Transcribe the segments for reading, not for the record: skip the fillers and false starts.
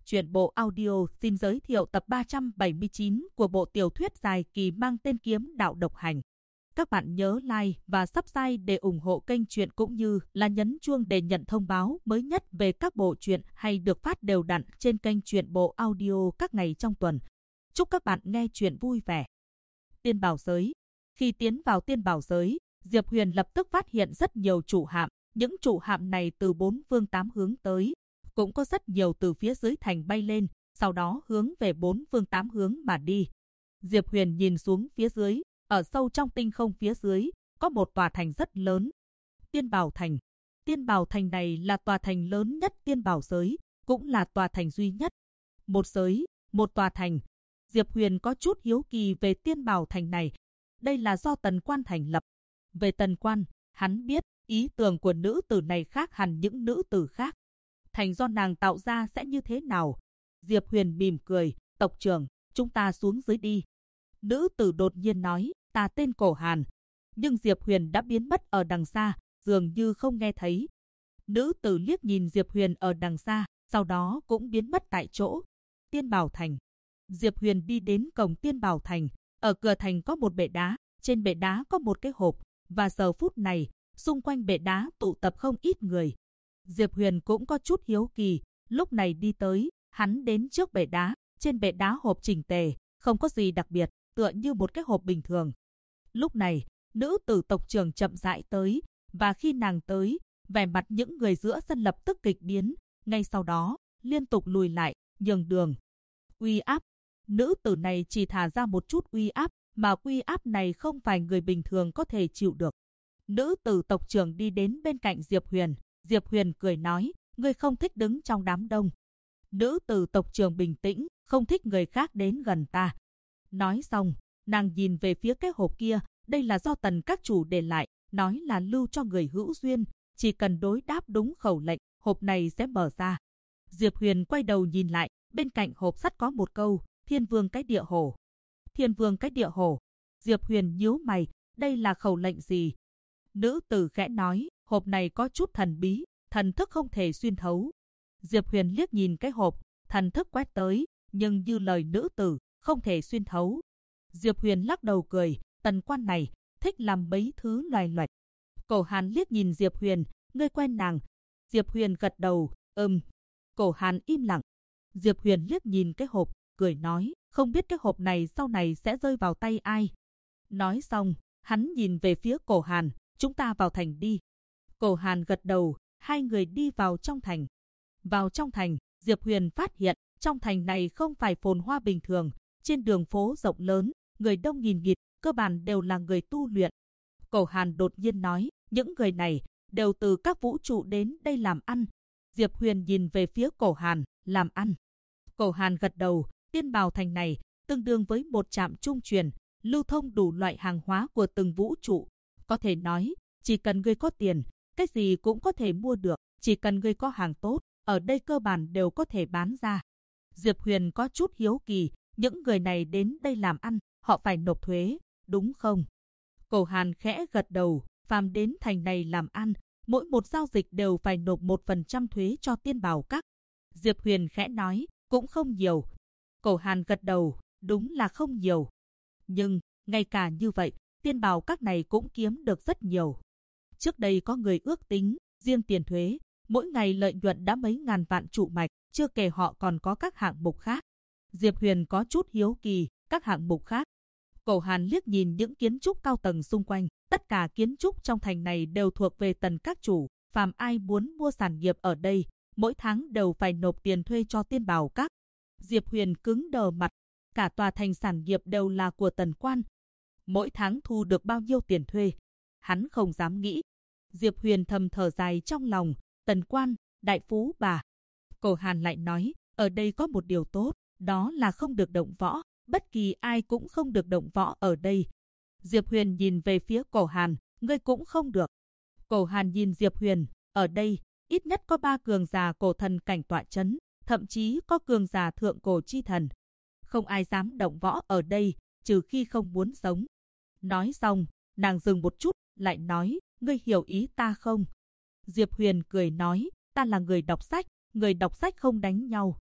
Truyện bộ audio xin giới thiệu tập 379 của bộ tiểu thuyết dài kỳ mang tên Kiếm Đạo Độc Hành. Các bạn nhớ like và subscribe để ủng hộ kênh truyện cũng như là nhấn chuông để nhận thông báo mới nhất về các bộ truyện hay được phát đều đặn trên kênh truyện bộ audio các ngày trong tuần. Chúc các bạn nghe truyện vui vẻ. Tiên Bảo Giới. Khi tiến vào Tiên Bảo Giới, Diệp Huyền lập tức phát hiện rất nhiều trụ hạm. Những trụ hạm này từ 4 phương 8 hướng tới. Cũng có rất nhiều từ phía dưới thành bay lên, sau đó hướng về 4 phương 8 hướng mà đi. Diệp Huyền nhìn xuống phía dưới, ở sâu trong tinh không phía dưới, có một tòa thành rất lớn. Tiên Bảo Thành. Tiên Bảo Thành này là tòa thành lớn nhất Tiên Bảo Giới, cũng là tòa thành duy nhất. Một giới, một tòa thành. Diệp Huyền có chút hiếu kỳ về Tiên Bảo Thành này. Đây là do Tần Quan thành lập. Về Tần Quan, hắn biết ý tưởng của nữ tử này khác hẳn những nữ tử khác. Thành do nàng tạo ra sẽ như thế nào? Diệp Huyền mỉm cười, tộc trưởng, chúng ta xuống dưới đi. Nữ tử đột nhiên nói, ta tên Cổ Hàn. Nhưng Diệp Huyền đã biến mất ở đằng xa, dường như không nghe thấy. Nữ tử liếc nhìn Diệp Huyền ở đằng xa, sau đó cũng biến mất tại chỗ. Tiên Bảo Thành. Diệp Huyền đi đến cổng Tiên Bảo Thành. Ở cửa thành có một bệ đá, trên bệ đá có một cái hộp. Và giờ phút này, xung quanh bệ đá tụ tập không ít người. Diệp Huyền cũng có chút hiếu kỳ, lúc này đi tới, hắn đến trước bệ đá, trên bệ đá hộp chỉnh tề, không có gì đặc biệt, tựa như một cái hộp bình thường. Lúc này, nữ tử tộc trưởng chậm rãi tới, và khi nàng tới, vẻ mặt những người giữa sân lập tức kịch biến, ngay sau đó, liên tục lùi lại, nhường đường. Uy áp. Nữ tử này chỉ thả ra một chút uy áp, mà uy áp này không phải người bình thường có thể chịu được. Nữ tử tộc trưởng đi đến bên cạnh Diệp Huyền. Diệp Huyền cười nói, ngươi không thích đứng trong đám đông. Nữ tử tộc trưởng bình tĩnh, không thích người khác đến gần ta. Nói xong, nàng nhìn về phía cái hộp kia, đây là do Tần các chủ để lại, nói là lưu cho người hữu duyên, chỉ cần đối đáp đúng khẩu lệnh, hộp này sẽ mở ra. Diệp Huyền quay đầu nhìn lại, bên cạnh hộp sắt có một câu, Thiên Vương cái địa hổ. Thiên Vương cái địa hổ. Diệp Huyền nhíu mày, đây là khẩu lệnh gì? Nữ tử khẽ nói, hộp này có chút thần bí, thần thức không thể xuyên thấu. Diệp Huyền liếc nhìn cái hộp, thần thức quét tới, nhưng như lời nữ tử, không thể xuyên thấu. Diệp Huyền lắc đầu cười, Tần Quan này, thích làm mấy thứ loài loẹt. Cổ Hàn liếc nhìn Diệp Huyền, ngươi quen nàng. Diệp Huyền gật đầu, Cổ Hàn im lặng. Diệp Huyền liếc nhìn cái hộp, cười nói, không biết cái hộp này sau này sẽ rơi vào tay ai. Nói xong, hắn nhìn về phía Cổ Hàn, chúng ta vào thành đi. Cổ Hàn gật đầu, hai người đi vào trong thành. Vào trong thành, Diệp Huyền phát hiện, trong thành này không phải phồn hoa bình thường, trên đường phố rộng lớn, người đông nghìn nghịt, cơ bản đều là người tu luyện. Cổ Hàn đột nhiên nói, những người này đều từ các vũ trụ đến đây làm ăn. Diệp Huyền nhìn về phía Cổ Hàn, làm ăn. Cổ Hàn gật đầu, Tiên Bảo Thành này tương đương với một trạm trung chuyển, lưu thông đủ loại hàng hóa của từng vũ trụ. Có thể nói, chỉ cần ngươi có tiền, cái gì cũng có thể mua được, chỉ cần ngươi có hàng tốt, ở đây cơ bản đều có thể bán ra. Diệp Huyền có chút hiếu kỳ, những người này đến đây làm ăn, họ phải nộp thuế, đúng không? Cổ Hàn khẽ gật đầu, phàm đến thành này làm ăn, mỗi một giao dịch đều phải nộp 1% thuế cho Tiên Bảo Các. Diệp Huyền khẽ nói, cũng không nhiều. Cổ Hàn gật đầu, đúng là không nhiều. Nhưng, ngay cả như vậy, Tiên Bảo Các này cũng kiếm được rất nhiều. Trước đây có người ước tính, riêng tiền thuế, mỗi ngày lợi nhuận đã mấy ngàn vạn trụ mạch, chưa kể họ còn có các hạng mục khác. Diệp Huyền có chút hiếu kỳ, các hạng mục khác. Cổ Hàn liếc nhìn những kiến trúc cao tầng xung quanh, tất cả kiến trúc trong thành này đều thuộc về Tần các chủ, phàm ai muốn mua sản nghiệp ở đây, mỗi tháng đều phải nộp tiền thuê cho Tiên Bảo Các. Diệp Huyền cứng đờ mặt, cả tòa thành sản nghiệp đều là của Tần Quan. Mỗi tháng thu được bao nhiêu tiền thuê? Hắn không dám nghĩ. Diệp Huyền thầm thở dài trong lòng, Tần Quan, đại phú bà. Cổ Hàn lại nói, ở đây có một điều tốt, đó là không được động võ, bất kỳ ai cũng không được động võ ở đây. Diệp Huyền nhìn về phía Cổ Hàn, ngươi cũng không được. Cổ Hàn nhìn Diệp Huyền, ở đây, ít nhất có 3 cường giả cổ thần cảnh tọa chấn, thậm chí có cường giả thượng cổ chi thần. Không ai dám động võ ở đây, trừ khi không muốn sống. Nói xong, nàng dừng một chút, lại nói, ngươi hiểu ý ta không? Diệp Huyền cười nói, ta là người đọc sách không đánh nhau.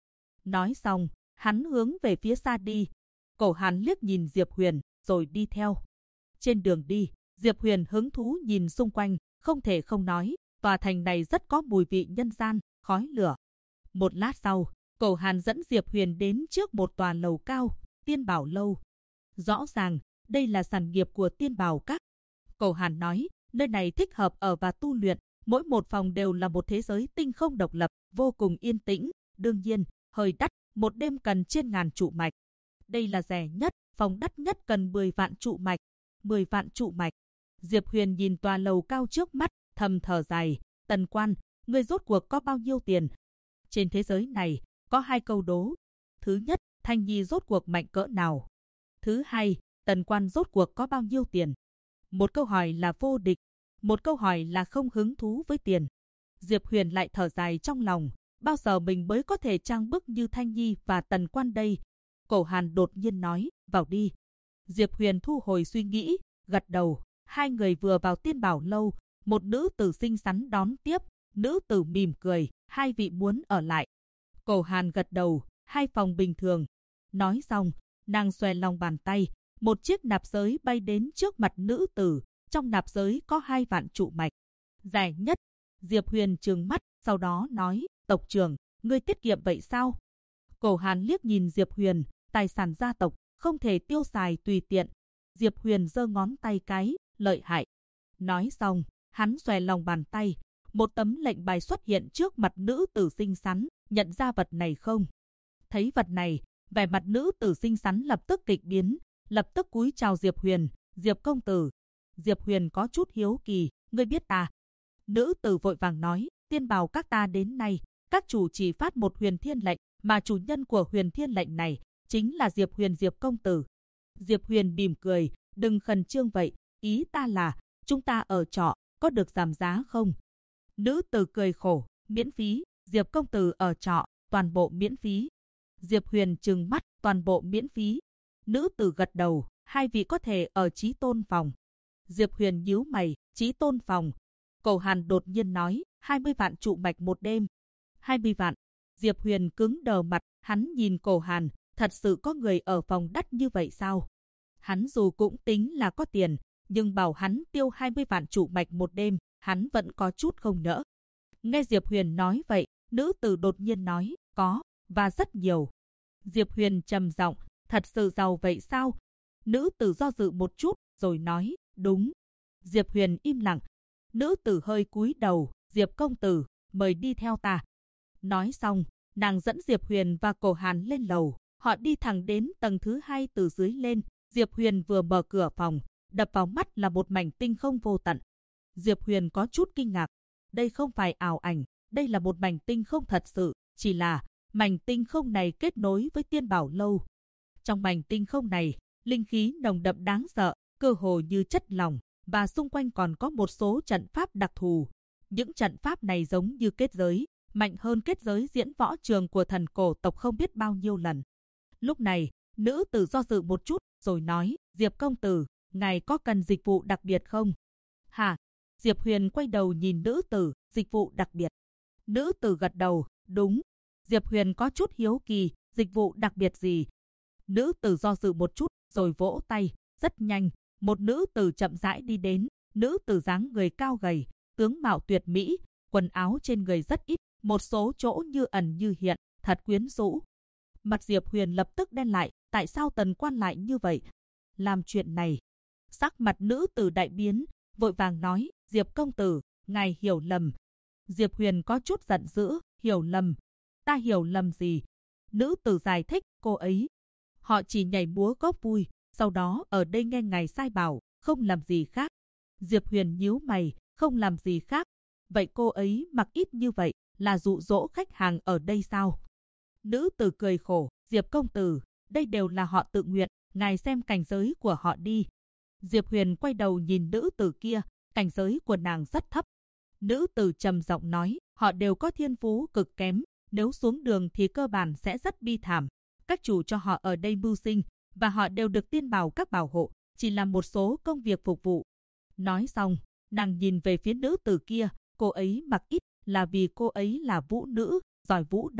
Nói xong, hắn hướng về phía xa đi. Cổ Hàn liếc nhìn Diệp Huyền, rồi đi theo. Trên đường đi, Diệp Huyền hứng thú nhìn xung quanh, không thể không nói, tòa thành này rất có mùi vị nhân gian, khói lửa. Một lát sau, Cổ Hàn dẫn Diệp Huyền đến trước một tòa lầu cao, Tiên Bảo Lâu. Rõ ràng, đây là sản nghiệp của Tiên Bảo Các. Cổ Hàn nói, nơi này thích hợp ở và tu luyện, mỗi một phòng đều là một thế giới tinh không độc lập, vô cùng yên tĩnh, đương nhiên, hơi đắt, một đêm cần trên ngàn trụ mạch. Đây là rẻ nhất, phòng đắt nhất cần 10 vạn trụ mạch. 10 vạn trụ mạch. Diệp Huyền nhìn tòa lầu cao trước mắt, thầm thở dài, Tần Quan, ngươi rốt cuộc có bao nhiêu tiền? Trên thế giới này, có 2 câu đố. Thứ nhất, Thanh Nhi rốt cuộc mạnh cỡ nào? Thứ hai, Tần Quan rốt cuộc có bao nhiêu tiền? Một câu hỏi là vô địch, một câu hỏi là không hứng thú với tiền. Diệp Huyền lại thở dài trong lòng, bao giờ mình mới có thể trang bức như Thanh Nhi và Tần Quan đây? Cổ Hàn đột nhiên nói, vào đi. Diệp Huyền thu hồi suy nghĩ, gật đầu. Hai người vừa vào Tiên Bảo Lâu, một nữ tử xinh xắn đón tiếp. Nữ tử mỉm cười, hai vị muốn ở lại. Cổ Hàn gật đầu, 2 phòng bình thường. Nói xong, nàng xòe lòng bàn tay, một chiếc nạp giới bay đến trước mặt nữ tử. Trong nạp giới có 2 vạn trụ mạch. Rẻ nhất. Diệp Huyền trừng mắt, sau đó nói, tộc trưởng, ngươi tiết kiệm vậy sao? Cổ Hàn liếc nhìn Diệp Huyền, tài sản gia tộc, không thể tiêu xài tùy tiện. Diệp Huyền giơ ngón tay cái, lợi hại. Nói xong, hắn xòe lòng bàn tay, một tấm lệnh bài xuất hiện trước mặt nữ tử xinh xắn, nhận ra vật này không? Thấy vật này, vẻ mặt nữ tử xinh xắn lập tức kịch biến, lập tức cúi chào Diệp Huyền, Diệp công tử. Diệp Huyền có chút hiếu kỳ, ngươi biết ta? Nữ tử vội vàng nói, Tiên Bảo Các ta đến nay, các chủ chỉ phát một huyền thiên lệnh, mà chủ nhân của huyền thiên lệnh này chính là Diệp Huyền Diệp công tử. Diệp Huyền mỉm cười, đừng khẩn trương vậy, ý ta là, chúng ta ở trọ, có được giảm giá không? Nữ tử cười khổ, miễn phí, Diệp công tử ở trọ, toàn bộ miễn phí. Diệp Huyền trừng mắt, toàn bộ miễn phí. Nữ tử gật đầu, hai vị có thể ở Chí Tôn phòng. Diệp Huyền nhíu mày, Chí Tôn phòng. Cổ Hàn đột nhiên nói, 20 vạn trụ mạch một đêm. 20 vạn. Diệp Huyền cứng đờ mặt, hắn nhìn Cổ Hàn, thật sự có người ở phòng đắt như vậy sao? Hắn dù cũng tính là có tiền, nhưng bảo hắn tiêu 20 vạn trụ mạch một đêm, hắn vẫn có chút không nỡ. Nghe Diệp Huyền nói vậy, nữ tử đột nhiên nói, có, và rất nhiều. Diệp Huyền trầm giọng, thật sự giàu vậy sao? Nữ tử do dự một chút, rồi nói, đúng. Diệp Huyền im lặng. Nữ tử hơi cúi đầu, Diệp công tử, mời đi theo ta. Nói xong, nàng dẫn Diệp Huyền và Cổ Hàn lên lầu. Họ đi thẳng đến tầng thứ 2 từ dưới lên. Diệp Huyền vừa mở cửa phòng, đập vào mắt là một mảnh tinh không vô tận. Diệp Huyền có chút kinh ngạc. Đây không phải ảo ảnh, đây là một mảnh tinh không thật sự, chỉ là mảnh tinh không này kết nối với Tiên Bảo Lâu. Trong mảnh tinh không này, linh khí nồng đậm đáng sợ, cơ hồ như chất lỏng, và xung quanh còn có một số trận pháp đặc thù. Những trận pháp này giống như kết giới, mạnh hơn kết giới diễn võ trường của thần cổ tộc không biết bao nhiêu lần. Lúc này, nữ tử do dự một chút, rồi nói, Diệp công tử, ngài có cần dịch vụ đặc biệt không? Hả? Diệp Huyền quay đầu nhìn nữ tử, dịch vụ đặc biệt. Nữ tử gật đầu, đúng. Diệp Huyền có chút hiếu kỳ, dịch vụ đặc biệt gì? Nữ tử do dự một chút, rồi vỗ tay, rất nhanh. Một nữ tử chậm rãi đi đến, nữ tử dáng người cao gầy, tướng mạo tuyệt mỹ, quần áo trên người rất ít, một số chỗ như ẩn như hiện, thật quyến rũ. Mặt Diệp Huyền lập tức đen lại, tại sao Tần Quan lại như vậy? Làm chuyện này. Sắc mặt nữ tử đại biến, vội vàng nói, Diệp công tử, ngài hiểu lầm. Diệp Huyền có chút giận dữ, hiểu lầm. Ta hiểu lầm gì? Nữ tử giải thích, cô ấy. Họ chỉ nhảy múa góp vui, sau đó ở đây nghe ngài sai bảo, không làm gì khác. Diệp Huyền nhíu mày, không làm gì khác. Vậy cô ấy mặc ít như vậy, là dụ dỗ khách hàng ở đây sao? Nữ tử cười khổ, Diệp công tử, đây đều là họ tự nguyện, ngài xem cảnh giới của họ đi. Diệp Huyền quay đầu nhìn nữ tử kia, cảnh giới của nàng rất thấp. Nữ tử trầm giọng nói, họ đều có thiên phú cực kém, nếu xuống đường thì cơ bản sẽ rất bi thảm. Các chủ cho họ ở đây mưu sinh, và họ đều được Tiên Bảo Các bảo hộ, chỉ làm một số công việc phục vụ. Nói xong, nàng nhìn về phía nữ tử kia, cô ấy mặc ít là vì cô ấy là vũ nữ, giỏi vũ đạo,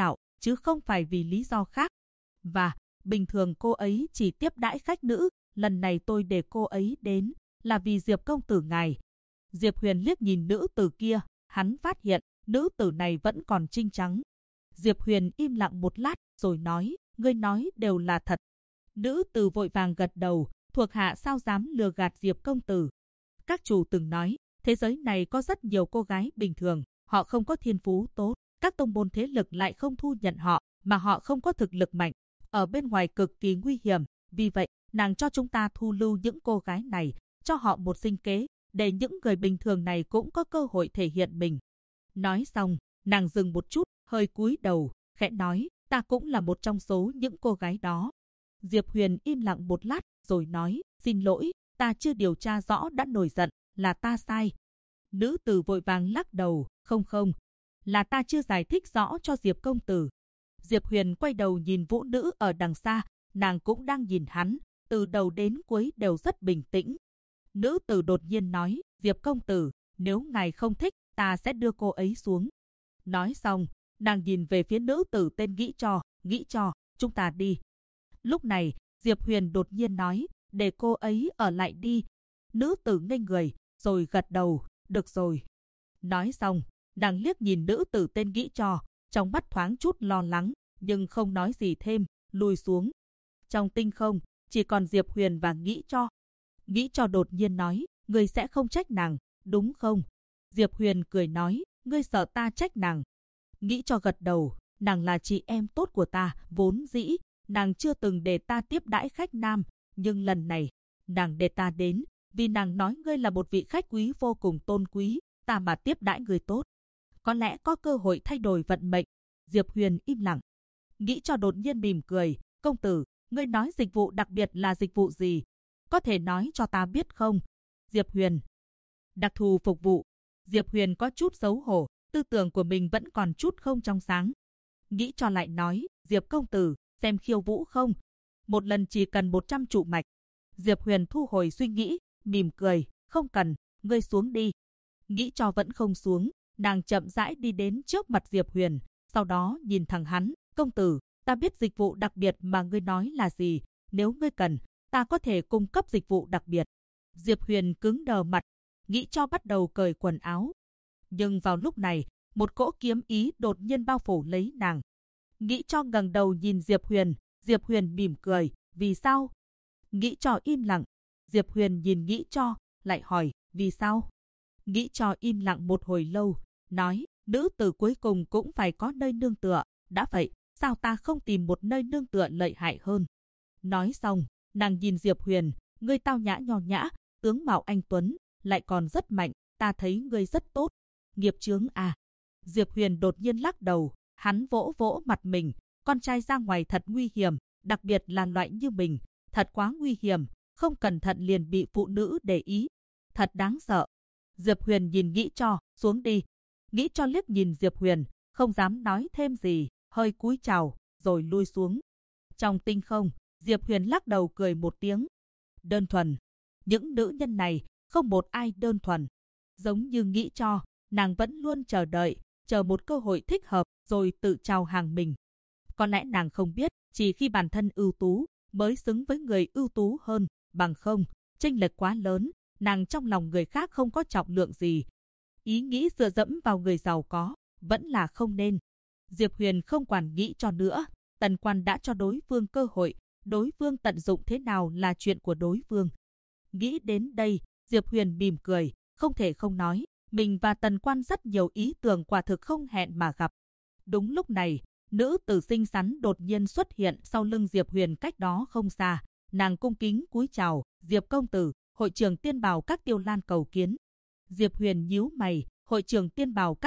chứ không phải vì lý do khác. Và bình thường cô ấy chỉ tiếp đãi khách nữ, lần này tôi để cô ấy đến là vì Diệp công tử ngài. Diệp Huyền liếc nhìn nữ tử kia, hắn phát hiện nữ tử này vẫn còn trinh trắng. Diệp Huyền im lặng một lát rồi nói, ngươi nói đều là thật. Nữ tử vội vàng gật đầu, thuộc hạ sao dám lừa gạt Diệp công tử. Các chủ từng nói, thế giới này có rất nhiều cô gái bình thường, họ không có thiên phú tốt, các tông môn thế lực lại không thu nhận họ, mà họ không có thực lực mạnh, ở bên ngoài cực kỳ nguy hiểm, vì vậy, nàng cho chúng ta thu lưu những cô gái này, cho họ một sinh kế, để những người bình thường này cũng có cơ hội thể hiện mình. Nói xong, nàng dừng một chút, hơi cúi đầu, khẽ nói, ta cũng là một trong số những cô gái đó. Diệp Huyền im lặng một lát, rồi nói, xin lỗi, ta chưa điều tra rõ đã nổi giận, là ta sai. Nữ tử vội vàng lắc đầu, không, là ta chưa giải thích rõ cho Diệp công tử. Diệp Huyền quay đầu nhìn vũ nữ ở đằng xa, nàng cũng đang nhìn hắn, từ đầu đến cuối đều rất bình tĩnh. Nữ tử đột nhiên nói, Diệp công tử, nếu ngài không thích, ta sẽ đưa cô ấy xuống. Nói xong, nàng nhìn về phía nữ tử tên Nghĩ cho, chúng ta đi. Lúc này, Diệp Huyền đột nhiên nói, để cô ấy ở lại đi. Nữ tử ngây người, rồi gật đầu, được rồi. Nói xong, nàng liếc nhìn nữ tử tên Nghĩ cho, trong mắt thoáng chút lo lắng, nhưng không nói gì thêm, lùi xuống. Trong tinh không, chỉ còn Diệp Huyền và Nghĩ cho. Nghĩ cho đột nhiên nói, ngươi sẽ không trách nàng, đúng không? Diệp Huyền cười nói, ngươi sợ ta trách nàng. Nghĩ cho gật đầu, nàng là chị em tốt của ta, vốn dĩ, nàng chưa từng để ta tiếp đãi khách nam, nhưng lần này, nàng để ta đến, vì nàng nói ngươi là một vị khách quý vô cùng tôn quý, ta mà tiếp đãi ngươi tốt. Có lẽ có cơ hội thay đổi vận mệnh. Diệp Huyền im lặng. Nghĩ cho đột nhiên mỉm cười, công tử, ngươi nói dịch vụ đặc biệt là dịch vụ gì? Có thể nói cho ta biết không? Diệp Huyền. Đặc thù phục vụ. Diệp Huyền có chút xấu hổ, tư tưởng của mình vẫn còn chút không trong sáng. Nghĩ cho lại nói, Diệp công tử, xem khiêu vũ không? Một lần chỉ cần 100 trụ mạch. Diệp Huyền thu hồi suy nghĩ, mỉm cười, không cần, ngươi xuống đi. Nghĩ cho vẫn không xuống, nàng chậm rãi đi đến trước mặt Diệp Huyền, sau đó nhìn thẳng hắn, công tử, ta biết dịch vụ đặc biệt mà ngươi nói là gì, nếu ngươi cần, ta có thể cung cấp dịch vụ đặc biệt. Diệp Huyền cứng đờ mặt, Nghĩ cho bắt đầu cởi quần áo. Nhưng vào lúc này, một cỗ kiếm ý đột nhiên bao phủ lấy nàng. Nghĩ cho ngẩng đầu nhìn Diệp Huyền mỉm cười, vì sao? Nghĩ cho im lặng, Diệp Huyền nhìn Nghĩ cho, lại hỏi, vì sao? Nghĩ cho im lặng một hồi lâu, nói, nữ tử cuối cùng cũng phải có nơi nương tựa, đã vậy, sao ta không tìm một nơi nương tựa lợi hại hơn? Nói xong, nàng nhìn Diệp Huyền, ngươi tao nhã nho nhã, tướng mạo anh tuấn, lại còn rất mạnh, ta thấy ngươi rất tốt. Nghiệp chướng à? Diệp Huyền đột nhiên lắc đầu, hắn vỗ vỗ mặt mình, con trai ra ngoài thật nguy hiểm, đặc biệt là loại như mình, thật quá nguy hiểm, không cẩn thận liền bị phụ nữ để ý, thật đáng sợ. Diệp Huyền nhìn Nghĩ cho, xuống đi. Nghĩ cho liếc nhìn Diệp Huyền, không dám nói thêm gì, hơi cúi chào, rồi lui xuống. Trong tinh không, Diệp Huyền lắc đầu cười một tiếng. Đơn thuần. Những nữ nhân này, không một ai đơn thuần. Giống như Nghĩ cho, nàng vẫn luôn chờ đợi, chờ một cơ hội thích hợp, rồi tự chào hàng mình. Có lẽ nàng không biết, chỉ khi bản thân ưu tú, mới xứng với người ưu tú hơn, bằng không, chênh lệch quá lớn, nàng trong lòng người khác không có trọng lượng gì. Ý nghĩ dựa dẫm vào người giàu có, vẫn là không nên. Diệp Huyền không quản Nghĩ cho nữa, Tần Quan đã cho đối phương cơ hội, đối phương tận dụng thế nào là chuyện của đối phương. Nghĩ đến đây, Diệp Huyền mỉm cười, không thể không nói, mình và Tần Quan rất nhiều ý tưởng quả thực không hẹn mà gặp. Đúng lúc này, nữ tử xinh xắn đột nhiên xuất hiện sau lưng Diệp Huyền cách đó không xa, nàng cung kính cúi chào, Diệp công tử, hội trưởng Tiên Bảo Các Tiêu Lan cầu kiến. Diệp Huyền nhíu mày, hội trưởng Tiên Bảo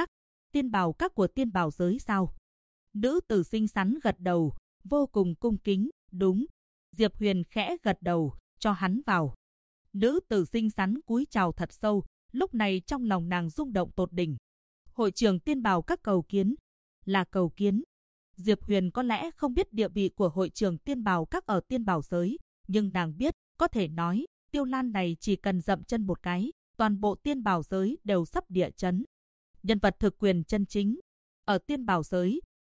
Các của Tiên Bảo giới sao? Nữ tử xinh xắn gật đầu, vô cùng cung kính, đúng. Diệp Huyền khẽ gật đầu, cho hắn vào. Nữ tử xinh xắn cúi chào thật sâu, lúc này trong lòng nàng rung động tột đỉnh. Hội trưởng Tiên Bảo Các cầu kiến, là cầu kiến. Diệp Huyền có lẽ không biết địa vị của hội trưởng Tiên Bảo Các ở Tiên Bảo giới, nhưng nàng biết, có thể nói, Tiêu Lan này chỉ cần dậm chân một cái, toàn bộ Tiên Bảo giới đều sắp địa chấn. Nhân vật thực quyền chân chính. Ở Tiên Bảo giới,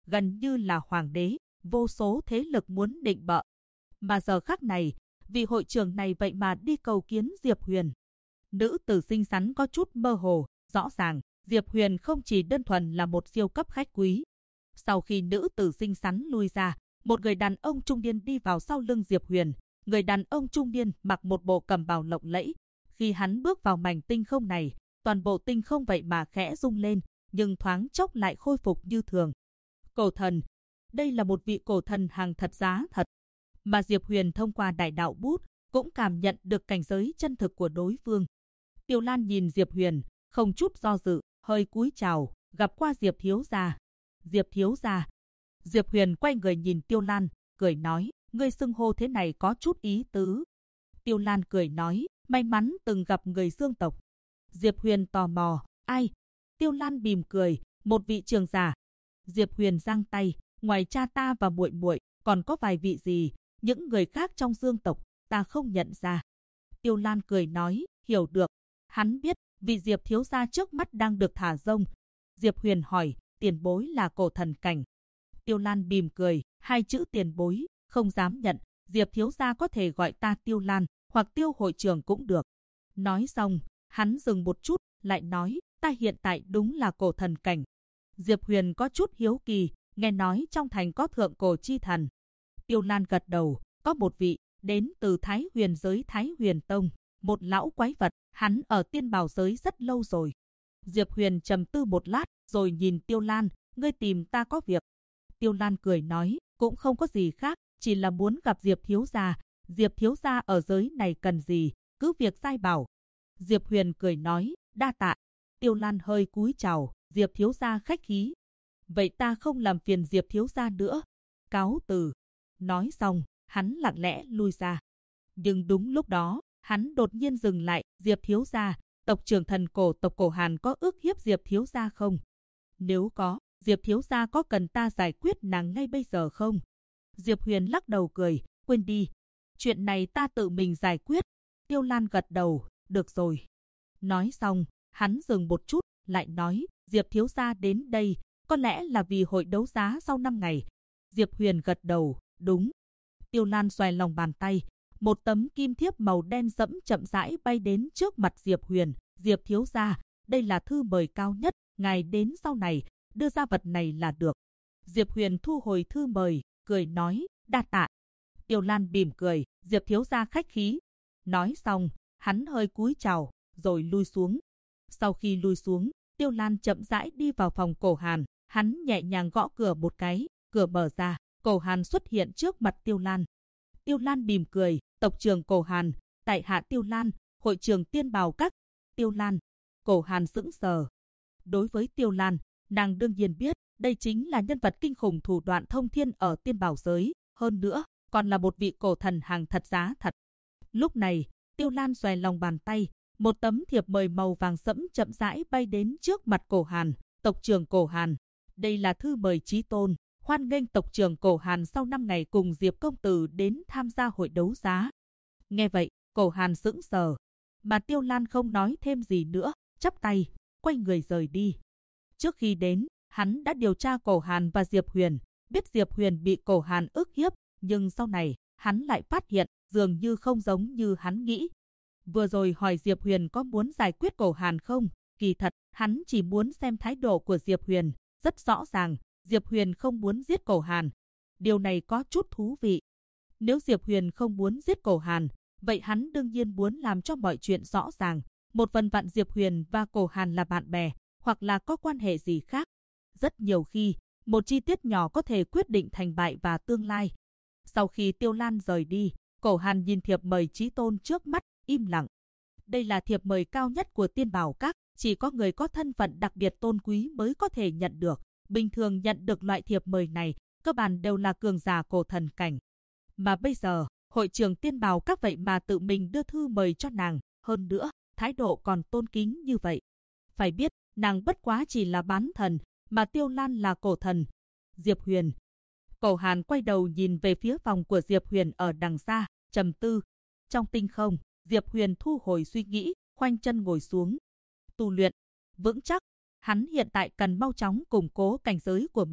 gần như là hoàng đế, vô số thế lực muốn định bợ. Mà giờ khắc này, vị hội trưởng này vậy mà đi cầu kiến Diệp Huyền. Nữ tử xinh xắn có chút mơ hồ, rõ ràng, Diệp Huyền không chỉ đơn thuần là một siêu cấp khách quý. Sau khi nữ tử xinh xắn lui ra, một người đàn ông trung niên đi vào sau lưng Diệp Huyền. Người đàn ông trung niên mặc một bộ cẩm bào lộng lẫy. Khi hắn bước vào mảnh tinh không này, toàn bộ tinh không vậy mà khẽ rung lên, nhưng thoáng chốc lại khôi phục như thường. Cổ thần, đây là một vị cổ thần hàng thật giá thật. Mà Diệp Huyền thông qua đại đạo bút cũng cảm nhận được cảnh giới chân thực của đối phương. Tiêu Lan nhìn Diệp Huyền, không chút do dự, hơi cúi chào, gặp qua Diệp thiếu gia. Diệp thiếu gia. Diệp Huyền quay người nhìn Tiêu Lan, cười nói, ngươi xưng hô thế này có chút ý tứ. Tiêu Lan cười nói, may mắn từng gặp người Dương tộc. Diệp Huyền tò mò, ai? Tiêu Lan mỉm cười, một vị trưởng giả. Diệp Huyền giang tay, ngoài cha ta và muội muội, còn có vài vị gì, những người khác trong Dương tộc, ta không nhận ra. Tiêu Lan cười nói, hiểu được. Hắn biết, vị Diệp thiếu gia trước mắt đang được thả rông. Diệp Huyền hỏi, tiền bối là cổ thần cảnh. Tiêu Lan mỉm cười, hai chữ tiền bối, không dám nhận. Diệp thiếu gia có thể gọi ta Tiêu Lan, hoặc Tiêu hội trưởng cũng được. Nói xong, hắn dừng một chút, lại nói, ta hiện tại đúng là cổ thần cảnh. Diệp Huyền có chút hiếu kỳ, nghe nói trong thành có thượng cổ chi thần. Tiêu Lan gật đầu, có một vị, đến từ Thái Huyền giới Thái Huyền Tông, một lão quái vật, hắn ở tiên bảo giới rất lâu rồi. Diệp Huyền trầm tư một lát, rồi nhìn Tiêu Lan, ngươi tìm ta có việc. Tiêu Lan cười nói, cũng không có gì khác, chỉ là muốn gặp Diệp thiếu gia. Diệp thiếu gia ở giới này cần gì, cứ việc sai bảo. Diệp Huyền cười nói, đa tạ. Tiêu Lan hơi cúi chào, Diệp thiếu gia khách khí. Vậy ta không làm phiền Diệp thiếu gia nữa. Cáo từ. Nói xong, hắn lặng lẽ lui ra. Nhưng đúng lúc đó, hắn đột nhiên dừng lại, Diệp thiếu gia, tộc trưởng thần cổ tộc Cổ Hàn có ức hiếp Diệp thiếu gia không? Nếu có, Diệp thiếu gia có cần ta giải quyết nàng ngay bây giờ không? Diệp Huyền lắc đầu cười, quên đi. Chuyện này ta tự mình giải quyết. Tiêu Lan gật đầu, được rồi. Nói xong, hắn dừng một chút, lại nói, Diệp thiếu gia đến đây, có lẽ là vì hội đấu giá sau 5 ngày. Diệp Huyền gật đầu, đúng. Tiêu Lan xoay lòng bàn tay, một tấm kim thiếp màu đen sẫm chậm rãi bay đến trước mặt Diệp Huyền. Diệp thiếu gia, đây là thư mời cao nhất, ngài đến sau này, đưa ra vật này là được. Diệp Huyền thu hồi thư mời, cười nói, đa tạ. Tiêu Lan mỉm cười, Diệp thiếu gia khách khí. Nói xong, hắn hơi cúi chào, rồi lui xuống. Sau khi lui xuống, Tiêu Lan chậm rãi đi vào phòng Cổ Hàn, hắn nhẹ nhàng gõ cửa một cái, cửa mở ra, Cổ Hàn xuất hiện trước mặt Tiêu Lan. Tiêu Lan mỉm cười, tộc trưởng Cổ Hàn, tại hạ Tiêu Lan, hội trưởng Tiên Bào Các. Tiêu Lan. Cổ Hàn sững sờ. Đối với Tiêu Lan, nàng đương nhiên biết, đây chính là nhân vật kinh khủng thủ đoạn thông thiên ở Tiên Bảo giới, hơn nữa, còn là một vị cổ thần hàng thật giá thật. Lúc này, Tiêu Lan xòe lòng bàn tay, một tấm thiệp mời màu vàng sẫm chậm rãi bay đến trước mặt Cổ Hàn, tộc trưởng Cổ Hàn. Đây là thư mời chí tôn, hoan nghênh tộc trưởng Cổ Hàn sau 5 ngày cùng Diệp công tử đến tham gia hội đấu giá. Nghe vậy, Cổ Hàn sững sờ, mà Tiêu Lan không nói thêm gì nữa, chắp tay, quay người rời đi. Trước khi đến, hắn đã điều tra Cổ Hàn và Diệp Huyền, biết Diệp Huyền bị Cổ Hàn ức hiếp, nhưng sau này, hắn lại phát hiện, dường như không giống như hắn nghĩ. Vừa rồi hỏi Diệp Huyền có muốn giải quyết Cổ Hàn không, kỳ thật, hắn chỉ muốn xem thái độ của Diệp Huyền, rất rõ ràng, Diệp Huyền không muốn giết Cổ Hàn. Điều này có chút thú vị. Nếu Diệp Huyền không muốn giết Cổ Hàn, vậy hắn đương nhiên muốn làm cho mọi chuyện rõ ràng. Một phần vạn Diệp Huyền và Cổ Hàn là bạn bè, hoặc là có quan hệ gì khác. Rất nhiều khi, một chi tiết nhỏ có thể quyết định thành bại và tương lai. Sau khi Tiêu Lan rời đi, Cổ Hàn nhìn thiệp mời chí tôn trước mắt, im lặng. Đây là thiệp mời cao nhất của Tiên Bảo Các, chỉ có người có thân phận đặc biệt tôn quý mới có thể nhận được. Bình thường nhận được loại thiệp mời này, cơ bản đều là cường giả cổ thần cảnh. Mà bây giờ, hội trưởng Tiên Bảo Các vậy mà tự mình đưa thư mời cho nàng, hơn nữa, thái độ còn tôn kính như vậy. Phải biết, nàng bất quá chỉ là bán thần, mà Tiêu Lan là cổ thần. Diệp Huyền. Cổ Hàn quay đầu nhìn về phía phòng của Diệp Huyền ở đằng xa, trầm tư. Trong tinh không, Diệp Huyền thu hồi suy nghĩ, khoanh chân ngồi xuống. Tu luyện, vững chắc. Hắn hiện tại cần mau chóng củng cố cảnh giới của mình,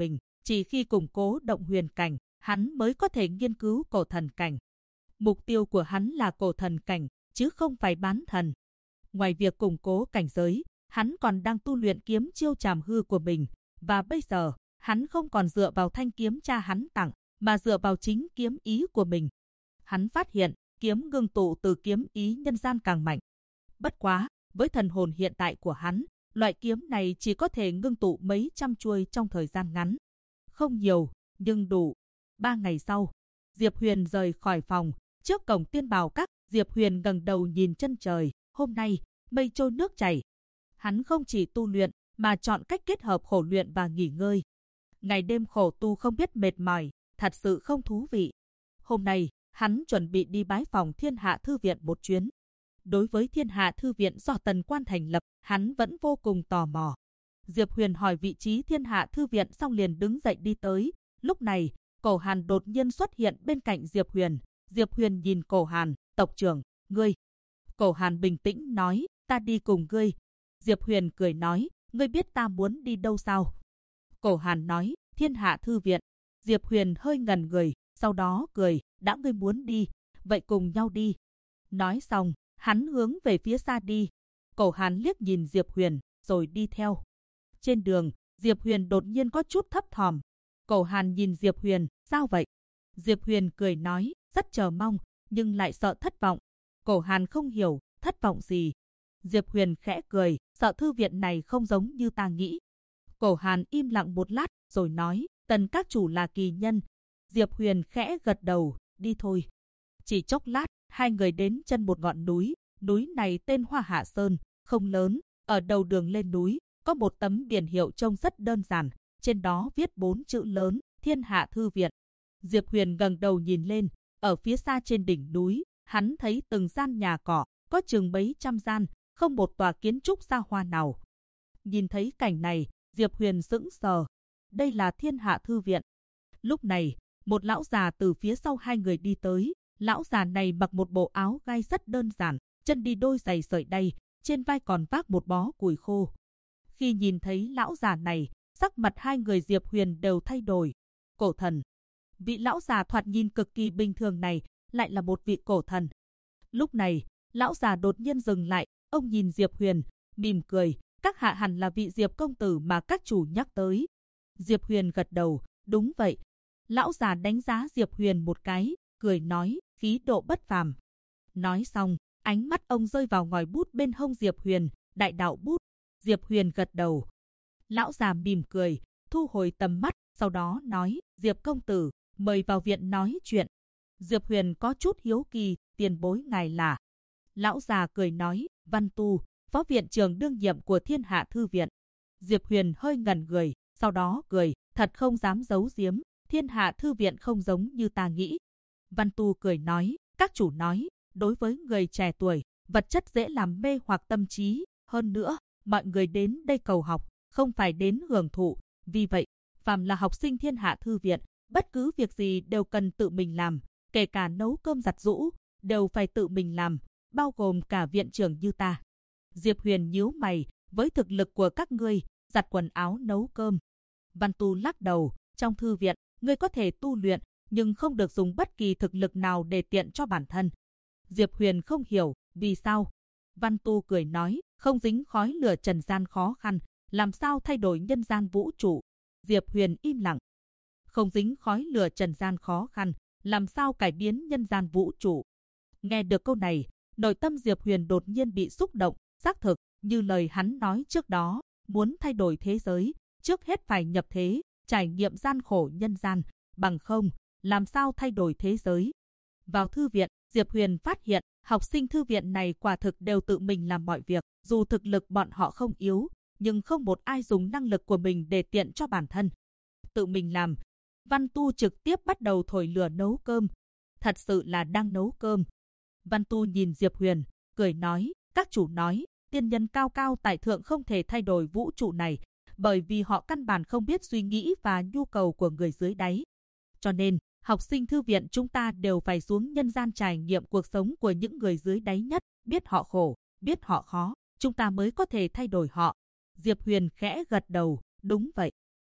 Chỉ khi củng cố động huyền cảnh, hắn mới có thể nghiên cứu cổ thần cảnh. Mục tiêu của hắn là cổ thần cảnh, chứ không phải bán thần. Ngoài việc củng cố cảnh giới, hắn còn đang tu luyện kiếm chiêu trảm hư của mình. Và bây giờ, hắn không còn dựa vào thanh kiếm cha hắn tặng, mà dựa vào chính kiếm ý của mình. Hắn phát hiện, kiếm ngưng tụ từ kiếm ý nhân gian càng mạnh. Bất quá, với thần hồn hiện tại của hắn, loại kiếm này chỉ có thể ngưng tụ mấy trăm chuôi trong thời gian ngắn. Không nhiều, nhưng đủ. 3 ngày sau, Diệp Huyền rời khỏi phòng. Trước cổng Tiên Bảo Các, Diệp Huyền ngẩng đầu nhìn chân trời. Hôm nay, mây trôi nước chảy. Hắn không chỉ tu luyện, mà chọn cách kết hợp khổ luyện và nghỉ ngơi. Ngày đêm khổ tu không biết mệt mỏi, thật sự không thú vị. Hôm nay, hắn chuẩn bị đi bái phòng Thiên Hạ Thư Viện một chuyến. Đối với Thiên Hạ Thư Viện do Tần Quan thành lập, hắn vẫn vô cùng tò mò. Diệp Huyền hỏi vị trí Thiên Hạ Thư Viện xong liền đứng dậy đi tới. Lúc này, Cổ Hàn đột nhiên xuất hiện bên cạnh Diệp Huyền. Diệp Huyền nhìn Cổ Hàn, tộc trưởng, ngươi. Cổ Hàn bình tĩnh nói, ta đi cùng ngươi. Diệp Huyền cười nói, ngươi biết ta muốn đi đâu sao? Cổ Hàn nói, Thiên Hạ Thư Viện. Diệp Huyền hơi ngẩn người, sau đó cười, đã ngươi muốn đi, vậy cùng nhau đi. Nói xong, hắn hướng về phía xa đi. Cổ Hàn liếc nhìn Diệp Huyền, rồi đi theo. Trên đường, Diệp Huyền đột nhiên có chút thấp thỏm. Cổ Hàn nhìn Diệp Huyền, sao vậy? Diệp Huyền cười nói, rất chờ mong, nhưng lại sợ thất vọng. Cổ Hàn không hiểu, thất vọng gì? Diệp Huyền khẽ cười, sợ thư viện này không giống như ta nghĩ. Cổ Hàn im lặng một lát, rồi nói, Tần các chủ là kỳ nhân. Diệp Huyền khẽ gật đầu, đi thôi. Chỉ chốc lát, hai người đến chân một ngọn núi. Núi này tên Hoa Hạ Sơn, không lớn. Ở đầu đường lên núi, có một tấm biển hiệu trông rất đơn giản. Trên đó viết 4 chữ lớn, Thiên Hạ Thư Viện. Diệp Huyền ngẩng đầu nhìn lên, ở phía xa trên đỉnh núi, hắn thấy từng gian nhà cỏ, có chừng mấy trăm gian, không một tòa kiến trúc xa hoa nào. Nhìn thấy cảnh này, Diệp Huyền sững sờ. Đây là Thiên Hạ Thư Viện. Lúc này, một lão già từ phía sau hai người đi tới. Lão già này mặc một bộ áo gai rất đơn giản, chân đi đôi giày sợi đay, trên vai còn vác một bó củi khô. Khi nhìn thấy lão già này, sắc mặt hai người Diệp Huyền đều thay đổi. Cổ thần. Vị lão già thoạt nhìn cực kỳ bình thường này, lại là một vị cổ thần. Lúc này, lão già đột nhiên dừng lại, ông nhìn Diệp Huyền, mỉm cười, các hạ hẳn là vị Diệp công tử mà các chủ nhắc tới. Diệp Huyền gật đầu, đúng vậy. Lão già đánh giá Diệp Huyền một cái, cười nói, khí độ bất phàm. Nói xong, ánh mắt ông rơi vào ngòi bút bên hông Diệp Huyền, đại đạo bút. Diệp Huyền gật đầu. Lão già mỉm cười, thu hồi tầm mắt, sau đó nói, Diệp công tử, mời vào viện nói chuyện. Diệp Huyền có chút hiếu kỳ, tiền bối ngài là? Lão già cười nói, Văn Tu, phó viện trưởng đương nhiệm của Thiên Hạ Thư Viện. Diệp Huyền hơi ngẩn người, sau đó cười, thật không dám giấu giếm, Thiên Hạ Thư Viện không giống như ta nghĩ. Văn Tu cười nói, các chủ nói, đối với người trẻ tuổi, vật chất dễ làm mê hoặc tâm trí, hơn nữa, mọi người đến đây cầu học, không phải đến hưởng thụ, vì vậy, phàm là học sinh Thiên Hạ Thư Viện, bất cứ việc gì đều cần tự mình làm, kể cả nấu cơm giặt giũ, đều phải tự mình làm, bao gồm cả viện trưởng như ta. Diệp Huyền nhíu mày, với thực lực của các ngươi, giặt quần áo nấu cơm. Văn Tu lắc đầu, trong thư viện, ngươi có thể tu luyện, nhưng không được dùng bất kỳ thực lực nào để tiện cho bản thân. Diệp Huyền không hiểu, vì sao? Văn Tu cười nói, không dính khói lửa trần gian khó khăn, làm sao thay đổi nhân gian vũ trụ? Diệp Huyền im lặng. Không dính khói lửa trần gian khó khăn, làm sao cải biến nhân gian vũ trụ? Nghe được câu này, nội tâm Diệp Huyền đột nhiên bị xúc động, xác thực, như lời hắn nói trước đó, muốn thay đổi thế giới, trước hết phải nhập thế, trải nghiệm gian khổ nhân gian, bằng không, làm sao thay đổi thế giới? Vào thư viện, Diệp Huyền phát hiện, học sinh thư viện này quả thực đều tự mình làm mọi việc, dù thực lực bọn họ không yếu, nhưng không một ai dùng năng lực của mình để tiện cho bản thân. Tự mình làm. Văn Tu trực tiếp bắt đầu thổi lửa nấu cơm. Thật sự là đang nấu cơm. Văn Tu nhìn Diệp Huyền, cười nói, các chủ nói, tiên nhân cao cao tại thượng không thể thay đổi vũ trụ này, bởi vì họ căn bản không biết suy nghĩ và nhu cầu của người dưới đáy. Cho nên, học sinh thư viện chúng ta đều phải xuống nhân gian trải nghiệm cuộc sống của những người dưới đáy nhất, biết họ khổ, biết họ khó, chúng ta mới có thể thay đổi họ. Diệp Huyền khẽ gật đầu, đúng vậy.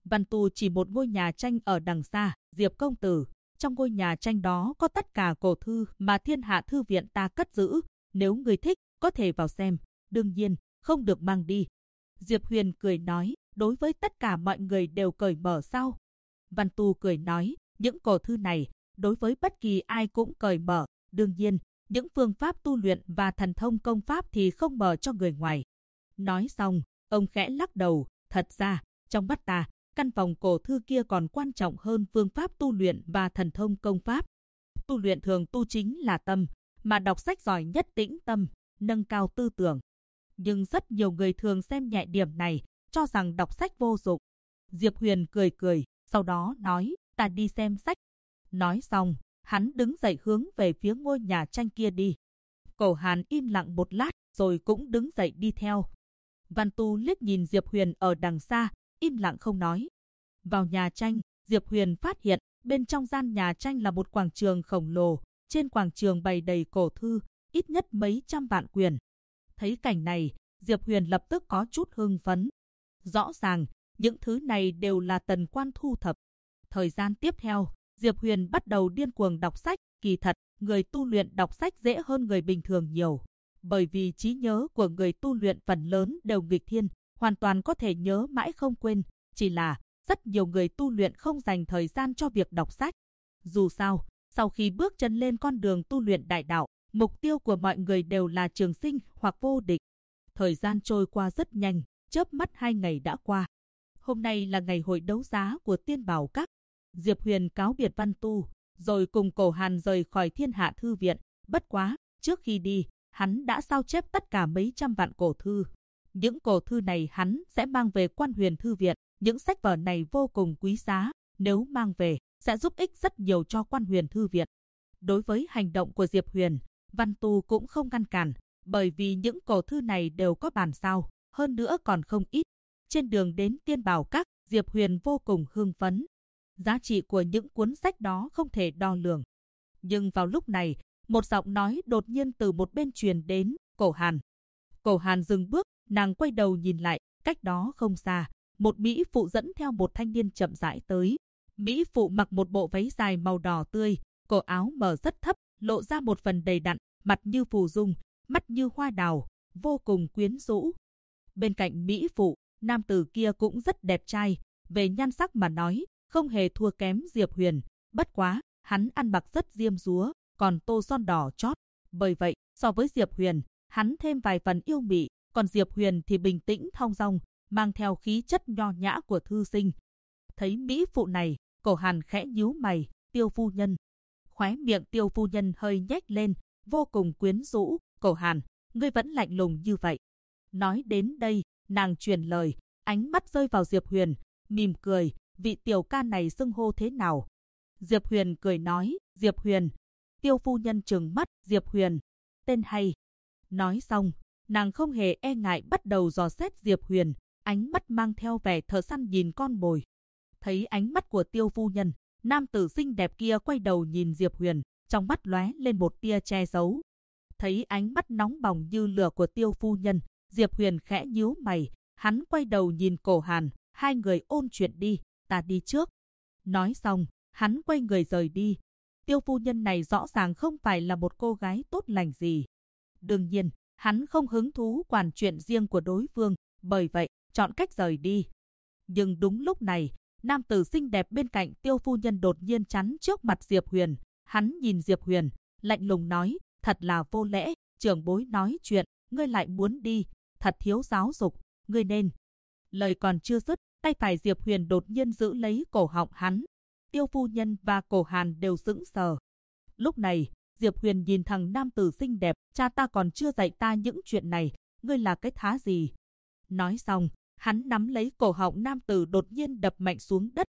Văn Tu chỉ một ngôi nhà tranh ở đằng xa. Diệp công tử, trong ngôi nhà tranh đó có tất cả cổ thư mà Thiên Hạ Thư viện ta cất giữ. Nếu người thích, có thể vào xem. Đương nhiên, không được mang đi. Diệp Huyền cười nói, đối với tất cả mọi người đều cởi mở sao? Văn Tu cười nói, những cổ thư này, đối với bất kỳ ai cũng cởi mở. Đương nhiên, những phương pháp tu luyện và thần thông công pháp thì không mở cho người ngoài. Nói xong, ông khẽ lắc đầu, thật ra, trong mắt ta, căn phòng cổ thư kia còn quan trọng hơn phương pháp tu luyện và thần thông công pháp. Tu luyện thường tu chính là tâm, mà đọc sách giỏi nhất tĩnh tâm, nâng cao tư tưởng. Nhưng rất nhiều người thường xem nhẹ điểm này, cho rằng đọc sách vô dụng. Diệp Huyền cười cười, sau đó nói, ta đi xem sách. Nói xong, hắn đứng dậy hướng về phía ngôi nhà tranh kia đi. Cổ Hàn im lặng một lát, rồi cũng đứng dậy đi theo. Văn Tu liếc nhìn Diệp Huyền ở đằng xa, im lặng không nói. Vào nhà tranh, Diệp Huyền phát hiện, bên trong gian nhà tranh là một quảng trường khổng lồ. Trên quảng trường bày đầy cổ thư, ít nhất mấy trăm vạn quyển. Thấy cảnh này, Diệp Huyền lập tức có chút hưng phấn. Rõ ràng, những thứ này đều là Tần Quan thu thập. Thời gian tiếp theo, Diệp Huyền bắt đầu điên cuồng đọc sách. Kỳ thật, người tu luyện đọc sách dễ hơn người bình thường nhiều. Bởi vì trí nhớ của người tu luyện phần lớn đều nghịch thiên, hoàn toàn có thể nhớ mãi không quên. Chỉ là, rất nhiều người tu luyện không dành thời gian cho việc đọc sách. Dù sao, sau khi bước chân lên con đường tu luyện đại đạo, mục tiêu của mọi người đều là trường sinh hoặc vô địch. Thời gian trôi qua rất nhanh, chớp mắt 2 ngày đã qua. Hôm nay là ngày hội đấu giá của Tiên Bảo Các. Diệp Huyền cáo biệt Văn Tu, rồi cùng Cổ Hàn rời khỏi Thiên Hạ Thư viện. Bất quá, trước khi đi, hắn đã sao chép tất cả mấy trăm vạn cổ thư. Những cổ thư này hắn sẽ mang về Quan Huyền Thư viện. Những sách vở này vô cùng quý giá, nếu mang về, sẽ giúp ích rất nhiều cho Quan Huyền Thư viện. Đối với hành động của Diệp Huyền, Văn Tu cũng không ngăn cản, bởi vì những cổ thư này đều có bản sao, hơn nữa còn không ít. Trên đường đến Tiên Bảo Các, Diệp Huyền vô cùng hưng phấn. Giá trị của những cuốn sách đó không thể đo lường. Nhưng vào lúc này, một giọng nói đột nhiên từ một bên truyền đến, Cổ Hàn. Cổ Hàn dừng bước, nàng quay đầu nhìn lại, cách đó không xa, một mỹ phụ dẫn theo một thanh niên chậm rãi tới. Mỹ phụ mặc một bộ váy dài màu đỏ tươi, cổ áo mở rất thấp, lộ ra một phần đầy đặn, mặt như phù dung, mắt như hoa đào, vô cùng quyến rũ. Bên cạnh mỹ phụ, nam tử kia cũng rất đẹp trai, về nhan sắc mà nói, không hề thua kém Diệp Huyền. Bất quá, hắn ăn mặc rất diêm dúa, còn tô son đỏ chót. Bởi vậy, so với Diệp Huyền, hắn thêm vài phần yêu mị, còn Diệp Huyền thì bình tĩnh thong dong, mang theo khí chất nho nhã của thư sinh. Thấy mỹ phụ này, Cổ Hàn khẽ nhíu mày, Tiêu phu nhân. Khóe miệng Tiêu phu nhân hơi nhếch lên, vô cùng quyến rũ. Cổ Hàn, ngươi vẫn lạnh lùng như vậy. Nói đến đây, nàng truyền lời, ánh mắt rơi vào Diệp Huyền, mỉm cười, vị tiểu ca này xưng hô thế nào? Diệp Huyền cười nói, Diệp Huyền. Tiêu phu nhân trừng mắt, Diệp Huyền, tên hay. Nói xong, nàng không hề e ngại bắt đầu dò xét Diệp Huyền, ánh mắt mang theo vẻ thợ săn nhìn con mồi. Thấy ánh mắt của Tiêu phu nhân, nam tử xinh đẹp kia quay đầu nhìn Diệp Huyền, trong mắt lóe lên một tia che giấu. Thấy ánh mắt nóng bỏng như lửa của Tiêu phu nhân, Diệp Huyền khẽ nhíu mày, hắn quay đầu nhìn Cổ Hàn, hai người ôn chuyện đi, ta đi trước. Nói xong, hắn quay người rời đi. Tiêu phu nhân này rõ ràng không phải là một cô gái tốt lành gì. Đương nhiên, hắn không hứng thú quản chuyện riêng của đối phương, bởi vậy, chọn cách rời đi. Nhưng đúng lúc này, nam tử xinh đẹp bên cạnh Tiêu phu nhân đột nhiên chắn trước mặt Diệp Huyền. Hắn nhìn Diệp Huyền, lạnh lùng nói, thật là vô lễ, trưởng bối nói chuyện, ngươi lại muốn đi, thật thiếu giáo dục, ngươi nên. Lời còn chưa dứt, tay phải Diệp Huyền đột nhiên giữ lấy cổ họng hắn. Tiêu phu nhân và Cổ Hàn đều sững sờ. Lúc này, Diệp Huyền nhìn thằng nam tử xinh đẹp, cha ta còn chưa dạy ta những chuyện này, ngươi là cái thá gì? Nói xong, hắn nắm lấy cổ họng nam tử đột nhiên đập mạnh xuống đất.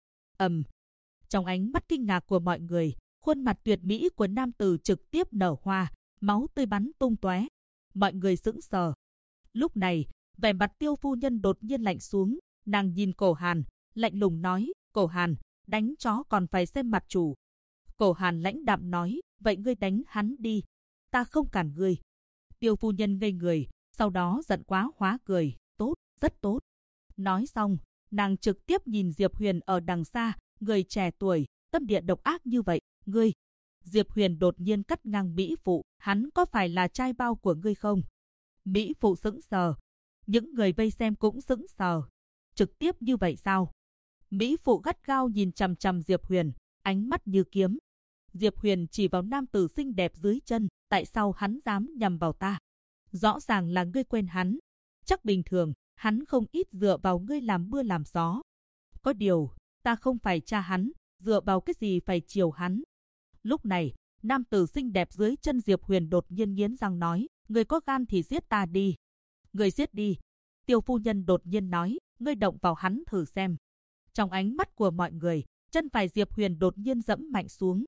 Trong ánh mắt kinh ngạc của mọi người, khuôn mặt tuyệt mỹ của nam tử trực tiếp nở hoa, máu tươi bắn tung tóe. Mọi người sững sờ. Lúc này, vẻ mặt Tiêu phu nhân đột nhiên lạnh xuống, nàng nhìn Cổ Hàn, lạnh lùng nói, Cổ Hàn, đánh chó còn phải xem mặt chủ. Cổ Hàn lãnh đạm nói, vậy ngươi đánh hắn đi, ta không cản ngươi. Tiêu phu nhân ngây người, sau đó giận quá hóa cười, tốt, rất tốt. Nói xong, Nàng trực tiếp nhìn Diệp Huyền ở đằng xa, người trẻ tuổi, tâm địa độc ác như vậy, ngươi. Diệp Huyền đột nhiên cắt ngang Mỹ Phụ, hắn có phải là trai bao của ngươi không? Mỹ Phụ sững sờ. Những người vây xem cũng sững sờ. Trực tiếp như vậy sao? Mỹ Phụ gắt gao nhìn chằm chằm Diệp Huyền, ánh mắt như kiếm. Diệp Huyền chỉ vào nam tử xinh đẹp dưới chân, tại sao hắn dám nhằm vào ta? Rõ ràng là ngươi quên hắn. Chắc bình thường, hắn không ít dựa vào ngươi làm mưa làm gió. Có điều, ta không phải cha hắn, dựa vào cái gì phải chiều hắn? Lúc này, nam tử xinh đẹp dưới chân Diệp Huyền đột nhiên nghiến răng nói, ngươi có gan thì giết ta đi. Ngươi giết đi. Tiêu phu nhân đột nhiên nói, ngươi động vào hắn thử xem. Trong ánh mắt của mọi người, chân phải Diệp Huyền đột nhiên dẫm mạnh xuống.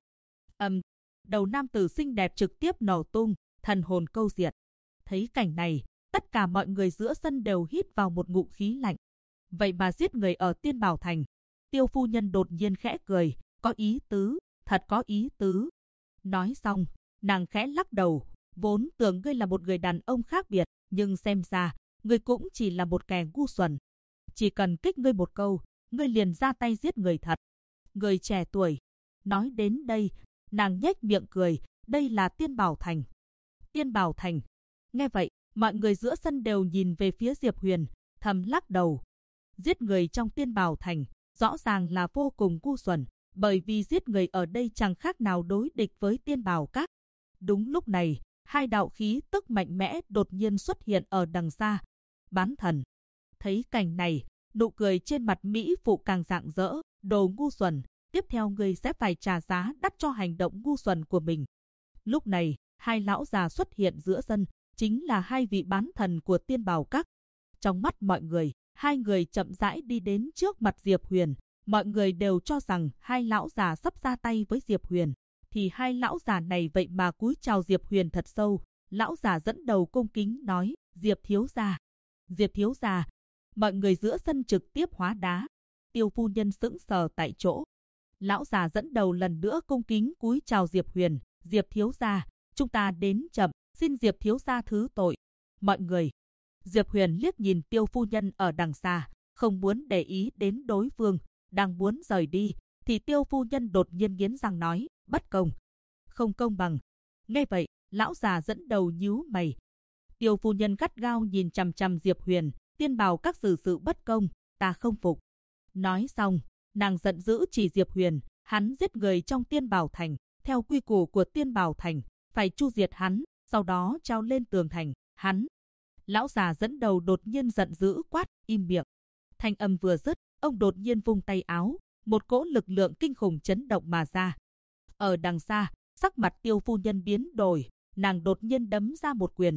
Đầu nam tử xinh đẹp trực tiếp nổ tung, thần hồn câu diệt. Thấy cảnh này, tất cả mọi người giữa sân đều hít vào một ngụm khí lạnh. Vậy mà giết người ở Tiên Bảo Thành. Tiêu phu nhân đột nhiên khẽ cười, có ý tứ, thật có ý tứ. Nói xong, nàng khẽ lắc đầu, vốn tưởng ngươi là một người đàn ông khác biệt, nhưng xem ra, ngươi cũng chỉ là một kẻ ngu xuẩn. Chỉ cần kích ngươi một câu, ngươi liền ra tay giết người thật. Người trẻ tuổi. Nói đến đây, nàng nhếch miệng cười, đây là Tiên Bảo Thành. Tiên Bảo Thành. Nghe vậy, mọi người giữa sân đều nhìn về phía Diệp Huyền, thầm lắc đầu. Giết người trong Tiên Bảo Thành, rõ ràng là vô cùng ngu xuẩn, bởi vì giết người ở đây chẳng khác nào đối địch với Tiên Bảo Các. Đúng lúc này, hai đạo khí tức mạnh mẽ đột nhiên xuất hiện ở đằng xa. Bán thần. Thấy cảnh này, nụ cười trên mặt Mỹ Phụ càng rạng rỡ, đồ ngu xuẩn, tiếp theo ngươi sẽ phải trả giá đắt cho hành động ngu xuẩn của mình. Lúc này, hai lão già xuất hiện giữa sân, chính là hai vị bán thần của Tiên Bảo Các. Trong mắt mọi người, hai người chậm rãi đi đến trước mặt Diệp Huyền. Mọi người đều cho rằng hai lão già sắp ra tay với Diệp Huyền. Thì hai lão già này vậy mà cúi chào Diệp Huyền thật sâu. Lão già dẫn đầu cung kính nói, Diệp thiếu gia. Diệp thiếu gia. Mọi người giữa sân trực tiếp hóa đá. Tiêu phu nhân sững sờ tại chỗ. Lão già dẫn đầu lần nữa cung kính cúi chào Diệp Huyền. Diệp thiếu gia, chúng ta đến chậm, xin Diệp thiếu gia thứ tội. Mọi người. Diệp Huyền liếc nhìn Tiêu phu nhân ở đằng xa, không muốn để ý đến đối phương. Đang muốn rời đi, thì Tiêu phu nhân đột nhiên nghiến răng nói, bất công. Không công bằng. Nghe vậy, lão già dẫn đầu nhíu mày. Tiêu phu nhân gắt gao nhìn chằm chằm Diệp Huyền, Tiên Bảo Các xử sự bất công, ta không phục. Nói xong, nàng giận dữ chỉ Diệp Huyền, hắn giết người trong Tiên Bảo Thành, theo quy củ của Tiên Bảo Thành, phải chu diệt hắn, sau đó treo lên tường thành, hắn. Lão già dẫn đầu đột nhiên giận dữ quát, im miệng. Thanh âm vừa dứt, ông đột nhiên vung tay áo, một cỗ lực lượng kinh khủng chấn động mà ra. Ở đằng xa, sắc mặt Tiêu phu nhân biến đổi, nàng đột nhiên đấm ra một quyền.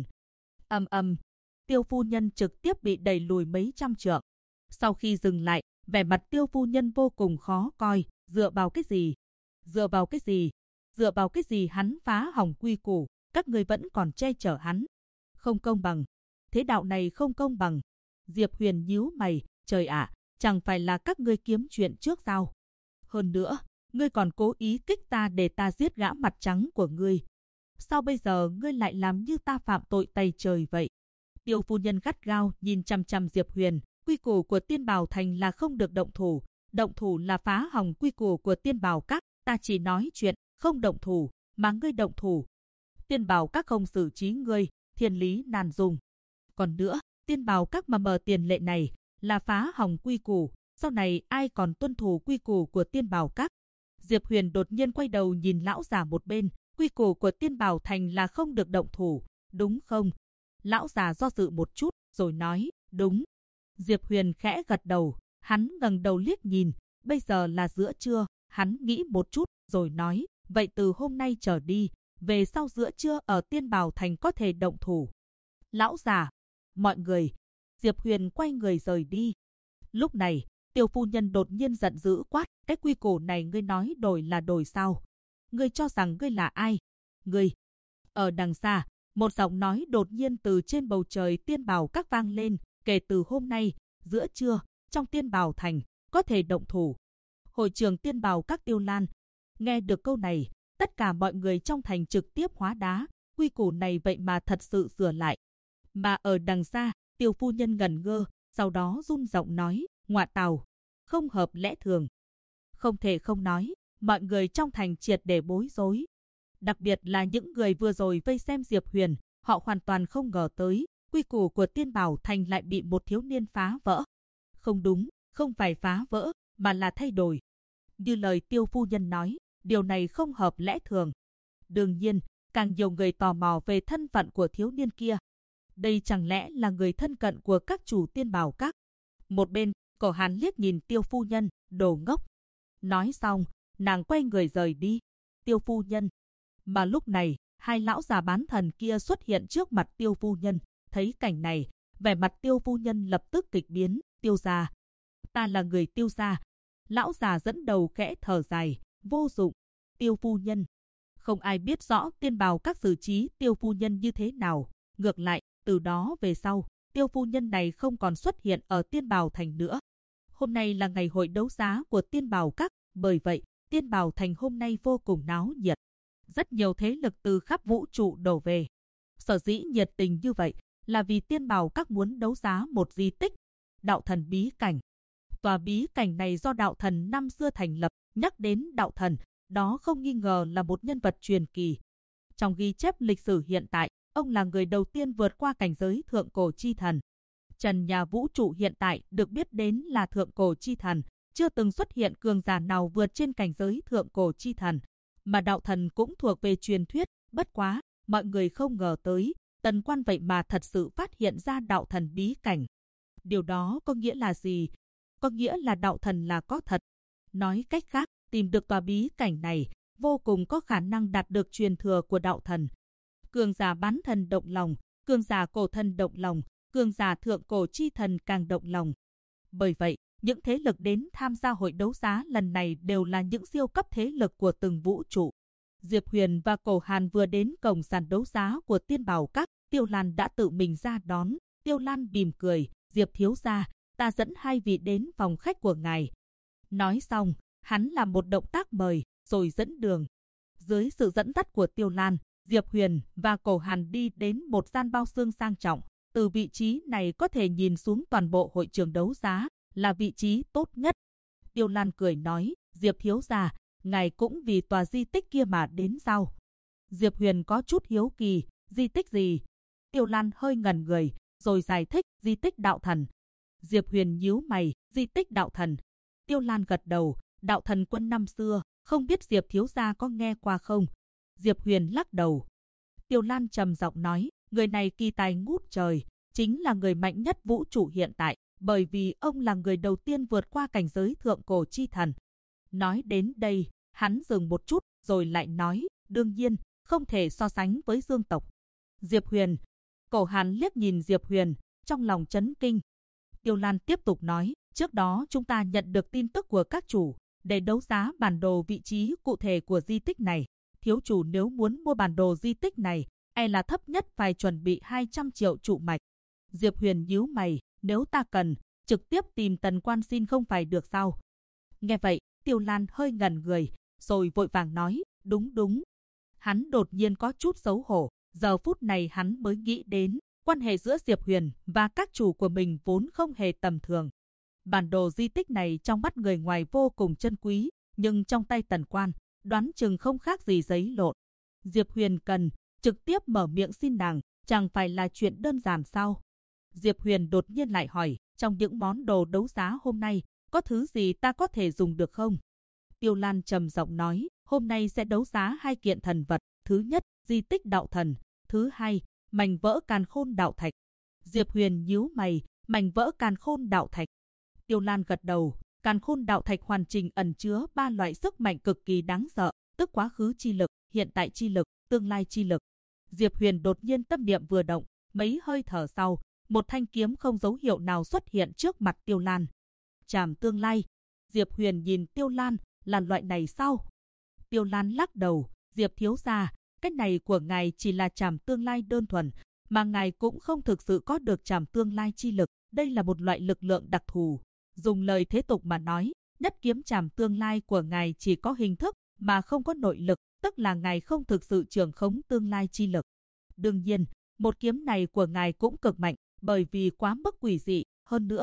Tiêu phu nhân trực tiếp bị đẩy lùi mấy trăm trượng. Sau khi dừng lại, vẻ mặt Tiêu phu nhân vô cùng khó coi, dựa vào cái gì? Dựa vào cái gì? Dựa vào cái gì hắn phá hỏng quy củ, các người vẫn còn che chở hắn? Không công bằng. Thế đạo này không công bằng. Diệp Huyền nhíu mày, trời ạ, chẳng phải là các ngươi kiếm chuyện trước sao? Hơn nữa, ngươi còn cố ý kích ta để ta giết gã mặt trắng của ngươi. Sao bây giờ ngươi lại làm như ta phạm tội tày trời vậy? Tiêu phu nhân gắt gao nhìn chằm chằm Diệp Huyền, quy củ của Tiên Bảo Thành là không được động thủ là phá hỏng quy củ của Tiên Bảo Các, ta chỉ nói chuyện, không động thủ, mà ngươi động thủ. Tiên Bảo Các không xử trí ngươi, thiên lý nan dung. Còn nữa, Tiên Bảo Các mà mở tiền lệ này là phá hỏng quy củ, sau này ai còn tuân thủ quy củ của Tiên Bảo Các? Diệp Huyền đột nhiên quay đầu nhìn lão già một bên, quy củ của Tiên Bảo Thành là không được động thủ, đúng không? Lão già do dự một chút, rồi nói, đúng. Diệp Huyền khẽ gật đầu, hắn ngẩng đầu liếc nhìn, bây giờ là giữa trưa, hắn nghĩ một chút, rồi nói, vậy từ hôm nay trở đi, về sau giữa trưa ở Tiên Bảo Thành có thể động thủ. Lão già, mọi người. Diệp Huyền quay người rời đi. Lúc này, Tiêu phu nhân đột nhiên giận dữ quát, cái quy củ này ngươi nói đổi là đổi sao? Ngươi cho rằng ngươi là ai? Ngươi. Ở đằng xa, một giọng nói đột nhiên từ trên bầu trời Tiên Bảo Các vang lên, kể từ hôm nay, giữa trưa, trong Tiên Bảo Thành, có thể động thủ. Hội trường Tiên Bảo Các Tiêu Lan. Nghe được câu này, tất cả mọi người trong thành trực tiếp hóa đá, quy củ này vậy mà thật sự sửa lại. Mà ở đằng xa, Tiêu phu nhân ngẩn ngơ, sau đó run giọng nói, Ngoạ tào, không hợp lẽ thường. Không thể không nói, mọi người trong thành triệt để bối rối. Đặc biệt là những người vừa rồi vây xem Diệp Huyền, họ hoàn toàn không ngờ tới, quy củ của Tiên Bảo Thành lại bị một thiếu niên phá vỡ. Không đúng, không phải phá vỡ, mà là thay đổi. Như lời Tiêu phu nhân nói, điều này không hợp lẽ thường. Đương nhiên, càng nhiều người tò mò về thân phận của thiếu niên kia. Đây chẳng lẽ là người thân cận của các chủ Tiên Bảo Các? Một bên, Cổ Hàn liếc nhìn Tiêu phu nhân, đồ ngốc. Nói xong, nàng quay người rời đi. Tiêu phu nhân. Mà lúc này, hai lão già bán thần kia xuất hiện trước mặt Tiêu phu nhân. Thấy cảnh này, vẻ mặt Tiêu phu nhân lập tức kịch biến. Tiêu gia, ta là người Tiêu gia. Lão già dẫn đầu khẽ thở dài, vô dụng. Tiêu phu nhân. Không ai biết rõ Tiên Bảo Các xử trí Tiêu phu nhân như thế nào. Ngược lại, từ đó về sau, Tiêu phu nhân này không còn xuất hiện ở Tiên Bảo Thành nữa. Hôm nay là ngày hội đấu giá của Tiên Bảo Các, bởi vậy, Tiên Bảo Thành hôm nay vô cùng náo nhiệt. Rất nhiều thế lực từ khắp vũ trụ đổ về. Sở dĩ nhiệt tình như vậy là vì Tiên Bảo Các muốn đấu giá một di tích, Đạo Thần Bí Cảnh. Tòa bí cảnh này do đạo thần năm xưa thành lập, nhắc đến đạo thần, đó không nghi ngờ là một nhân vật truyền kỳ. Trong ghi chép lịch sử hiện tại, ông là người đầu tiên vượt qua cảnh giới thượng cổ chi thần. Trần nhà vũ trụ hiện tại được biết đến là thượng cổ chi thần, chưa từng xuất hiện cường giả nào vượt trên cảnh giới thượng cổ chi thần. Mà đạo thần cũng thuộc về truyền thuyết, bất quá, mọi người không ngờ tới, Tần Quan vậy mà thật sự phát hiện ra đạo thần bí cảnh. Điều đó có nghĩa là gì? Có nghĩa là đạo thần là có thật. Nói cách khác, tìm được tòa bí cảnh này, vô cùng có khả năng đạt được truyền thừa của đạo thần. Cường giả bán thần động lòng, cường giả cổ thần động lòng, cường giả thượng cổ chi thần càng động lòng. Bởi vậy, những thế lực đến tham gia hội đấu giá lần này đều là những siêu cấp thế lực của từng vũ trụ. Diệp Huyền và Cổ Hàn vừa đến cổng sàn đấu giá của Tiên Bảo Các, Tiêu Lan đã tự mình ra đón. Tiêu Lan mỉm cười, Diệp thiếu gia, ta dẫn hai vị đến phòng khách của ngài. Nói xong, hắn làm một động tác mời, rồi dẫn đường. Dưới sự dẫn dắt của Tiêu Lan, Diệp Huyền và Cổ Hàn đi đến một gian bao xương sang trọng. Từ vị trí này có thể nhìn xuống toàn bộ hội trường đấu giá, là vị trí tốt nhất. Tiêu Lan cười nói, Diệp thiếu gia, ngài cũng vì tòa di tích kia mà đến sao? Diệp Huyền có chút hiếu kỳ, di tích gì? Tiêu Lan hơi ngẩn người, rồi giải thích, di tích đạo thần. Diệp Huyền nhíu mày, di tích đạo thần. Tiêu Lan gật đầu, đạo thần quân năm xưa, không biết Diệp thiếu gia có nghe qua không? Diệp Huyền lắc đầu. Tiêu Lan trầm giọng nói, người này kỳ tài ngút trời, chính là người mạnh nhất vũ trụ hiện tại, bởi vì ông là người đầu tiên vượt qua cảnh giới thượng cổ chi thần. Nói đến đây, hắn dừng một chút, rồi lại nói, đương nhiên, không thể so sánh với Dương tộc. Diệp Huyền. Cổ Hàn liếc nhìn Diệp Huyền, trong lòng chấn kinh. Tiêu Lan tiếp tục nói, trước đó chúng ta nhận được tin tức của các chủ, để đấu giá bản đồ vị trí cụ thể của di tích này. Thiếu chủ nếu muốn mua bản đồ di tích này, e là thấp nhất phải chuẩn bị 200 triệu trụ mạch. Diệp Huyền nhíu mày, nếu ta cần, trực tiếp tìm Tần Quan xin không phải được sao? Nghe vậy, Tiêu Lan hơi ngẩn người, rồi vội vàng nói, đúng. Hắn đột nhiên có chút xấu hổ, giờ phút này hắn mới nghĩ đến, quan hệ giữa Diệp Huyền và các chủ của mình vốn không hề tầm thường. Bản đồ di tích này trong mắt người ngoài vô cùng chân quý, nhưng trong tay Tần Quan, đoán chừng không khác gì giấy lộn. Diệp Huyền cần trực tiếp mở miệng xin nàng, chẳng phải là chuyện đơn giản sao? Diệp Huyền đột nhiên lại hỏi, trong những món đồ đấu giá hôm nay, có thứ gì ta có thể dùng được không? Tiêu Lan trầm giọng nói, hôm nay sẽ đấu giá 2 kiện thần vật, thứ nhất, di tích đạo thần, thứ hai, mảnh vỡ càn khôn đạo thạch. Diệp Huyền nhíu mày, mảnh vỡ càn khôn đạo thạch. Tiêu Lan gật đầu, càn khôn đạo thạch hoàn chỉnh ẩn chứa 3 loại sức mạnh cực kỳ đáng sợ, tức quá khứ chi lực, hiện tại chi lực, tương lai chi lực. Diệp Huyền đột nhiên tâm niệm vừa động, mấy hơi thở sau, một thanh kiếm không dấu hiệu nào xuất hiện trước mặt Tiêu Lan. Trảm tương lai. Diệp Huyền nhìn Tiêu Lan, là loại này sao? Tiêu Lan lắc đầu, Diệp thiếu gia, cái này của ngài chỉ là trảm tương lai đơn thuần, mà ngài cũng không thực sự có được trảm tương lai chi lực, đây là một loại lực lượng đặc thù. Dùng lời thế tục mà nói, nhất kiếm trảm tương lai của ngài chỉ có hình thức mà không có nội lực, tức là ngài không thực sự trưởng khống tương lai chi lực. Đương nhiên, một kiếm này của ngài cũng cực mạnh, bởi vì quá mức quỷ dị, hơn nữa,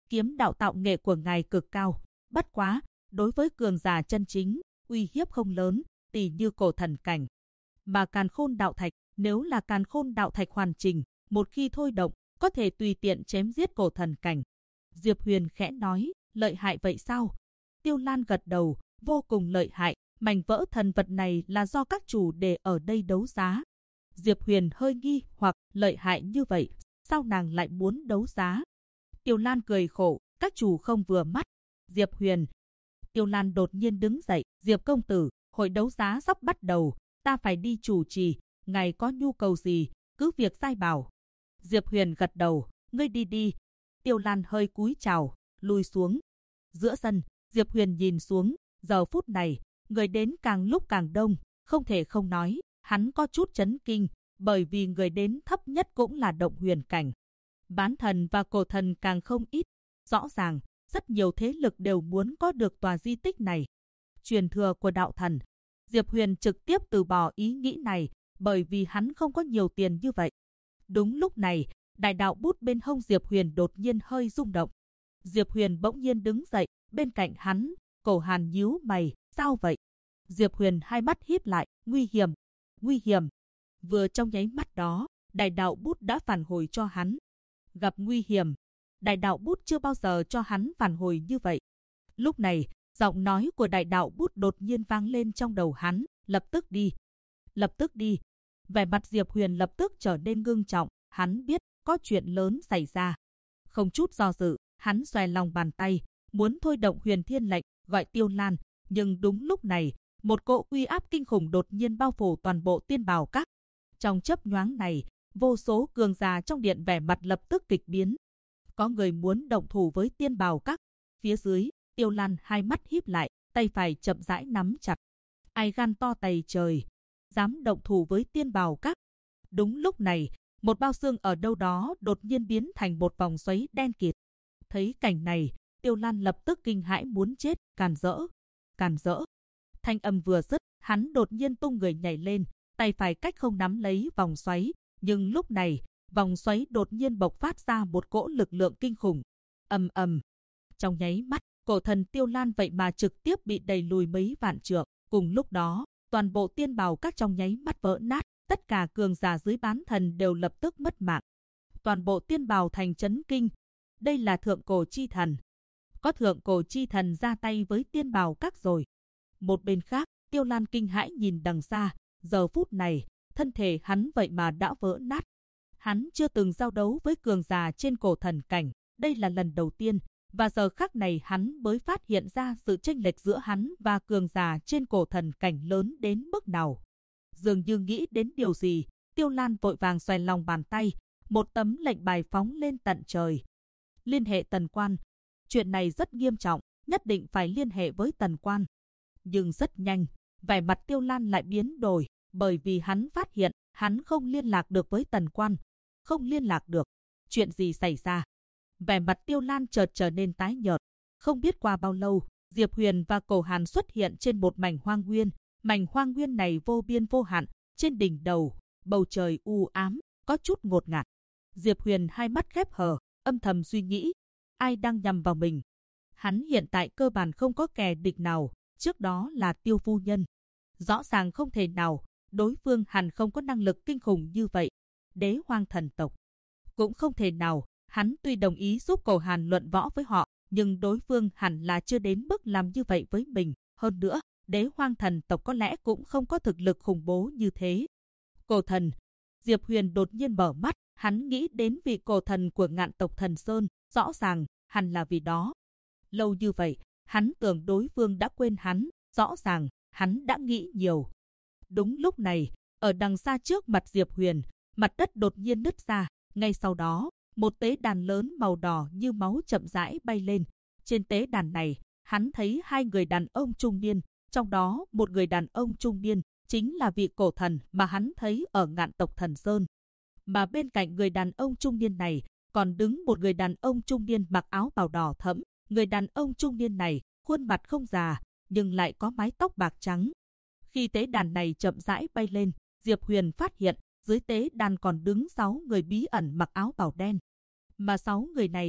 kiếm đạo tạo nghệ của ngài cực cao. Bất quá, đối với cường giả chân chính, uy hiếp không lớn, tỉ như cổ thần cảnh. Mà càn khôn đạo thạch, nếu là càn khôn đạo thạch hoàn chỉnh, một khi thôi động, có thể tùy tiện chém giết cổ thần cảnh. Diệp Huyền khẽ nói, lợi hại vậy sao? Tiêu Lan gật đầu, vô cùng lợi hại, mảnh vỡ thần vật này là do các chủ để ở đây đấu giá. Diệp Huyền hơi nghi hoặc lợi hại như vậy, sao nàng lại muốn đấu giá? Tiêu Lan cười khổ, các chủ không vừa mắt. Diệp Huyền. Tiêu Lan đột nhiên đứng dậy, Diệp công tử, hội đấu giá sắp bắt đầu, ta phải đi chủ trì, ngài có nhu cầu gì, cứ việc sai bảo. Diệp Huyền gật đầu, ngươi đi đi. Tiêu Lan hơi cúi chào, lui xuống. Giữa sân, Diệp Huyền nhìn xuống, giờ phút này, người đến càng lúc càng đông, không thể không nói, hắn có chút chấn kinh, bởi vì người đến thấp nhất cũng là động huyền cảnh. Bán thần và cổ thần càng không ít, rõ ràng, rất nhiều thế lực đều muốn có được tòa di tích này. Truyền thừa của đạo thần, Diệp Huyền trực tiếp từ bỏ ý nghĩ này, bởi vì hắn không có nhiều tiền như vậy. Đúng lúc này, đại đạo bút bên hông Diệp Huyền đột nhiên hơi rung động. Diệp Huyền bỗng nhiên đứng dậy, bên cạnh hắn, Cổ Hàn nhíu mày, sao vậy? Diệp Huyền hai mắt híp lại, nguy hiểm, nguy hiểm. Vừa trong nháy mắt đó, đại đạo bút đã phản hồi cho hắn. Gặp nguy hiểm, đại đạo bút chưa bao giờ cho hắn phản hồi như vậy. Lúc này, giọng nói của đại đạo bút đột nhiên vang lên trong đầu hắn, lập tức đi, lập tức đi. Vẻ mặt Diệp Huyền lập tức trở nên ngưng trọng, hắn biết có chuyện lớn xảy ra. Không chút do dự, hắn xòe lòng bàn tay, muốn thôi động Huyền Thiên lệnh, gọi Tiêu Lan, nhưng đúng lúc này, một cỗ uy áp kinh khủng đột nhiên bao phủ toàn bộ Tiên Bảo Các. Trong chớp nhoáng này, vô số cường giả trong điện vẻ mặt lập tức kịch biến. Có người muốn động thủ với Tiên Bảo Các. Phía dưới, Tiêu Lan hai mắt híp lại, tay phải chậm rãi nắm chặt. Ai gan to tày trời, dám động thủ với Tiên Bảo Các. Đúng lúc này, một bao xương ở đâu đó đột nhiên biến thành một vòng xoáy đen kịt. Thấy cảnh này, Tiêu Lan lập tức kinh hãi muốn chết, càn rỡ, càn rỡ. Thanh âm vừa dứt, hắn đột nhiên tung người nhảy lên, tay phải cách không nắm lấy vòng xoáy, nhưng lúc này, vòng xoáy đột nhiên bộc phát ra một cỗ lực lượng kinh khủng. Ầm ầm. Trong nháy mắt, cổ thần Tiêu Lan vậy mà trực tiếp bị đẩy lùi mấy vạn trượng. Cùng lúc đó, toàn bộ Tiên Bảo Các trong nháy mắt vỡ nát, tất cả cường giả dưới bán thần đều lập tức mất mạng. Toàn bộ Tiên Bảo thành chấn kinh. Đây là thượng cổ chi thần. Có thượng cổ chi thần ra tay với Tiên Bảo Các rồi. Một bên khác, Tiêu Lan kinh hãi nhìn đằng xa, giờ phút này, thân thể hắn vậy mà đã vỡ nát. Hắn chưa từng giao đấu với cường giả trên cổ thần cảnh, đây là lần đầu tiên, và giờ khắc này hắn mới phát hiện ra sự chênh lệch giữa hắn và cường giả trên cổ thần cảnh lớn đến mức nào. Dường như nghĩ đến điều gì, Tiêu Lan vội vàng xoay lòng bàn tay, một tấm lệnh bài phóng lên tận trời. Liên hệ Tần Quan. Chuyện này rất nghiêm trọng, nhất định phải liên hệ với Tần Quan. Nhưng rất nhanh, vẻ mặt Tiêu Lan lại biến đổi, bởi vì hắn phát hiện hắn không liên lạc được với Tần Quan. Không liên lạc được. Chuyện gì xảy ra? Vẻ mặt Tiêu Lan chợt trở nên tái nhợt. Không biết qua bao lâu, Diệp Huyền và Cổ Hàn xuất hiện trên một mảnh hoang nguyên. Mảnh hoang nguyên này vô biên vô hạn, trên đỉnh đầu, bầu trời u ám, có chút ngột ngạt. Diệp Huyền hai mắt khép hờ, âm thầm suy nghĩ, ai đang nhằm vào mình? Hắn hiện tại cơ bản không có kẻ địch nào, trước đó là Tiêu phu nhân. Rõ ràng không thể nào, đối phương hẳn không có năng lực kinh khủng như vậy. Đế Hoang thần tộc cũng không thể nào, hắn tuy đồng ý giúp Cổ Hàn luận võ với họ, nhưng đối phương hẳn là chưa đến mức làm như vậy với mình. Hơn nữa, Đế Hoang thần tộc có lẽ cũng không có thực lực khủng bố như thế. Cổ thần. Diệp Huyền đột nhiên mở mắt, hắn nghĩ đến vị cổ thần của Ngạn tộc Thần Sơn, rõ ràng, hẳn là vì đó. Lâu như vậy, hắn tưởng đối phương đã quên hắn, rõ ràng, hắn đã nghĩ nhiều. Đúng lúc này, ở đằng xa trước mặt Diệp Huyền, mặt đất đột nhiên nứt ra, ngay sau đó, một tế đàn lớn màu đỏ như máu chậm rãi bay lên. Trên tế đàn này, hắn thấy hai người đàn ông trung niên, trong đó một người đàn ông trung niên chính là vị cổ thần mà hắn thấy ở Ngạn tộc Thần Sơn. Mà bên cạnh người đàn ông trung niên này, còn đứng một người đàn ông trung niên mặc áo bào đỏ thẫm. Người đàn ông trung niên này, khuôn mặt không già, nhưng lại có mái tóc bạc trắng. Khi tế đàn này chậm rãi bay lên, Diệp Huyền phát hiện, dưới tế đàn còn đứng 6 người bí ẩn mặc áo bào đen. Mà 6 người này,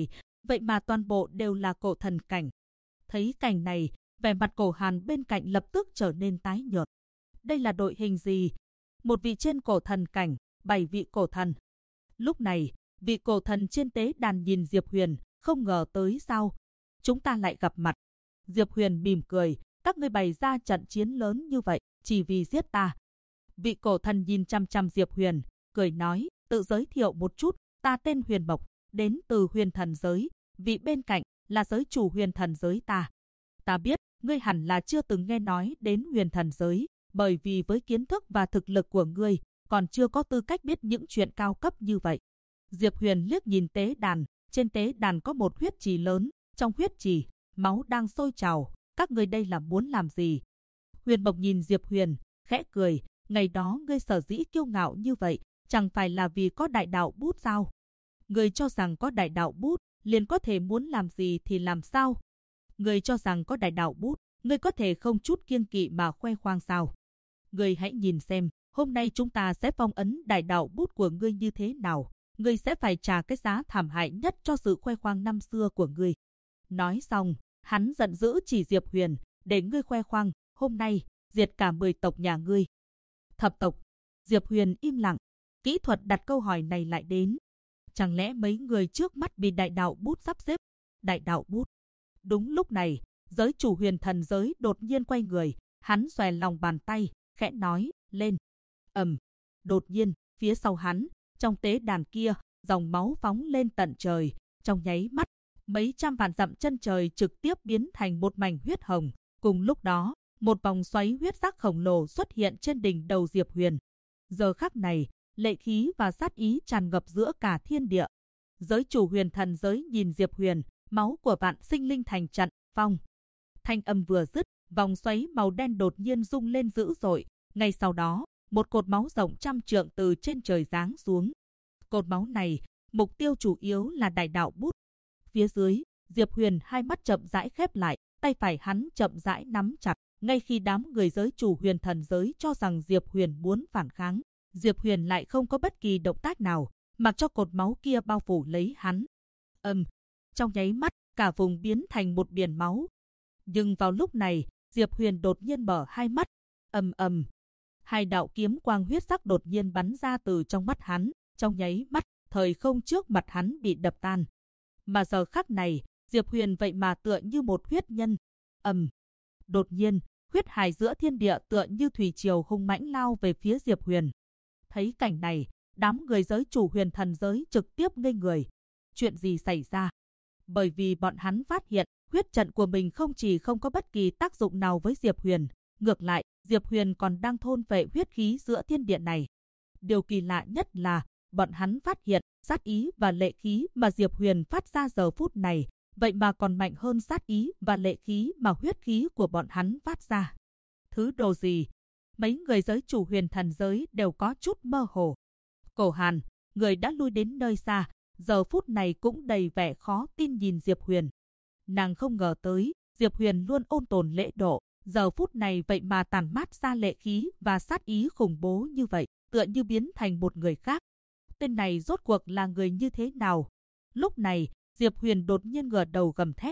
vậy mà toàn bộ đều là cổ thần cảnh. Thấy cảnh này, vẻ mặt Cổ Hàn bên cạnh lập tức trở nên tái nhợt. Đây là đội hình gì? Một vị trên cổ thần cảnh, 7 vị cổ thần. Lúc này, vị cổ thần trên tế đàn nhìn Diệp Huyền, không ngờ tới sao chúng ta lại gặp mặt. Diệp Huyền mỉm cười, các ngươi bày ra trận chiến lớn như vậy, chỉ vì giết ta. Vị cổ thần nhìn chăm chăm Diệp Huyền, cười nói, tự giới thiệu một chút, ta tên Huyền Mộc, đến từ Huyền Thần giới, vị bên cạnh là giới chủ Huyền Thần giới ta. Ta biết, ngươi hẳn là chưa từng nghe nói đến Huyền Thần giới, bởi vì với kiến thức và thực lực của ngươi, còn chưa có tư cách biết những chuyện cao cấp như vậy. Diệp Huyền liếc nhìn tế đàn, trên tế đàn có một huyết trì lớn, trong huyết trì, máu đang sôi trào, các ngươi đây là muốn làm gì? Huyền Mộc nhìn Diệp Huyền, khẽ cười, ngày đó ngươi sở dĩ kiêu ngạo như vậy, chẳng phải là vì có đại đạo bút sao? Ngươi cho rằng có đại đạo bút, liền có thể muốn làm gì thì làm sao? Ngươi cho rằng có đại đạo bút, ngươi có thể không chút kiêng kỵ mà khoe khoang sao? Ngươi hãy nhìn xem, hôm nay chúng ta sẽ phong ấn đại đạo bút của ngươi như thế nào? Ngươi sẽ phải trả cái giá thảm hại nhất cho sự khoe khoang năm xưa của ngươi. Nói xong, hắn giận dữ chỉ Diệp Huyền, để ngươi khoe khoang, hôm nay, diệt cả 10 tộc nhà ngươi. Thập tộc. Diệp Huyền im lặng, kỹ thuật đặt câu hỏi này lại đến. Chẳng lẽ mấy người trước mắt bị đại đạo bút sắp xếp? Đại đạo bút. Đúng lúc này, giới chủ Huyền Thần giới đột nhiên quay người, hắn xòe lòng bàn tay, khẽ nói, lên. Đột nhiên, phía sau hắn, trong tế đàn kia, dòng máu phóng lên tận trời, trong nháy mắt, mấy trăm vạn dặm chân trời trực tiếp biến thành một mảnh huyết hồng. Cùng lúc đó, một vòng xoáy huyết sắc khổng lồ xuất hiện trên đỉnh đầu Diệp Huyền. Giờ khắc này, lệ khí và sát ý tràn ngập giữa cả thiên địa. Giới chủ Huyền Thần giới nhìn Diệp Huyền, máu của vạn sinh linh thành trận, phong. Thanh âm vừa dứt, vòng xoáy màu đen đột nhiên rung lên dữ dội. Ngay sau đó, một cột máu rộng trăm trượng từ trên trời giáng xuống. Cột máu này, mục tiêu chủ yếu là đại đạo bút. Phía dưới, Diệp Huyền hai mắt chậm rãi khép lại, tay phải hắn chậm rãi nắm chặt. Ngay khi đám người giới chủ Huyền Thần giới cho rằng Diệp Huyền muốn phản kháng, Diệp Huyền lại không có bất kỳ động tác nào, mặc cho cột máu kia bao phủ lấy hắn. Trong nháy mắt, cả vùng biến thành một biển máu. Nhưng vào lúc này, Diệp Huyền đột nhiên mở hai mắt. Hai đạo kiếm quang huyết sắc đột nhiên bắn ra từ trong mắt hắn, trong nháy mắt, thời không trước mặt hắn bị đập tan. Mà giờ khắc này, Diệp Huyền vậy mà tựa như một huyết nhân. Đột nhiên, huyết hải giữa thiên địa tựa như thủy triều hung mãnh lao về phía Diệp Huyền. Thấy cảnh này, đám người giới chủ Huyền Thần giới trực tiếp ngây người. Chuyện gì xảy ra? Bởi vì bọn hắn phát hiện, huyết trận của mình không chỉ không có bất kỳ tác dụng nào với Diệp Huyền, ngược lại, Diệp Huyền còn đang thôn phệ huyết khí giữa thiên địa này. Điều kỳ lạ nhất là, bọn hắn phát hiện, sát ý và lệ khí mà Diệp Huyền phát ra giờ phút này, vậy mà còn mạnh hơn sát ý và lệ khí mà huyết khí của bọn hắn phát ra. Thứ đồ gì? Mấy người giới chủ Huyền Thần giới đều có chút mơ hồ. Cổ Hàn, người đã lui đến nơi xa, giờ phút này cũng đầy vẻ khó tin nhìn Diệp Huyền. Nàng không ngờ tới, Diệp Huyền luôn ôn tồn lễ độ, giờ phút này vậy mà tàn mát ra lệ khí và sát ý khủng bố như vậy, tựa như biến thành một người khác. Tên này rốt cuộc là người như thế nào? Lúc này, Diệp Huyền đột nhiên ngửa đầu gầm thét.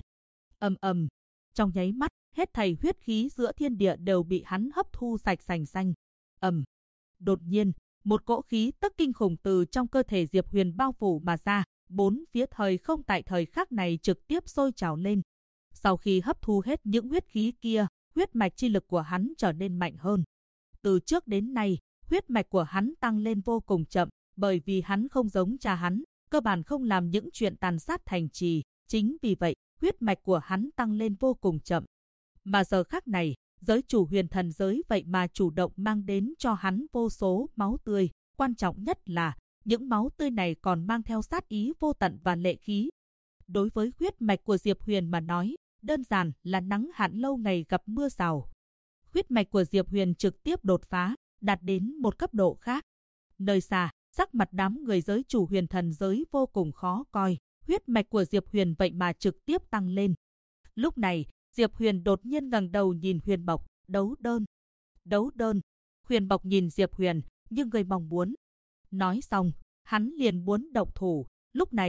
Trong nháy mắt, hết thảy huyết khí giữa thiên địa đều bị hắn hấp thu sạch sành xanh. Đột nhiên, một cỗ khí tức kinh khủng từ trong cơ thể Diệp Huyền bao phủ mà ra, bốn phía thời không tại thời khắc này trực tiếp sôi trào lên. Sau khi hấp thu hết những huyết khí kia, huyết mạch chi lực của hắn trở nên mạnh hơn. Từ trước đến nay, huyết mạch của hắn tăng lên vô cùng chậm, bởi vì hắn không giống cha hắn, cơ bản không làm những chuyện tàn sát thành trì, chính vì vậy, huyết mạch của hắn tăng lên vô cùng chậm. Mà giờ khắc này, giới chủ Huyền Thần giới vậy mà chủ động mang đến cho hắn vô số máu tươi, quan trọng nhất là, những máu tươi này còn mang theo sát ý vô tận và lệ khí. Đối với huyết mạch của Diệp Huyền mà nói, đơn giản là nắng hạn lâu ngày gặp mưa rào. Huyết mạch của Diệp Huyền trực tiếp đột phá, đạt đến một cấp độ khác. Nơi xa, sắc mặt đám người giới chủ Huyền Thần giới vô cùng khó coi, huyết mạch của Diệp Huyền vậy mà trực tiếp tăng lên. Lúc này, Diệp Huyền đột nhiên ngẩng đầu nhìn Huyền Mộc, đấu đơn. Đấu đơn. Huyền Mộc nhìn Diệp Huyền, nhưng người mong muốn. Nói xong, hắn liền muốn động thủ. Lúc này,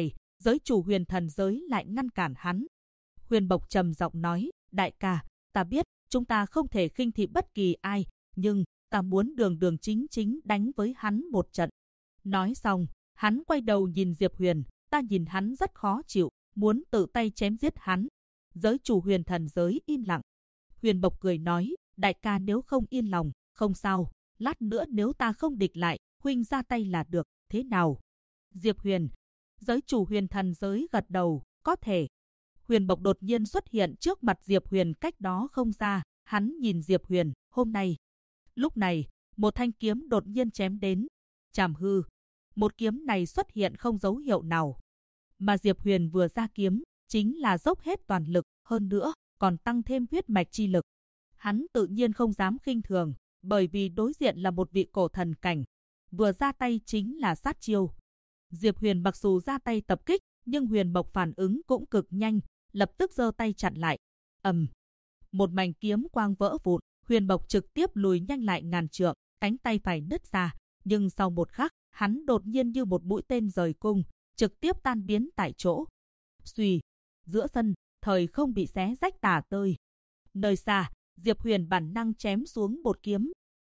giới chủ Huyền Thần giới lại ngăn cản hắn. Huyền Bộc trầm giọng nói, đại ca, ta biết chúng ta không thể khinh thị bất kỳ ai, nhưng ta muốn đường đường chính chính đánh với hắn một trận. Nói xong, hắn quay đầu nhìn Diệp Huyền, ta nhìn hắn rất khó chịu, muốn tự tay chém giết hắn. Giới chủ Huyền Thần giới im lặng. Huyền Bộc cười nói, đại ca nếu không yên lòng, không sao, lát nữa nếu ta không địch lại, huynh ra tay là được, thế nào? Diệp Huyền, giới chủ Huyền Thần giới gật đầu, có thể. Huyền Bộc đột nhiên xuất hiện trước mặt Diệp Huyền cách đó không xa, hắn nhìn Diệp Huyền, hôm nay. Lúc này, một thanh kiếm đột nhiên chém đến, chảm hư. Một kiếm này xuất hiện không dấu hiệu nào. Mà Diệp Huyền vừa ra kiếm, chính là dốc hết toàn lực, hơn nữa, còn tăng thêm huyết mạch chi lực. Hắn tự nhiên không dám khinh thường, bởi vì đối diện là một vị cổ thần cảnh. Vừa ra tay chính là sát chiêu. Diệp Huyền mặc dù ra tay tập kích, nhưng Huyền Bộc phản ứng cũng cực nhanh, lập tức giơ tay chặn lại. Một mảnh kiếm quang vỡ vụn, Huyền Bộc trực tiếp lùi nhanh lại ngàn trượng, cánh tay phải nứt ra, nhưng sau một khắc, hắn đột nhiên như một mũi tên rời cung, trực tiếp tan biến tại chỗ. Xuy, giữa sân, thời không bị xé rách tả tơi. Nơi xa, Diệp Huyền bản năng chém xuống một kiếm.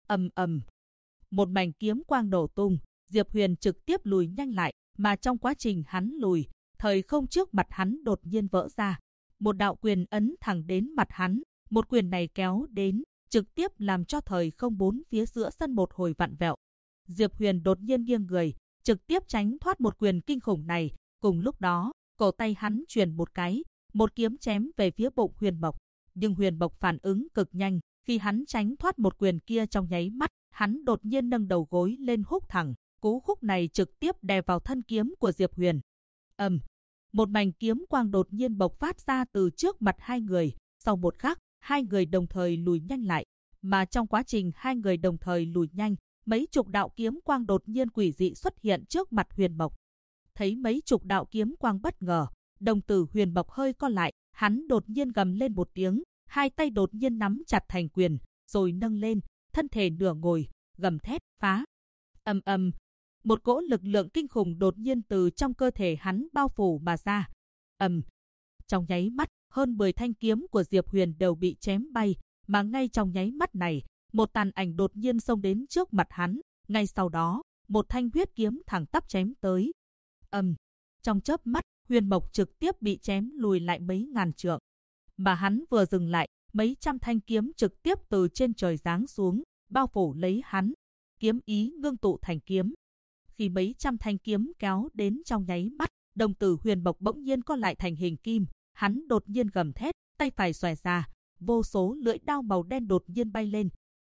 Một mảnh kiếm quang nổ tung, Diệp Huyền trực tiếp lùi nhanh lại, mà trong quá trình hắn lùi, thời không trước mặt hắn đột nhiên vỡ ra. Một đạo quyền ấn thẳng đến mặt hắn, một quyền này kéo đến, trực tiếp làm cho thời không bốn phía giữa sân một hồi vặn vẹo. Diệp Huyền đột nhiên nghiêng người, trực tiếp tránh thoát một quyền kinh khủng này. Cùng lúc đó, cổ tay hắn chuyển một cái, một kiếm chém về phía bụng Huyền Bộc. Nhưng Huyền Bộc phản ứng cực nhanh, khi hắn tránh thoát một quyền kia trong nháy mắt, hắn đột nhiên nâng đầu gối lên húc thẳng, cú húc này trực tiếp đè vào thân kiếm của Diệp Huyền. Một mảnh kiếm quang đột nhiên bộc phát ra từ trước mặt hai người, sau một khắc, hai người đồng thời lùi nhanh lại, mà trong quá trình hai người đồng thời lùi nhanh, mấy chục đạo kiếm quang đột nhiên quỷ dị xuất hiện trước mặt Huyền Bộc. Thấy mấy chục đạo kiếm quang bất ngờ, đồng tử Huyền Bộc hơi co lại, hắn đột nhiên gầm lên một tiếng, hai tay đột nhiên nắm chặt thành quyền, rồi nâng lên, thân thể nửa ngồi, gầm thét, phá. Một cỗ lực lượng kinh khủng đột nhiên từ trong cơ thể hắn bao phủ mà ra. Trong nháy mắt, hơn 10 thanh kiếm của Diệp Huyền đều bị chém bay, mà ngay trong nháy mắt này, một tàn ảnh đột nhiên xông đến trước mặt hắn, ngay sau đó, một thanh huyết kiếm thẳng tắp chém tới. Trong chớp mắt, Huyền Bộc trực tiếp bị chém lùi lại mấy ngàn trượng. Mà hắn vừa dừng lại, mấy trăm thanh kiếm trực tiếp từ trên trời giáng xuống, bao phủ lấy hắn. Kiếm ý ngưng tụ thành kiếm. Khi mấy trăm thanh kiếm kéo đến trong nháy mắt, đồng tử Huyền Bộc bỗng nhiên co lại thành hình kim, hắn đột nhiên gầm thét, tay phải xòe ra, vô số lưỡi đao màu đen đột nhiên bay lên.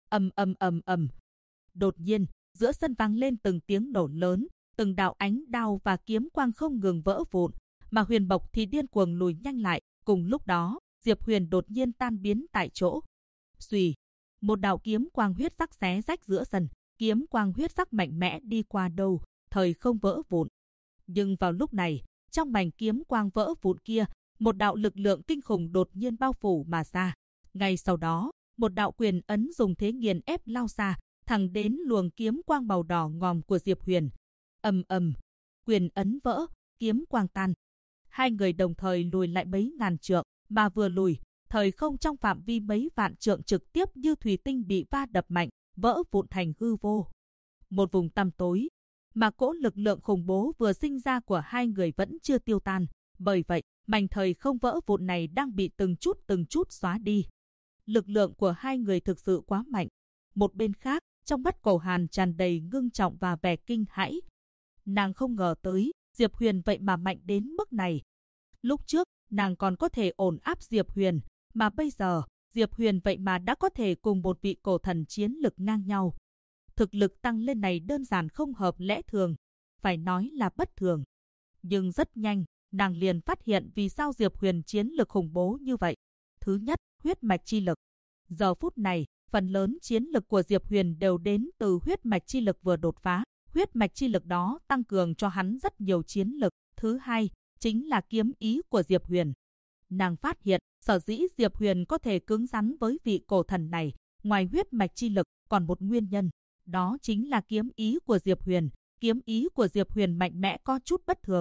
Đột nhiên, giữa sân vang lên từng tiếng nổ lớn, từng đạo ánh đao và kiếm quang không ngừng vỡ vụn, mà Huyền Bộc thì điên cuồng lùi nhanh lại. Cùng lúc đó, Diệp Huyền đột nhiên tan biến tại chỗ. Xuy, một đạo kiếm quang huyết sắc xé rách giữa sân, kiếm quang huyết sắc mạnh mẽ đi qua đâu, thời không vỡ vụn. Nhưng vào lúc này, trong mảnh kiếm quang vỡ vụn kia, một đạo lực lượng kinh khủng đột nhiên bao phủ mà ra. Ngay sau đó, một đạo quyền ấn dùng thế nghiền ép lao ra, thẳng đến luồng kiếm quang màu đỏ ngòm của Diệp Huyền. Quyền ấn vỡ, kiếm quang tan. Hai người đồng thời lùi lại mấy ngàn trượng, mà vừa lùi, thời không trong phạm vi mấy vạn trượng trực tiếp như thủy tinh bị va đập mạnh, vỡ vụn thành hư vô. Một vùng tăm tối, mà cỗ lực lượng khủng bố vừa sinh ra của hai người vẫn chưa tiêu tan. Bởi vậy, mảnh thời không vỡ vụn này đang bị từng chút xóa đi. Lực lượng của hai người thực sự quá mạnh. Một bên khác, trong mắt Cổ Hàn tràn đầy ngưng trọng và vẻ kinh hãi. Nàng không ngờ tới, Diệp Huyền vậy mà mạnh đến mức này. Lúc trước, nàng còn có thể ổn áp Diệp Huyền, mà bây giờ, Diệp Huyền vậy mà đã có thể cùng một vị cổ thần chiến lực ngang nhau. Thực lực tăng lên này đơn giản không hợp lẽ thường, phải nói là bất thường. Nhưng rất nhanh, nàng liền phát hiện vì sao Diệp Huyền chiến lực khủng bố như vậy. Thứ nhất, huyết mạch chi lực. Giờ phút này, phần lớn chiến lực của Diệp Huyền đều đến từ huyết mạch chi lực vừa đột phá. Huyết mạch chi lực đó tăng cường cho hắn rất nhiều chiến lực. Thứ hai, chính là kiếm ý của Diệp Huyền. Nàng phát hiện, sở dĩ Diệp Huyền có thể cứng rắn với vị cổ thần này, ngoài huyết mạch chi lực, còn một nguyên nhân. Đó chính là kiếm ý của Diệp Huyền. Kiếm ý của Diệp Huyền mạnh mẽ có chút bất thường,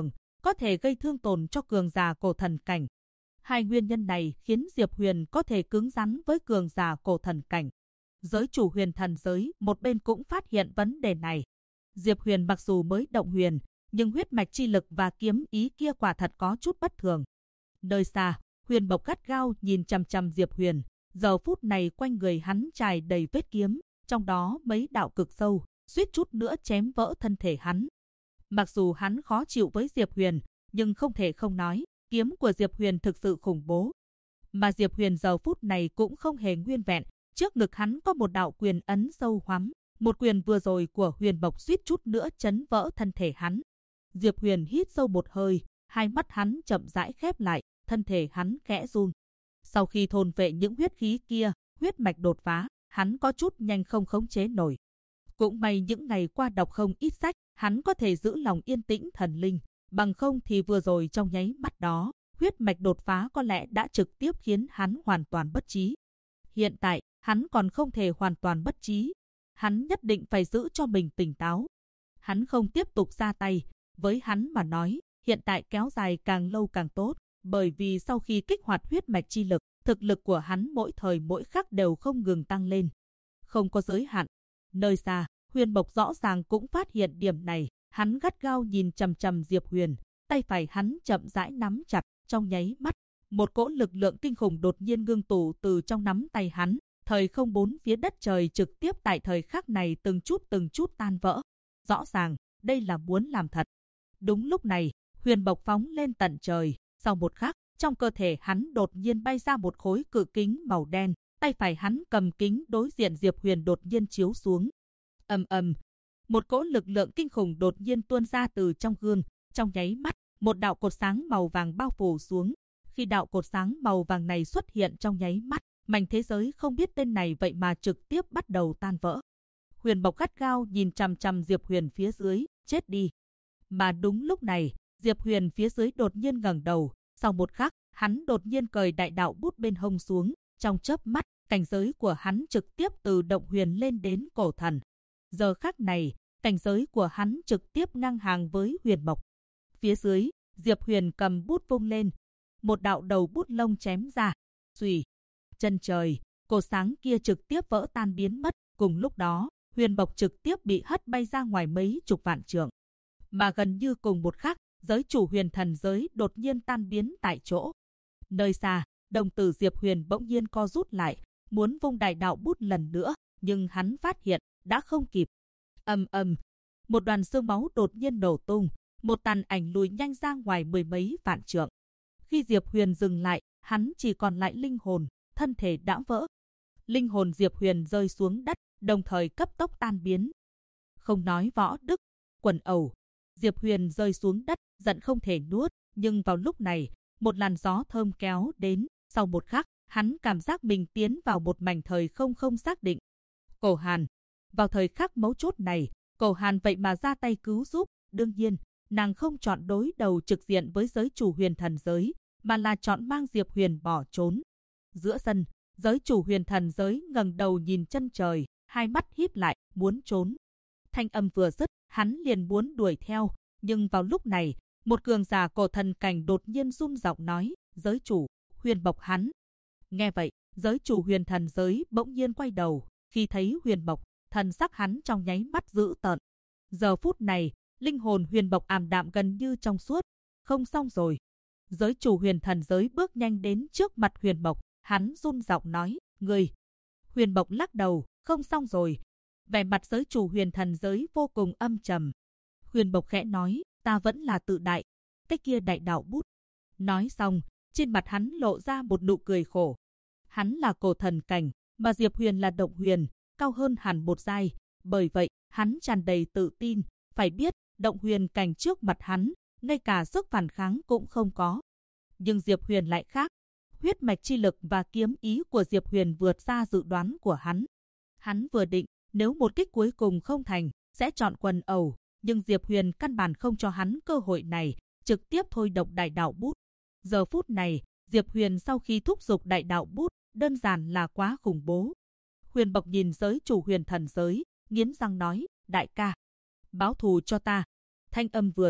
có thể gây thương tổn cho cường giả cổ thần cảnh. Hai nguyên nhân này khiến Diệp Huyền có thể cứng rắn với cường giả cổ thần cảnh. Giới chủ huyền thần giới một bên cũng phát hiện vấn đề này. Diệp Huyền mặc dù mới động huyền, nhưng huyết mạch chi lực và kiếm ý kia quả thật có chút bất thường. Nơi xa, Huyền Bộc gắt gao nhìn chằm chằm Diệp Huyền. Giờ phút này quanh người hắn trải đầy vết kiếm, trong đó mấy đạo cực sâu, suýt chút nữa chém vỡ thân thể hắn. Mặc dù hắn khó chịu với Diệp Huyền, nhưng không thể không nói, kiếm của Diệp Huyền thực sự khủng bố. Mà Diệp Huyền giờ phút này cũng không hề nguyên vẹn, trước ngực hắn có một đạo quyền ấn sâu hoắm, một quyền vừa rồi của Huyền Bộc suýt chút nữa chấn vỡ thân thể hắn. Diệp Huyền hít sâu một hơi, hai mắt hắn chậm rãi khép lại, thân thể hắn khẽ run. Sau khi thôn vệ những huyết khí kia, huyết mạch đột phá, hắn có chút nhanh không khống chế nổi. Cũng may những ngày qua đọc không ít sách, hắn có thể giữ lòng yên tĩnh thần linh, bằng không thì vừa rồi trong nháy mắt đó, huyết mạch đột phá có lẽ đã trực tiếp khiến hắn hoàn toàn bất trí. Hiện tại, hắn còn không thể hoàn toàn bất trí. Hắn nhất định phải giữ cho mình tỉnh táo. Hắn không tiếp tục ra tay, với hắn mà nói, hiện tại kéo dài càng lâu càng tốt, bởi vì sau khi kích hoạt huyết mạch chi lực, thực lực của hắn mỗi thời mỗi khắc đều không ngừng tăng lên. Không có giới hạn. Nơi xa, Huyền Bộc rõ ràng cũng phát hiện điểm này, hắn gắt gao nhìn chằm chằm Diệp Huyền, tay phải hắn chậm rãi nắm chặt, trong nháy mắt, một cỗ lực lượng kinh khủng đột nhiên ngưng tụ từ trong nắm tay hắn, thời không bốn phía đất trời trực tiếp tại thời khắc này từng chút tan vỡ. Rõ ràng, đây là muốn làm thật. Đúng lúc này, Huyền Bộc phóng lên tận trời, sau một khắc, trong cơ thể hắn đột nhiên bay ra một khối cự kính màu đen, tay phải hắn cầm kính đối diện Diệp Huyền đột nhiên chiếu xuống. Ầm ầm, một cỗ lực lượng kinh khủng đột nhiên tuôn ra từ trong gương, trong nháy mắt, một đạo cột sáng màu vàng bao phủ xuống. Khi đạo cột sáng màu vàng này xuất hiện trong nháy mắt, mảnh thế giới không biết tên này vậy mà trực tiếp bắt đầu tan vỡ. Huyền Bộc gắt gao nhìn chằm chằm Diệp Huyền phía dưới, chết đi. Mà đúng lúc này, Diệp Huyền phía dưới đột nhiên ngẩng đầu, sau một khắc, hắn đột nhiên cởi đại đạo bút bên hông xuống, trong chớp mắt, cảnh giới của hắn trực tiếp từ động huyền lên đến cổ thần. Giờ khắc này, cảnh giới của hắn trực tiếp ngang hàng với Huyền Bộc. Phía dưới, Diệp Huyền cầm bút vung lên, một đạo đầu bút lông chém ra, xùy. Chân trời, cột sáng kia trực tiếp vỡ tan biến mất, cùng lúc đó, Huyền Bộc trực tiếp bị hất bay ra ngoài mấy chục vạn trượng. Mà gần như cùng một khắc, giới chủ huyền thần giới đột nhiên tan biến tại chỗ. Nơi xa, đồng tử Diệp Huyền bỗng nhiên co rút lại, muốn vung đại đạo bút lần nữa, nhưng hắn phát hiện, đã không kịp. Ầm ầm, một đoàn xương máu đột nhiên nổ tung, một tàn ảnh lùi nhanh ra ngoài mười mấy vạn trượng. Khi Diệp Huyền dừng lại, hắn chỉ còn lại linh hồn, thân thể đã vỡ. Linh hồn Diệp Huyền rơi xuống đất, đồng thời cấp tốc tan biến. Không nói võ đức, quần ẩu, Diệp Huyền rơi xuống đất, giận không thể nuốt, nhưng vào lúc này, một làn gió thơm kéo đến, sau một khắc, hắn cảm giác mình tiến vào một mảnh thời không không xác định. Cổ Hàn, vào thời khắc mấu chốt này, Cổ Hàn vậy mà ra tay cứu giúp, đương nhiên, nàng không chọn đối đầu trực diện với giới chủ huyền thần giới, mà là chọn mang Diệp Huyền bỏ trốn. Giữa sân, giới chủ huyền thần giới ngẩng đầu nhìn chân trời, hai mắt híp lại, muốn trốn. Thanh âm vừa dứt, hắn liền muốn đuổi theo, nhưng vào lúc này, một cường giả cổ thần cảnh đột nhiên run giọng nói, giới chủ, Huyền Bộc hắn. Nghe vậy, giới chủ huyền thần giới bỗng nhiên quay đầu, khi thấy Huyền Bộc, thần sắc hắn trong nháy mắt dữ tợn. Giờ phút này, linh hồn Huyền Bộc ảm đạm gần như trong suốt, không xong rồi. Giới chủ huyền thần giới bước nhanh đến trước mặt Huyền Bộc, hắn run giọng nói, ngươi. Huyền Bộc lắc đầu, không xong rồi. Vẻ mặt giới chủ huyền thần giới vô cùng âm trầm. Huyền Bộc khẽ nói, ta vẫn là tự đại, cái kia đại đạo bút. Nói xong, trên mặt hắn lộ ra một nụ cười khổ. Hắn là cổ thần cảnh, mà Diệp Huyền là động huyền, cao hơn hẳn một giai. Bởi vậy, hắn tràn đầy tự tin, phải biết, động huyền cảnh trước mặt hắn, ngay cả sức phản kháng cũng không có. Nhưng Diệp Huyền lại khác. Huyết mạch chi lực và kiếm ý của Diệp Huyền vượt ra dự đoán của hắn. Hắn vừa định, nếu một kích cuối cùng không thành, sẽ chọn quần ẩu, nhưng Diệp Huyền căn bản không cho hắn cơ hội này, trực tiếp thôi động đại đạo bút. Giờ phút này, Diệp Huyền sau khi thúc giục đại đạo bút, đơn giản là quá khủng bố. Huyền Bộc nhìn giới chủ huyền thần giới, nghiến răng nói, đại ca, báo thù cho ta. Thanh âm vừa dứt,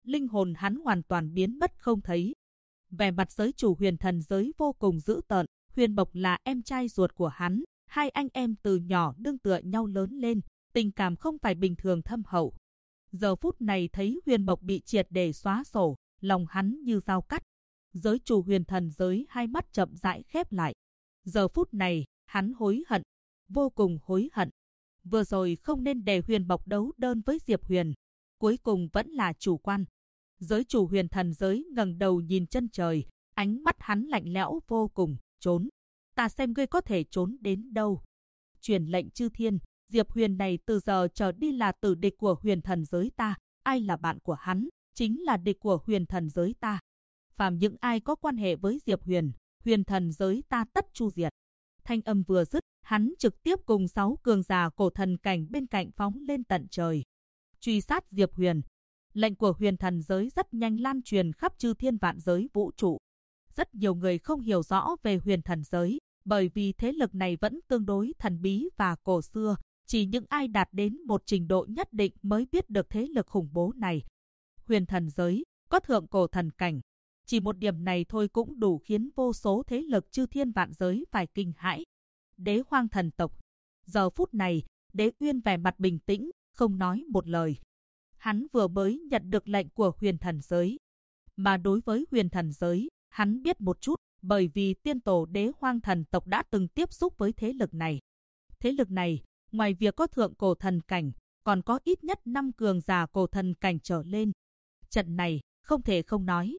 linh hồn hắn hoàn toàn biến mất không thấy. Vẻ mặt giới chủ Huyền Thần giới vô cùng dữ tợn. Huyền Bộc là em trai ruột của hắn, hai anh em từ nhỏ nương tựa nhau lớn lên, tình cảm không phải bình thường thâm hậu. Giờ phút này thấy Huyền Bộc bị triệt để xóa sổ, lòng hắn như dao cắt. Giới chủ Huyền Thần giới hai mắt chậm rãi khép lại. Giờ phút này, hắn hối hận, vô cùng hối hận. Vừa rồi không nên để Huyền Bộc đấu đơn với Diệp Huyền. Cuối cùng vẫn là chủ quan. Giới chủ Huyền Thần giới ngẩng đầu nhìn chân trời, ánh mắt hắn lạnh lẽo vô cùng. Trốn. Ta xem ngươi có thể trốn đến đâu. Truyền lệnh chư thiên, Diệp Huyền này từ giờ trở đi là tử địch của Huyền Thần giới ta. Ai là bạn của hắn, chính là địch của Huyền Thần giới ta. Phàm những ai có quan hệ với Diệp Huyền, Huyền Thần giới ta tất chu diệt. Thanh âm vừa dứt, hắn trực tiếp cùng 6 cường giả cổ thần cảnh bên cạnh phóng lên tận trời. Truy sát Diệp Huyền. Lệnh của Huyền Thần giới rất nhanh lan truyền khắp chư thiên vạn giới vũ trụ. Rất nhiều người không hiểu rõ về Huyền Thần giới, bởi vì thế lực này vẫn tương đối thần bí và cổ xưa. Chỉ những ai đạt đến một trình độ nhất định mới biết được thế lực khủng bố này. Huyền Thần giới, có thượng cổ thần cảnh. Chỉ một điểm này thôi cũng đủ khiến vô số thế lực chư thiên vạn giới phải kinh hãi. Đế Hoang thần tộc. Giờ phút này, Đế Uyên vẻ mặt bình tĩnh, không nói một lời. Hắn vừa mới nhận được lệnh của Huyền Thần giới. Mà đối với Huyền Thần giới, hắn biết một chút, bởi vì tiên tổ Đế Hoang thần tộc đã từng tiếp xúc với thế lực này. Thế lực này, ngoài việc có thượng cổ thần cảnh, còn có ít nhất 5 cường giả cổ thần cảnh trở lên. Trận này, không thể không nói,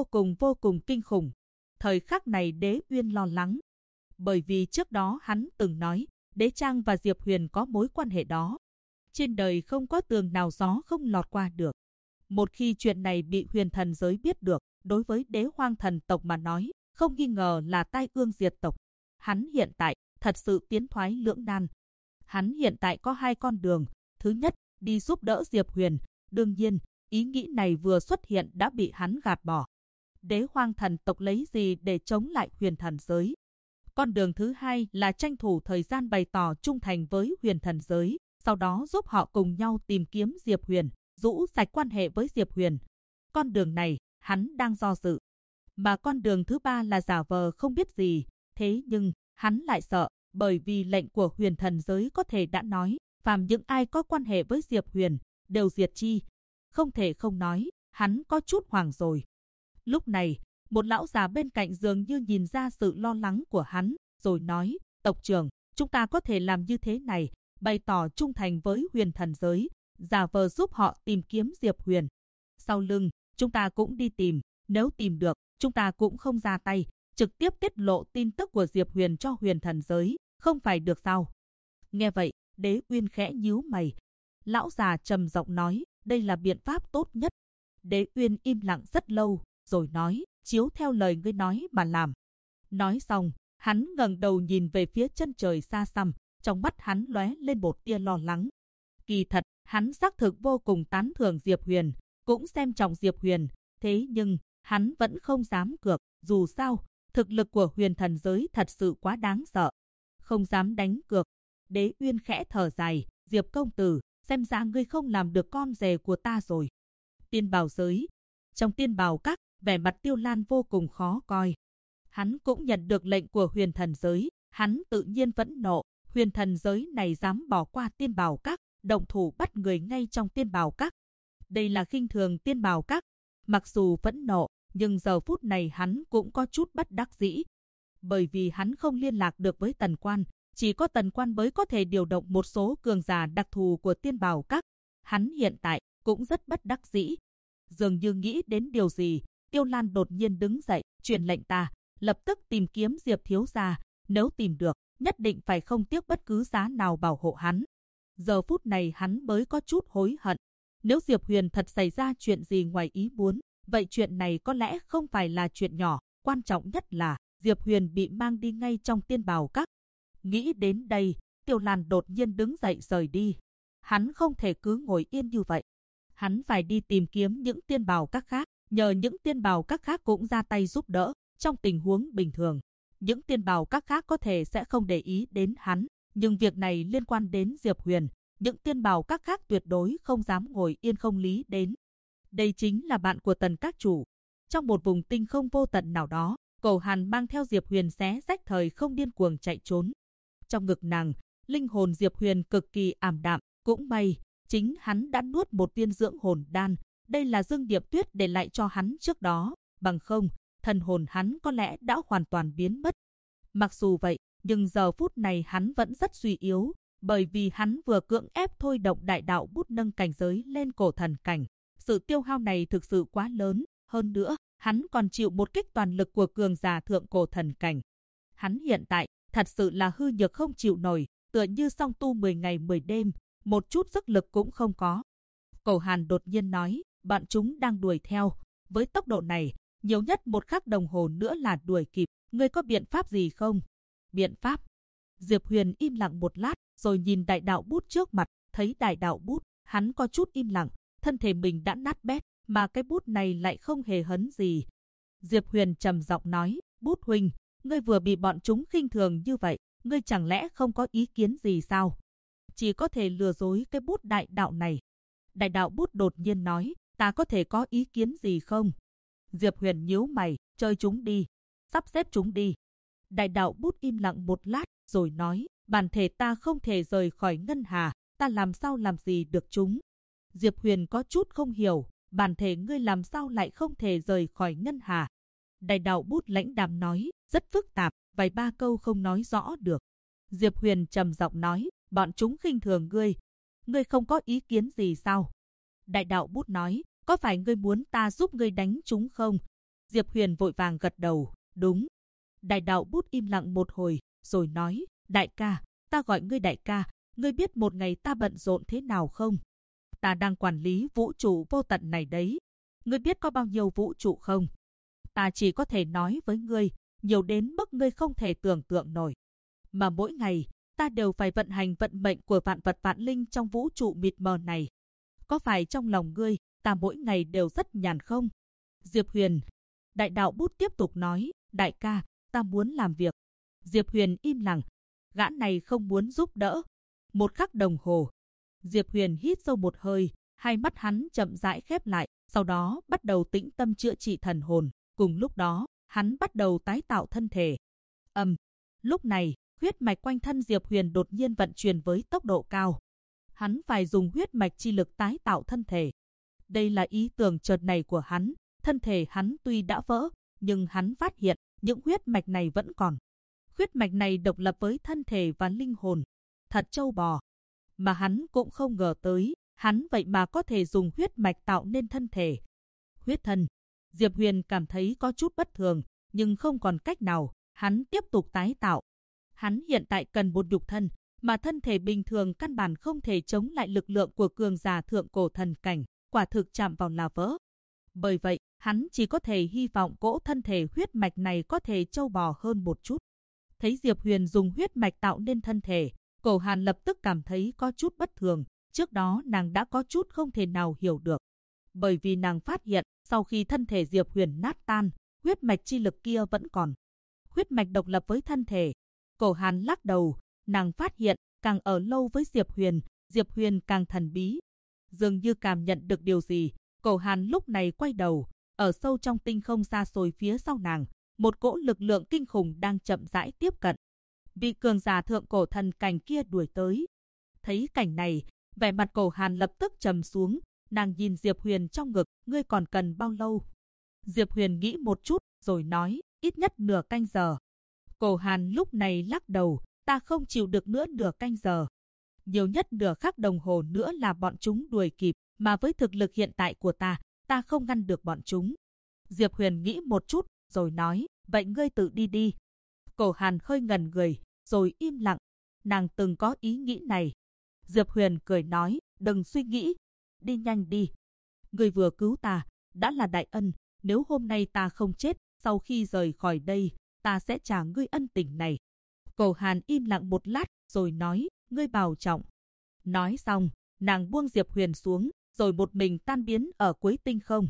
vô cùng kinh khủng. Thời khắc này Đế Uyên lo lắng. Bởi vì trước đó hắn từng nói, Đế Trang và Diệp Huyền có mối quan hệ đó. Trên đời không có tường nào gió không lọt qua được. Một khi chuyện này bị Huyền Thần giới biết được, đối với Đế Hoang thần tộc mà nói, không nghi ngờ là tai ương diệt tộc. Hắn hiện tại, thật sự tiến thoái lưỡng nan. Hắn hiện tại có 2 con đường. Thứ nhất, đi giúp đỡ Diệp Huyền. Đương nhiên, ý nghĩ này vừa xuất hiện đã bị hắn gạt bỏ. Đế Hoang thần tộc lấy gì để chống lại Huyền Thần giới? Con đường thứ hai là tranh thủ thời gian bày tỏ trung thành với Huyền Thần giới, sau đó giúp họ cùng nhau tìm kiếm Diệp Huyền, rũ sạch quan hệ với Diệp Huyền. Con đường này, hắn đang do dự. Mà con đường thứ ba là giả vờ không biết gì, thế nhưng, hắn lại sợ, bởi vì lệnh của Huyền Thần giới có thể đã nói, phàm những ai có quan hệ với Diệp Huyền, đều diệt chi. Không thể không nói, hắn có chút hoảng rồi. Lúc này, một lão già bên cạnh dường như nhìn ra sự lo lắng của hắn, rồi nói, tộc trưởng, chúng ta có thể làm như thế này, bày tỏ trung thành với Huyền Thần giới, giả vờ giúp họ tìm kiếm Diệp Huyền. Sau lưng, chúng ta cũng đi tìm, nếu tìm được, chúng ta cũng không ra tay, trực tiếp tiết lộ tin tức của Diệp Huyền cho Huyền Thần giới, không phải được sao? Nghe vậy, Đế Uyên khẽ nhíu mày. Lão già trầm giọng nói, đây là biện pháp tốt nhất. Đế Uyên im lặng rất lâu, rồi nói, chiếu theo lời ngươi nói mà làm. Nói xong, hắn ngẩng đầu nhìn về phía chân trời xa xăm, trong mắt hắn lóe lên một tia lo lắng. Kỳ thật, hắn xác thực vô cùng tán thưởng Diệp Huyền, cũng xem trọng Diệp Huyền, thế nhưng, hắn vẫn không dám cược, dù sao, thực lực của Huyền Thần giới thật sự quá đáng sợ. Không dám đánh cược. Đế Uyên khẽ thở dài, Diệp công tử, xem ra ngươi không làm được con rể của ta rồi. Tiên Bảo giới. Trong Tiên Bảo các, vẻ mặt Tiêu Lan vô cùng khó coi. Hắn cũng nhận được lệnh của Huyền Thần giới, hắn tự nhiên vẫn nộ. Huyền Thần giới này dám bỏ qua Tiên Bảo các, động thủ bắt người ngay trong Tiên Bảo các. Đây là khinh thường Tiên Bảo các. Mặc dù vẫn nộ, nhưng giờ phút này hắn cũng có chút bất đắc dĩ. Bởi vì hắn không liên lạc được với Tần Quan, chỉ có Tần Quan mới có thể điều động một số cường giả đặc thù của Tiên Bảo các. Hắn hiện tại cũng rất bất đắc dĩ. Dường như nghĩ đến điều gì, Tiêu Lan đột nhiên đứng dậy, truyền lệnh ta, lập tức tìm kiếm Diệp thiếu gia, nếu tìm được, nhất định phải không tiếc bất cứ giá nào bảo hộ hắn. Giờ phút này hắn mới có chút hối hận. Nếu Diệp Huyền thật xảy ra chuyện gì ngoài ý muốn, vậy chuyện này có lẽ không phải là chuyện nhỏ, quan trọng nhất là Diệp Huyền bị mang đi ngay trong Tiên Bảo các. Nghĩ đến đây, Tiêu Lan đột nhiên đứng dậy rời đi. Hắn không thể cứ ngồi yên như vậy. Hắn phải đi tìm kiếm những Tiên Bảo các khác, nhờ những Tiên Bảo các khác cũng ra tay giúp đỡ. Trong tình huống bình thường, những Tiên Bảo các khác có thể sẽ không để ý đến hắn, nhưng việc này liên quan đến Diệp Huyền, những Tiên Bảo các khác tuyệt đối không dám ngồi yên không lý đến. Đây chính là bạn của Tần các chủ. Trong một vùng tinh không vô tận nào đó, Cổ Hàn mang theo Diệp Huyền xé rách thời không điên cuồng chạy trốn. Trong ngực nàng, linh hồn Diệp Huyền cực kỳ ảm đạm, cũng may, chính hắn đã nuốt một viên dưỡng hồn đan, đây là Dương Điệp Tuyết để lại cho hắn trước đó, bằng không, thần hồn hắn có lẽ đã hoàn toàn biến mất. Mặc dù vậy, nhưng giờ phút này hắn vẫn rất suy yếu, bởi vì hắn vừa cưỡng ép thôi động đại đạo bút nâng cảnh giới lên cổ thần cảnh. Sự tiêu hao này thực sự quá lớn, hơn nữa, hắn còn chịu một kích toàn lực của cường giả thượng cổ thần cảnh. Hắn hiện tại, thật sự là hư nhược không chịu nổi, tựa như song tu 10 ngày 10 đêm, một chút sức lực cũng không có. Cổ Hàn đột nhiên nói, bọn chúng đang đuổi theo, với tốc độ này, nhiều nhất một khắc đồng hồ nữa là đuổi kịp, ngươi có biện pháp gì không? Biện pháp? Diệp Huyền im lặng một lát, rồi nhìn đại đạo bút trước mặt, thấy đại đạo bút, hắn có chút im lặng, thân thể mình đã nát bét, mà cái bút này lại không hề hấn gì. Diệp Huyền trầm giọng nói, bút huynh, ngươi vừa bị bọn chúng khinh thường như vậy, ngươi chẳng lẽ không có ý kiến gì sao? Chỉ có thể lừa dối cái bút đại đạo này. Đại đạo bút đột nhiên nói, ta có thể có ý kiến gì không? Diệp Huyền nhíu mày, chơi chúng đi, sắp xếp chúng đi. Đại đạo bút im lặng một lát, rồi nói, bản thể ta không thể rời khỏi Ngân Hà, ta làm sao làm gì được chúng? Diệp Huyền có chút không hiểu, bản thể ngươi làm sao lại không thể rời khỏi Ngân Hà? Đại đạo bút lãnh đạm nói, rất phức tạp, vài ba câu không nói rõ được. Diệp Huyền trầm giọng nói, bọn chúng khinh thường ngươi không có ý kiến gì sao? Đại đạo bút nói, có phải ngươi muốn ta giúp ngươi đánh chúng không? Diệp Huyền vội vàng gật đầu, đúng. Đại đạo bút im lặng một hồi, rồi nói, đại ca, ta gọi ngươi đại ca, ngươi biết một ngày ta bận rộn thế nào không? Ta đang quản lý vũ trụ vô tận này đấy. Ngươi biết có bao nhiêu vũ trụ không? Ta chỉ có thể nói với ngươi, nhiều đến mức ngươi không thể tưởng tượng nổi. Mà mỗi ngày, ta đều phải vận hành vận mệnh của vạn vật vạn linh trong vũ trụ mịt mờ này. Có phải trong lòng ngươi, ta mỗi ngày đều rất nhàn không? Diệp Huyền. Đại đạo bút tiếp tục nói, đại ca, ta muốn làm việc. Diệp Huyền im lặng, gã này không muốn giúp đỡ. Một khắc đồng hồ, Diệp Huyền hít sâu một hơi, hai mắt hắn chậm rãi khép lại, sau đó bắt đầu tĩnh tâm chữa trị thần hồn. Cùng lúc đó, hắn bắt đầu tái tạo thân thể. Lúc này, huyết mạch quanh thân Diệp Huyền đột nhiên vận chuyển với tốc độ cao. Hắn phải dùng huyết mạch chi lực tái tạo thân thể. Đây là ý tưởng chợt này của hắn. Thân thể hắn tuy đã vỡ, nhưng hắn phát hiện những huyết mạch này vẫn còn. Huyết mạch này độc lập với thân thể và linh hồn. Thật trâu bò. Mà hắn cũng không ngờ tới, hắn vậy mà có thể dùng huyết mạch tạo nên thân thể. Huyết thân. Diệp Huyền cảm thấy có chút bất thường, nhưng không còn cách nào, hắn tiếp tục tái tạo. Hắn hiện tại cần một nhục thân, mà thân thể bình thường căn bản không thể chống lại lực lượng của cường giả thượng cổ thần cảnh, quả thực chạm vào là vỡ. Bởi vậy, hắn chỉ có thể hy vọng cỗ thân thể huyết mạch này có thể trâu bò hơn một chút. Thấy Diệp Huyền dùng huyết mạch tạo nên thân thể, Cổ Hàn lập tức cảm thấy có chút bất thường, trước đó nàng đã có chút không thể nào hiểu được. Bởi vì nàng phát hiện, sau khi thân thể Diệp Huyền nát tan, huyết mạch chi lực kia vẫn còn. Huyết mạch độc lập với thân thể. Cổ Hàn lắc đầu, nàng phát hiện, càng ở lâu với Diệp Huyền càng thần bí. Dường như cảm nhận được điều gì, Cổ Hàn lúc này quay đầu, ở sâu trong tinh không xa xôi phía sau nàng, một cỗ lực lượng kinh khủng đang chậm rãi tiếp cận. Vị cường giả thượng cổ thần cảnh kia đuổi tới. Thấy cảnh này, vẻ mặt Cổ Hàn lập tức trầm xuống, nàng nhìn Diệp Huyền trong ngực, ngươi còn cần bao lâu? Diệp Huyền nghĩ một chút, rồi nói, ít nhất nửa canh giờ. Cổ Hàn lúc này lắc đầu, ta không chịu được nữa nửa canh giờ. Nhiều nhất nửa khắc đồng hồ nữa là bọn chúng đuổi kịp, mà với thực lực hiện tại của ta không ngăn được bọn chúng. Diệp Huyền nghĩ một chút, rồi nói, vậy ngươi tự đi đi. Cổ Hàn hơi ngẩn người, rồi im lặng. Nàng từng có ý nghĩ này. Diệp Huyền cười nói, đừng suy nghĩ, đi nhanh đi. Ngươi vừa cứu ta, đã là đại ân, nếu hôm nay ta không chết, sau khi rời khỏi đây, ta sẽ trả ngươi ân tình này. Cổ Hàn im lặng một lát, rồi nói, ngươi bảo trọng. Nói xong, nàng buông Diệp Huyền xuống, rồi một mình tan biến ở cuối tinh không.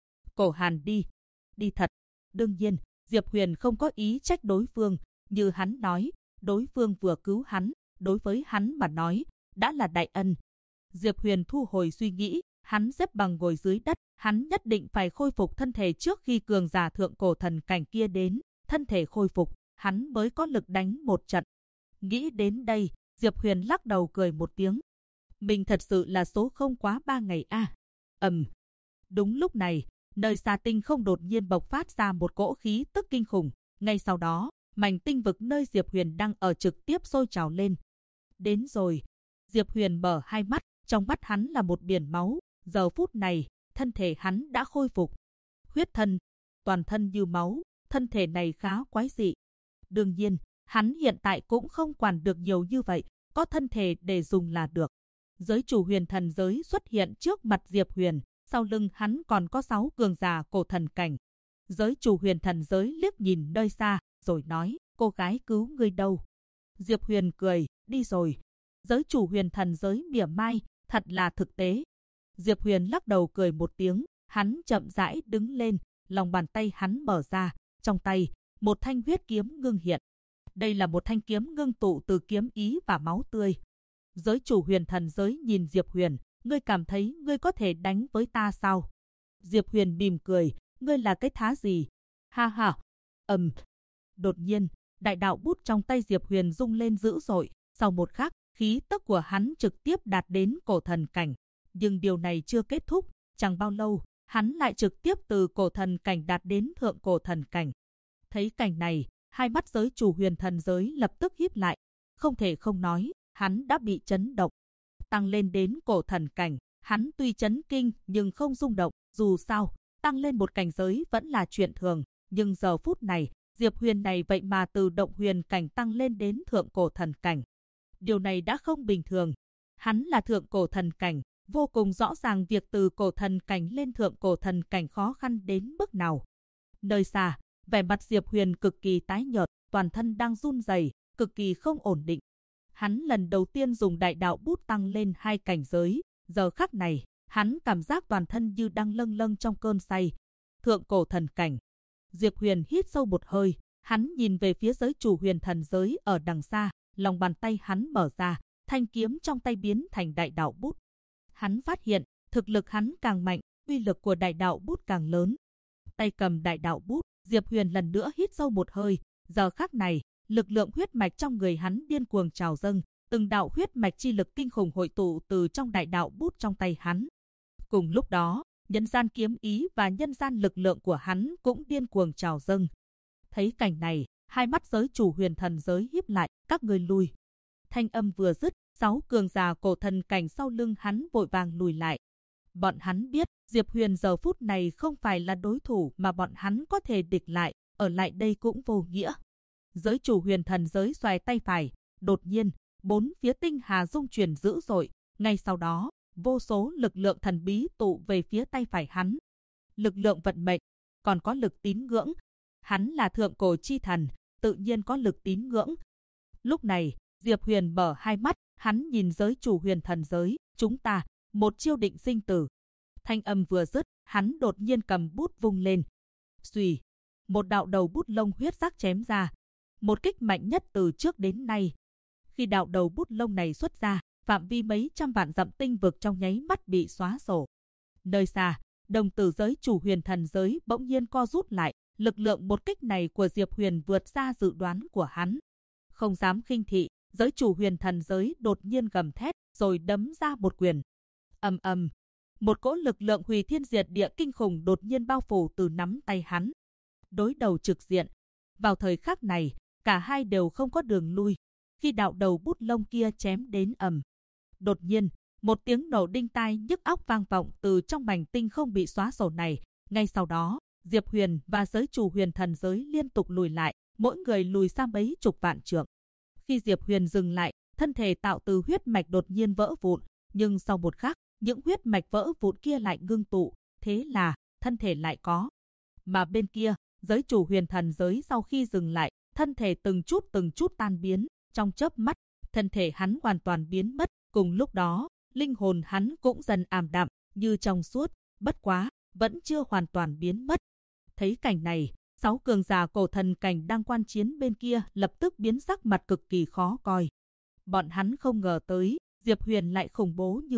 Cổ Hàn đi thật. Đương nhiên, Diệp Huyền không có ý trách đối phương, như hắn nói, đối phương vừa cứu hắn, đối với hắn mà nói, đã là đại ân. Diệp Huyền thu hồi suy nghĩ, hắn xếp bằng ngồi dưới đất, hắn nhất định phải khôi phục thân thể trước khi cường giả thượng cổ thần cảnh kia đến, thân thể khôi phục, hắn mới có lực đánh một trận. Nghĩ đến đây, Diệp Huyền lắc đầu cười một tiếng. Mình thật sự là số không quá 3 ngày a. Đúng lúc này, nơi xa tinh không đột nhiên bộc phát ra một cỗ khí tức kinh khủng. Ngay sau đó, mảnh tinh vực nơi Diệp Huyền đang ở trực tiếp sôi trào lên. Đến rồi. Diệp Huyền mở hai mắt, trong mắt hắn là một biển máu. Giờ phút này, thân thể hắn đã khôi phục. Huyết thân, toàn thân như máu, thân thể này khá quái dị. Đương nhiên, hắn hiện tại cũng không quản được nhiều như vậy, có thân thể để dùng là được. Giới chủ huyền thần giới xuất hiện trước mặt Diệp Huyền, sau lưng hắn còn có 6 cường giả cổ thần cảnh. Giới chủ huyền thần giới liếc nhìn nơi xa, rồi nói, cô gái cứu ngươi đâu? Diệp Huyền cười, đi rồi. Giới chủ huyền thần giới mỉa mai, thật là thực tế. Diệp Huyền lắc đầu cười một tiếng, hắn chậm rãi đứng lên, lòng bàn tay hắn mở ra, trong tay, một thanh huyết kiếm ngưng hiện. Đây là một thanh kiếm ngưng tụ từ kiếm ý và máu tươi. Giới chủ huyền thần giới nhìn Diệp Huyền, ngươi cảm thấy ngươi có thể đánh với ta sao? Diệp Huyền mỉm cười, ngươi là cái thá gì? Ha ha. Đột nhiên, đại đạo bút trong tay Diệp Huyền rung lên dữ dội, sau một khắc, khí tức của hắn trực tiếp đạt đến cổ thần cảnh. Nhưng điều này chưa kết thúc, chẳng bao lâu, hắn lại trực tiếp từ cổ thần cảnh đạt đến thượng cổ thần cảnh. Thấy cảnh này, hai mắt giới chủ huyền thần giới lập tức híp lại. Không thể không nói, hắn đã bị chấn động. Tăng lên đến cổ thần cảnh, hắn tuy chấn kinh nhưng không rung động. Dù sao, tăng lên một cảnh giới vẫn là chuyện thường. Nhưng giờ phút này, Diệp Huyền này vậy mà từ động huyền cảnh tăng lên đến thượng cổ thần cảnh. Điều này đã không bình thường. Hắn là thượng cổ thần cảnh, vô cùng rõ ràng việc từ cổ thần cảnh lên thượng cổ thần cảnh khó khăn đến mức nào. Nơi xa, vẻ mặt Diệp Huyền cực kỳ tái nhợt, toàn thân đang run rẩy, cực kỳ không ổn định. Hắn lần đầu tiên dùng đại đạo bút tăng lên 2 cảnh giới, giờ khắc này, hắn cảm giác toàn thân như đang lâng lâng trong cơn say. Thượng cổ thần cảnh. Diệp Huyền hít sâu một hơi, hắn nhìn về phía giới chủ huyền thần giới ở đằng xa, lòng bàn tay hắn mở ra, thanh kiếm trong tay biến thành đại đạo bút. Hắn phát hiện, thực lực hắn càng mạnh, uy lực của đại đạo bút càng lớn. Tay cầm đại đạo bút, Diệp Huyền lần nữa hít sâu một hơi, giờ khắc này, lực lượng huyết mạch trong người hắn điên cuồng trào dâng, từng đạo huyết mạch chi lực kinh khủng hội tụ từ trong đại đạo bút trong tay hắn. Cùng lúc đó, nhân gian kiếm ý và nhân gian lực lượng của hắn cũng điên cuồng trào dâng. Thấy cảnh này, hai mắt giới chủ huyền thần giới híp lại, các ngươi lùi. Thanh âm vừa dứt, 6 cường giả cổ thần cảnh sau lưng hắn vội vàng lùi lại. Bọn hắn biết, Diệp Huyền giờ phút này không phải là đối thủ mà bọn hắn có thể địch lại, ở lại đây cũng vô nghĩa. Giới chủ huyền thần giới xoay tay phải, đột nhiên, 4 phía tinh hà rung chuyển dữ dội, ngay sau đó, vô số lực lượng thần bí tụ về phía tay phải hắn. Lực lượng vận mệnh, còn có lực tín ngưỡng. Hắn là thượng cổ chi thần, tự nhiên có lực tín ngưỡng. Lúc này, Diệp Huyền mở hai mắt, hắn nhìn giới chủ huyền thần giới, chúng ta, một chiêu định sinh tử. Thanh âm vừa dứt, hắn đột nhiên cầm bút vung lên. Xùy, một đạo đầu bút lông huyết sắc chém ra. Một kích mạnh nhất từ trước đến nay. Khi đạo đầu bút lông này xuất ra, phạm vi mấy trăm vạn dặm tinh vực trong nháy mắt bị xóa sổ. Nơi xa, đồng tử giới chủ huyền thần giới bỗng nhiên co rút lại, lực lượng một kích này của Diệp Huyền vượt ra dự đoán của hắn. Không dám khinh thị, giới chủ huyền thần giới đột nhiên gầm thét, rồi đấm ra một quyền. Một cỗ lực lượng hủy thiên diệt địa kinh khủng đột nhiên bao phủ từ nắm tay hắn. Đối đầu trực diện. Vào thời khắc này, cả hai đều không có đường lui. Khi đạo đầu bút lông kia chém đến đột nhiên, một tiếng nổ đinh tai nhức óc vang vọng từ trong mảnh tinh không bị xóa sổ này. Ngay sau đó, Diệp Huyền và giới chủ huyền thần giới liên tục lùi lại, mỗi người lùi xa mấy chục vạn trượng. Khi Diệp Huyền dừng lại, thân thể tạo từ huyết mạch đột nhiên vỡ vụn, nhưng sau một khắc, những huyết mạch vỡ vụn kia lại ngưng tụ, thế là thân thể lại có. Mà bên kia, giới chủ huyền thần giới sau khi dừng lại, thân thể từng chút tan biến, trong chớp mắt, thân thể hắn hoàn toàn biến mất, cùng lúc đó, linh hồn hắn cũng dần ảm đạm, như trong suốt, bất quá, vẫn chưa hoàn toàn biến mất. Thấy cảnh này, 6 cường giả cổ thần cảnh đang quan chiến bên kia lập tức biến sắc mặt cực kỳ khó coi. Bọn hắn không ngờ tới, Diệp Huyền lại khủng bố như vậy,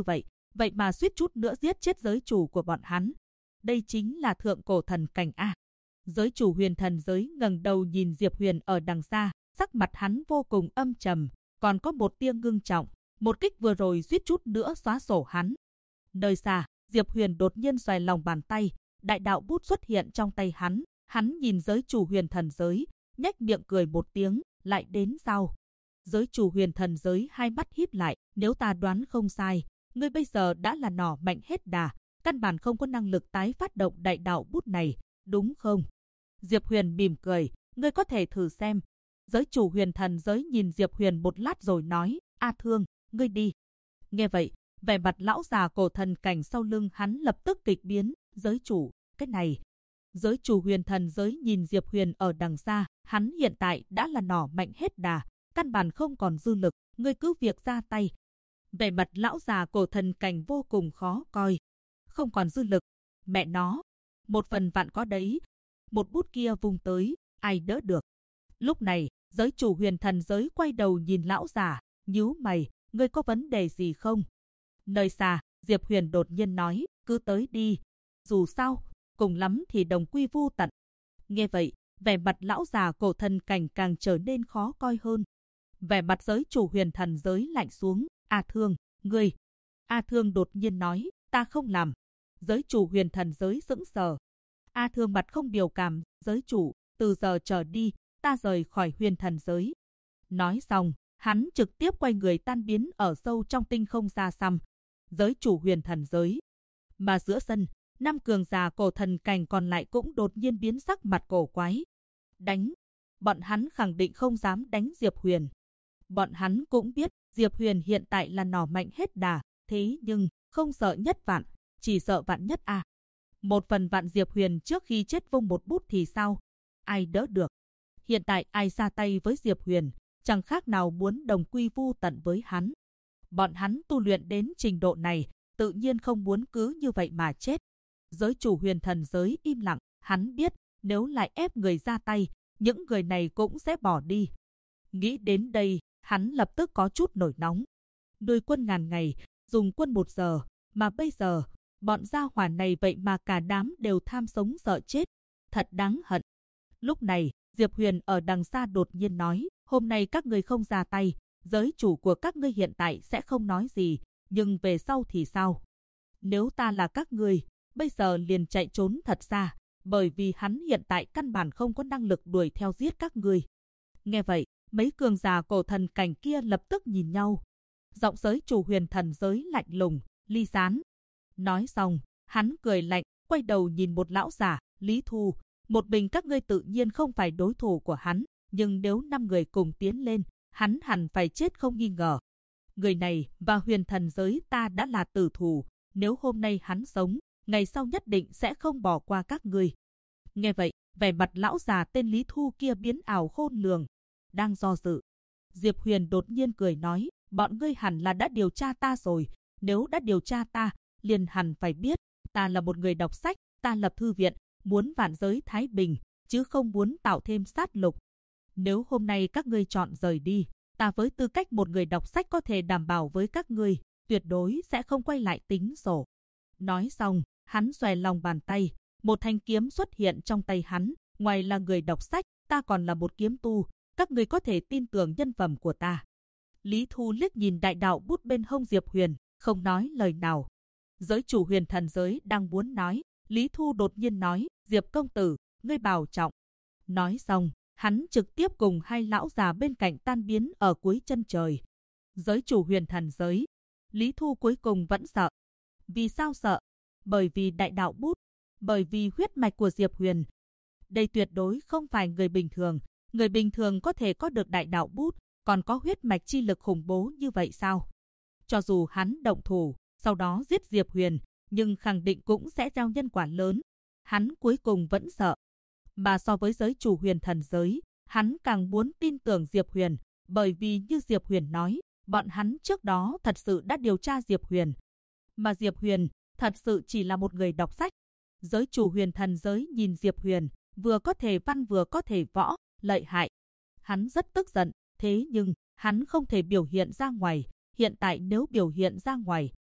vậy mà suýt chút nữa giết chết giới chủ của bọn hắn. Đây chính là thượng cổ thần cảnh a. Giới chủ huyền thần giới ngẩng đầu nhìn Diệp Huyền ở đằng xa, sắc mặt hắn vô cùng âm trầm, còn có một tia ngưng trọng, một kích vừa rồi suýt chút nữa xóa sổ hắn. Nơi xa, Diệp Huyền đột nhiên xoay lòng bàn tay, đại đạo bút xuất hiện trong tay hắn nhìn giới chủ huyền thần giới, nhếch miệng cười một tiếng, lại đến sao? Giới chủ huyền thần giới hai mắt híp lại, nếu ta đoán không sai, ngươi bây giờ đã là nỏ mạnh hết đà, căn bản không có năng lực tái phát động đại đạo bút này, đúng không? Diệp Huyền mỉm cười, ngươi có thể thử xem. Giới chủ huyền thần giới nhìn Diệp Huyền một lát rồi nói, A Thương, ngươi đi. Nghe vậy, vẻ mặt lão già cổ thần cảnh sau lưng hắn lập tức kịch biến, giới chủ, cái này. Giới chủ huyền thần giới nhìn Diệp Huyền ở đằng xa, hắn hiện tại đã là nỏ mạnh hết đà, căn bản không còn dư lực, ngươi cứ việc ra tay. Vẻ mặt lão già cổ thần cảnh vô cùng khó coi. Không còn dư lực, mẹ nó, một phần vạn có đấy. Một bút kia vung tới, ai đỡ được. Lúc này, giới chủ huyền thần giới quay đầu nhìn lão già, nhíu mày, ngươi có vấn đề gì không? Nơi xa, Diệp Huyền đột nhiên nói, cứ tới đi. Dù sao, cùng lắm thì đồng quy vu tận. Nghe vậy, vẻ mặt lão già cổ thần cảnh càng trở nên khó coi hơn. Vẻ mặt giới chủ huyền thần giới lạnh xuống, A Thương, ngươi. A Thương đột nhiên nói, ta không làm. Giới chủ huyền thần giới sững sờ. A Thương mặt không biểu cảm, giới chủ, từ giờ trở đi, ta rời khỏi huyền thần giới. Nói xong, hắn trực tiếp quay người tan biến ở sâu trong tinh không xa xăm. Giới chủ huyền thần giới. Mà giữa sân, năm cường giả cổ thần cảnh còn lại cũng đột nhiên biến sắc mặt cổ quái. Đánh. Bọn hắn khẳng định không dám đánh Diệp Huyền. Bọn hắn cũng biết Diệp Huyền hiện tại là nỏ mạnh hết đà, thế nhưng không sợ nhất vạn, chỉ sợ vạn nhất a. Một phần vạn Diệp Huyền trước khi chết vung một bút thì sao? Ai đỡ được? Hiện tại ai ra tay với Diệp Huyền, chẳng khác nào muốn đồng quy vu tận với hắn. Bọn hắn tu luyện đến trình độ này, tự nhiên không muốn cứ như vậy mà chết. Giới chủ huyền thần giới im lặng, hắn biết nếu lại ép người ra tay, những người này cũng sẽ bỏ đi. Nghĩ đến đây, hắn lập tức có chút nổi nóng. Nuôi quân ngàn ngày, dùng quân 1 giờ, mà bây giờ, bọn gia hỏa này vậy mà cả đám đều tham sống sợ chết. Thật đáng hận. Lúc này, Diệp Huyền ở đằng xa đột nhiên nói, hôm nay các ngươi không ra tay, giới chủ của các ngươi hiện tại sẽ không nói gì, nhưng về sau thì sao? Nếu ta là các ngươi, bây giờ liền chạy trốn thật xa, bởi vì hắn hiện tại căn bản không có năng lực đuổi theo giết các ngươi. Nghe vậy, mấy cường giả cổ thần cảnh kia lập tức nhìn nhau. Giọng giới chủ huyền thần giới lạnh lùng, Ly Gián. Nói xong, hắn cười lạnh, quay đầu nhìn một lão giả, Lý Thu. Một mình các ngươi tự nhiên không phải đối thủ của hắn, nhưng nếu 5 người cùng tiến lên, hắn hẳn phải chết không nghi ngờ. Người này và huyền thần giới ta đã là tử thù, nếu hôm nay hắn sống, ngày sau nhất định sẽ không bỏ qua các ngươi. Nghe vậy, vẻ mặt lão già tên Lý Thu kia biến ảo khôn lường. Đang do dự, Diệp Huyền đột nhiên cười nói, bọn ngươi hẳn là đã điều tra ta rồi, nếu đã điều tra ta, liền hẳn phải biết, ta là một người đọc sách, ta lập thư viện, muốn vạn giới thái bình, chứ không muốn tạo thêm sát lục. Nếu hôm nay các ngươi chọn rời đi, ta với tư cách một người đọc sách có thể đảm bảo với các ngươi, tuyệt đối sẽ không quay lại tính sổ. Nói xong, hắn xòe lòng bàn tay, một thanh kiếm xuất hiện trong tay hắn, ngoài là người đọc sách, ta còn là một kiếm tu, các ngươi có thể tin tưởng nhân phẩm của ta. Lý Thu liếc nhìn đại đạo bút bên hông Diệp Huyền, không nói lời nào. Giới chủ huyền thần giới đang muốn nói, Lý Thu đột nhiên nói, Diệp công tử, ngươi bảo trọng. Nói xong, hắn trực tiếp cùng hai lão già bên cạnh tan biến ở cuối chân trời. Giới chủ huyền thần giới, Lý Thu cuối cùng vẫn sợ. Vì sao sợ? Bởi vì đại đạo bút, bởi vì huyết mạch của Diệp Huyền. Đây tuyệt đối không phải người bình thường. Người bình thường có thể có được đại đạo bút, còn có huyết mạch chi lực khủng bố như vậy sao? Cho dù hắn động thủ, sau đó giết Diệp Huyền, nhưng khẳng định cũng sẽ gieo nhân quả lớn. Hắn cuối cùng vẫn sợ. Mà so với giới chủ huyền thần giới, hắn càng muốn tin tưởng Diệp Huyền, bởi vì như Diệp Huyền nói, bọn hắn trước đó thật sự đã điều tra Diệp Huyền. Mà Diệp Huyền thật sự chỉ là một người đọc sách. Giới chủ huyền thần giới nhìn Diệp Huyền, vừa có thể văn vừa có thể võ, lợi hại. Hắn rất tức giận, thế nhưng hắn không thể biểu hiện ra ngoài. Hiện tại nếu biểu hiện ra ngoài,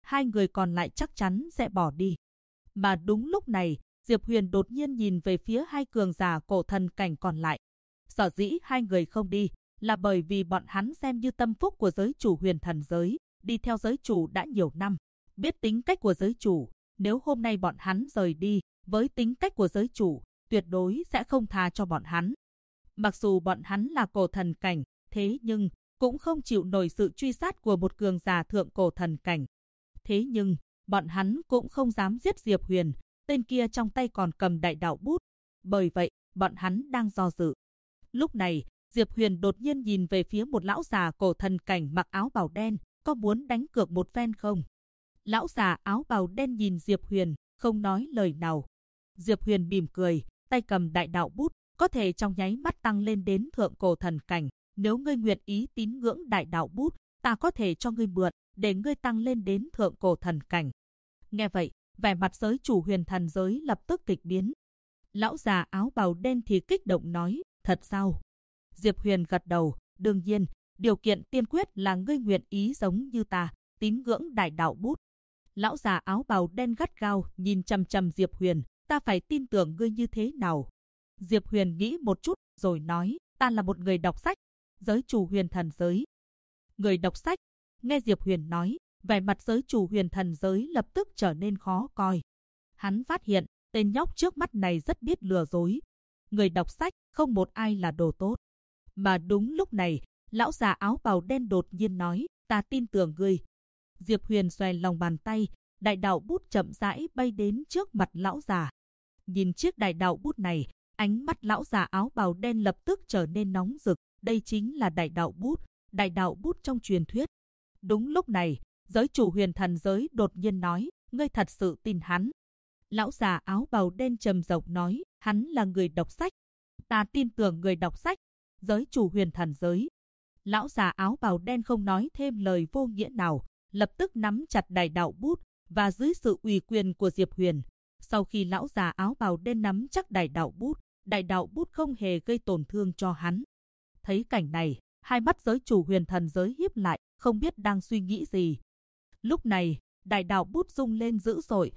hai người còn lại chắc chắn sẽ bỏ đi. Mà đúng lúc này, Diệp Huyền đột nhiên nhìn về phía hai cường giả cổ thần cảnh còn lại. Sở dĩ hai người không đi là bởi vì bọn hắn xem như tâm phúc của giới chủ huyền thần giới, đi theo giới chủ đã nhiều năm, biết tính cách của giới chủ. Nếu hôm nay bọn hắn rời đi, với tính cách của giới chủ, tuyệt đối sẽ không tha cho bọn hắn. Mặc dù bọn hắn là cổ thần cảnh, thế nhưng cũng không chịu nổi sự truy sát của một cường giả thượng cổ thần cảnh. Thế nhưng, bọn hắn cũng không dám giết Diệp Huyền, tên kia trong tay còn cầm đại đạo bút. Bởi vậy, bọn hắn đang do dự. Lúc này, Diệp Huyền đột nhiên nhìn về phía một lão già cổ thần cảnh mặc áo bào đen, có muốn đánh cược một phen không? Lão già áo bào đen nhìn Diệp Huyền, không nói lời nào. Diệp Huyền mỉm cười, tay cầm đại đạo bút, có thể trong nháy mắt tăng lên đến thượng cổ thần cảnh. Nếu ngươi nguyện ý tín ngưỡng đại đạo bút, ta có thể cho ngươi mượn, để ngươi tăng lên đến thượng cổ thần cảnh. Nghe vậy, vẻ mặt giới chủ huyền thần giới lập tức kịch biến. Lão già áo bào đen thì kích động nói, thật sao? Diệp Huyền gật đầu, đương nhiên, điều kiện tiên quyết là ngươi nguyện ý giống như ta, tín ngưỡng đại đạo bút. Lão già áo bào đen gắt gao nhìn chằm chằm Diệp Huyền, ta phải tin tưởng ngươi như thế nào? Diệp Huyền nghĩ một chút rồi nói, ta là một người đọc sách, giới chủ huyền thần giới. Người đọc sách, nghe Diệp Huyền nói, vẻ mặt giới chủ huyền thần giới lập tức trở nên khó coi. Hắn phát hiện, tên nhóc trước mắt này rất biết lừa dối. Người đọc sách, không một ai là đồ tốt. Mà đúng lúc này, lão già áo bào đen đột nhiên nói, ta tin tưởng ngươi. Diệp Huyền xòe lòng bàn tay, đại đạo bút chậm rãi bay đến trước mặt lão già. Nhìn chiếc đại đạo bút này, ánh mắt lão già áo bào đen lập tức trở nên nóng rực. Đây chính là đại đạo bút trong truyền thuyết. Đúng lúc này, giới chủ huyền thần giới đột nhiên nói, ngươi thật sự tin hắn? Lão già áo bào đen trầm giọng nói, hắn là người đọc sách. Ta tin tưởng người đọc sách. Giới chủ huyền thần giới. Lão già áo bào đen không nói thêm lời vô nghĩa nào, lập tức nắm chặt đại đạo bút, và dưới sự ủy quyền của Diệp Huyền. Sau khi lão già áo bào đen nắm chắc đại đạo bút không hề gây tổn thương cho hắn. Thấy cảnh này, hai mắt giới chủ huyền thần giới híp lại, không biết đang suy nghĩ gì. Lúc này, đại đạo bút rung lên dữ dội.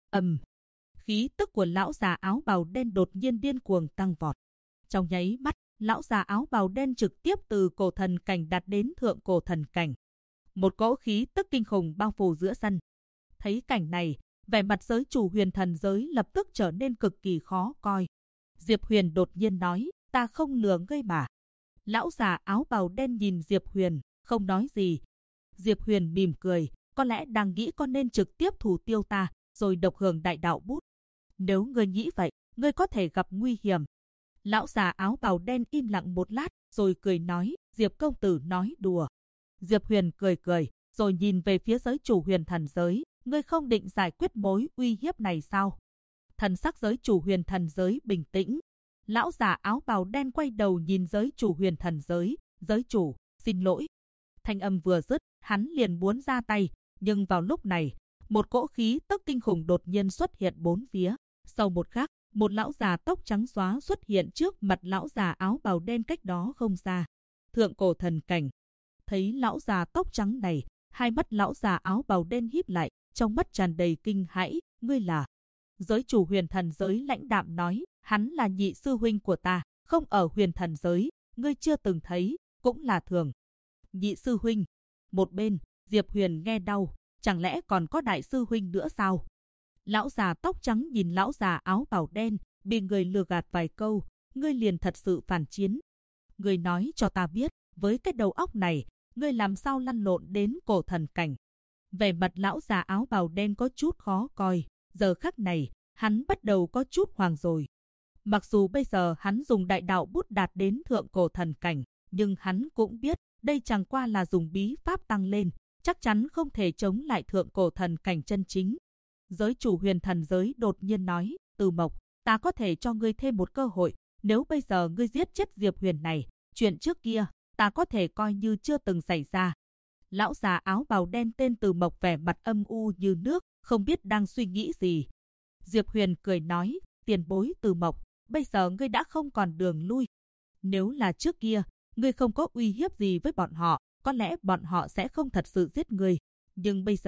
Khí tức của lão già áo bào đen đột nhiên điên cuồng tăng vọt. Trong nháy mắt, lão già áo bào đen trực tiếp từ cổ thần cảnh đạt đến thượng cổ thần cảnh. Một cỗ khí tức kinh khủng bao phủ giữa sân. Thấy cảnh này, vẻ mặt giới chủ huyền thần giới lập tức trở nên cực kỳ khó coi. Diệp Huyền đột nhiên nói, ta không lừa ngươi mà. Lão già áo bào đen nhìn Diệp Huyền, không nói gì. Diệp Huyền mỉm cười, có lẽ đang nghĩ con nên trực tiếp thủ tiêu ta, rồi độc hưởng đại đạo bút. Nếu ngươi nghĩ vậy, ngươi có thể gặp nguy hiểm. Lão già áo bào đen im lặng một lát, rồi cười nói, Diệp công tử nói đùa. Diệp Huyền cười cười, rồi nhìn về phía giới chủ huyền thần giới, ngươi không định giải quyết mối uy hiếp này sao? Thần sắc giới chủ huyền thần giới bình tĩnh. Lão già áo bào đen quay đầu nhìn giới chủ huyền thần giới, giới chủ, xin lỗi. Thanh âm vừa dứt, hắn liền muốn ra tay, nhưng vào lúc này, một cỗ khí tức kinh khủng đột nhiên xuất hiện bốn phía. Sau một khắc, một lão già tóc trắng xóa xuất hiện trước mặt lão già áo bào đen cách đó không xa. Thượng cổ thần cảnh. Thấy lão già tóc trắng này, hai mắt lão già áo bào đen híp lại, trong mắt tràn đầy kinh hãi, ngươi là? Giới chủ huyền thần giới lãnh đạm nói, hắn là nhị sư huynh của ta, không ở huyền thần giới, ngươi chưa từng thấy, cũng là thường. Nhị sư huynh. Một bên, Diệp Huyền nghe đau, chẳng lẽ còn có đại sư huynh nữa sao? Lão già tóc trắng nhìn lão già áo bào đen, bị người lừa gạt vài câu, ngươi liền thật sự phản chiến. Ngươi nói cho ta biết, với cái đầu óc này, ngươi làm sao lăn lộn đến cổ thần cảnh? Vẻ mặt lão già áo bào đen có chút khó coi, giờ khắc này, hắn bắt đầu có chút hoàng rồi. Mặc dù bây giờ hắn dùng đại đạo bút đạt đến thượng cổ thần cảnh, nhưng hắn cũng biết, đây chẳng qua là dùng bí pháp tăng lên, chắc chắn không thể chống lại thượng cổ thần cảnh chân chính. Giới chủ huyền thần giới đột nhiên nói, Từ Mộc, ta có thể cho ngươi thêm một cơ hội, nếu bây giờ ngươi giết chết Diệp Huyền này, chuyện trước kia, ta có thể coi như chưa từng xảy ra. Lão già áo bào đen tên Từ Mộc vẻ mặt âm u như nước, không biết đang suy nghĩ gì. Diệp Huyền cười nói, tiền bối Từ Mộc, bây giờ ngươi đã không còn đường lui. Nếu là trước kia, ngươi không có uy hiếp gì với bọn họ, có lẽ bọn họ sẽ không thật sự giết ngươi. Nhưng bây giờ,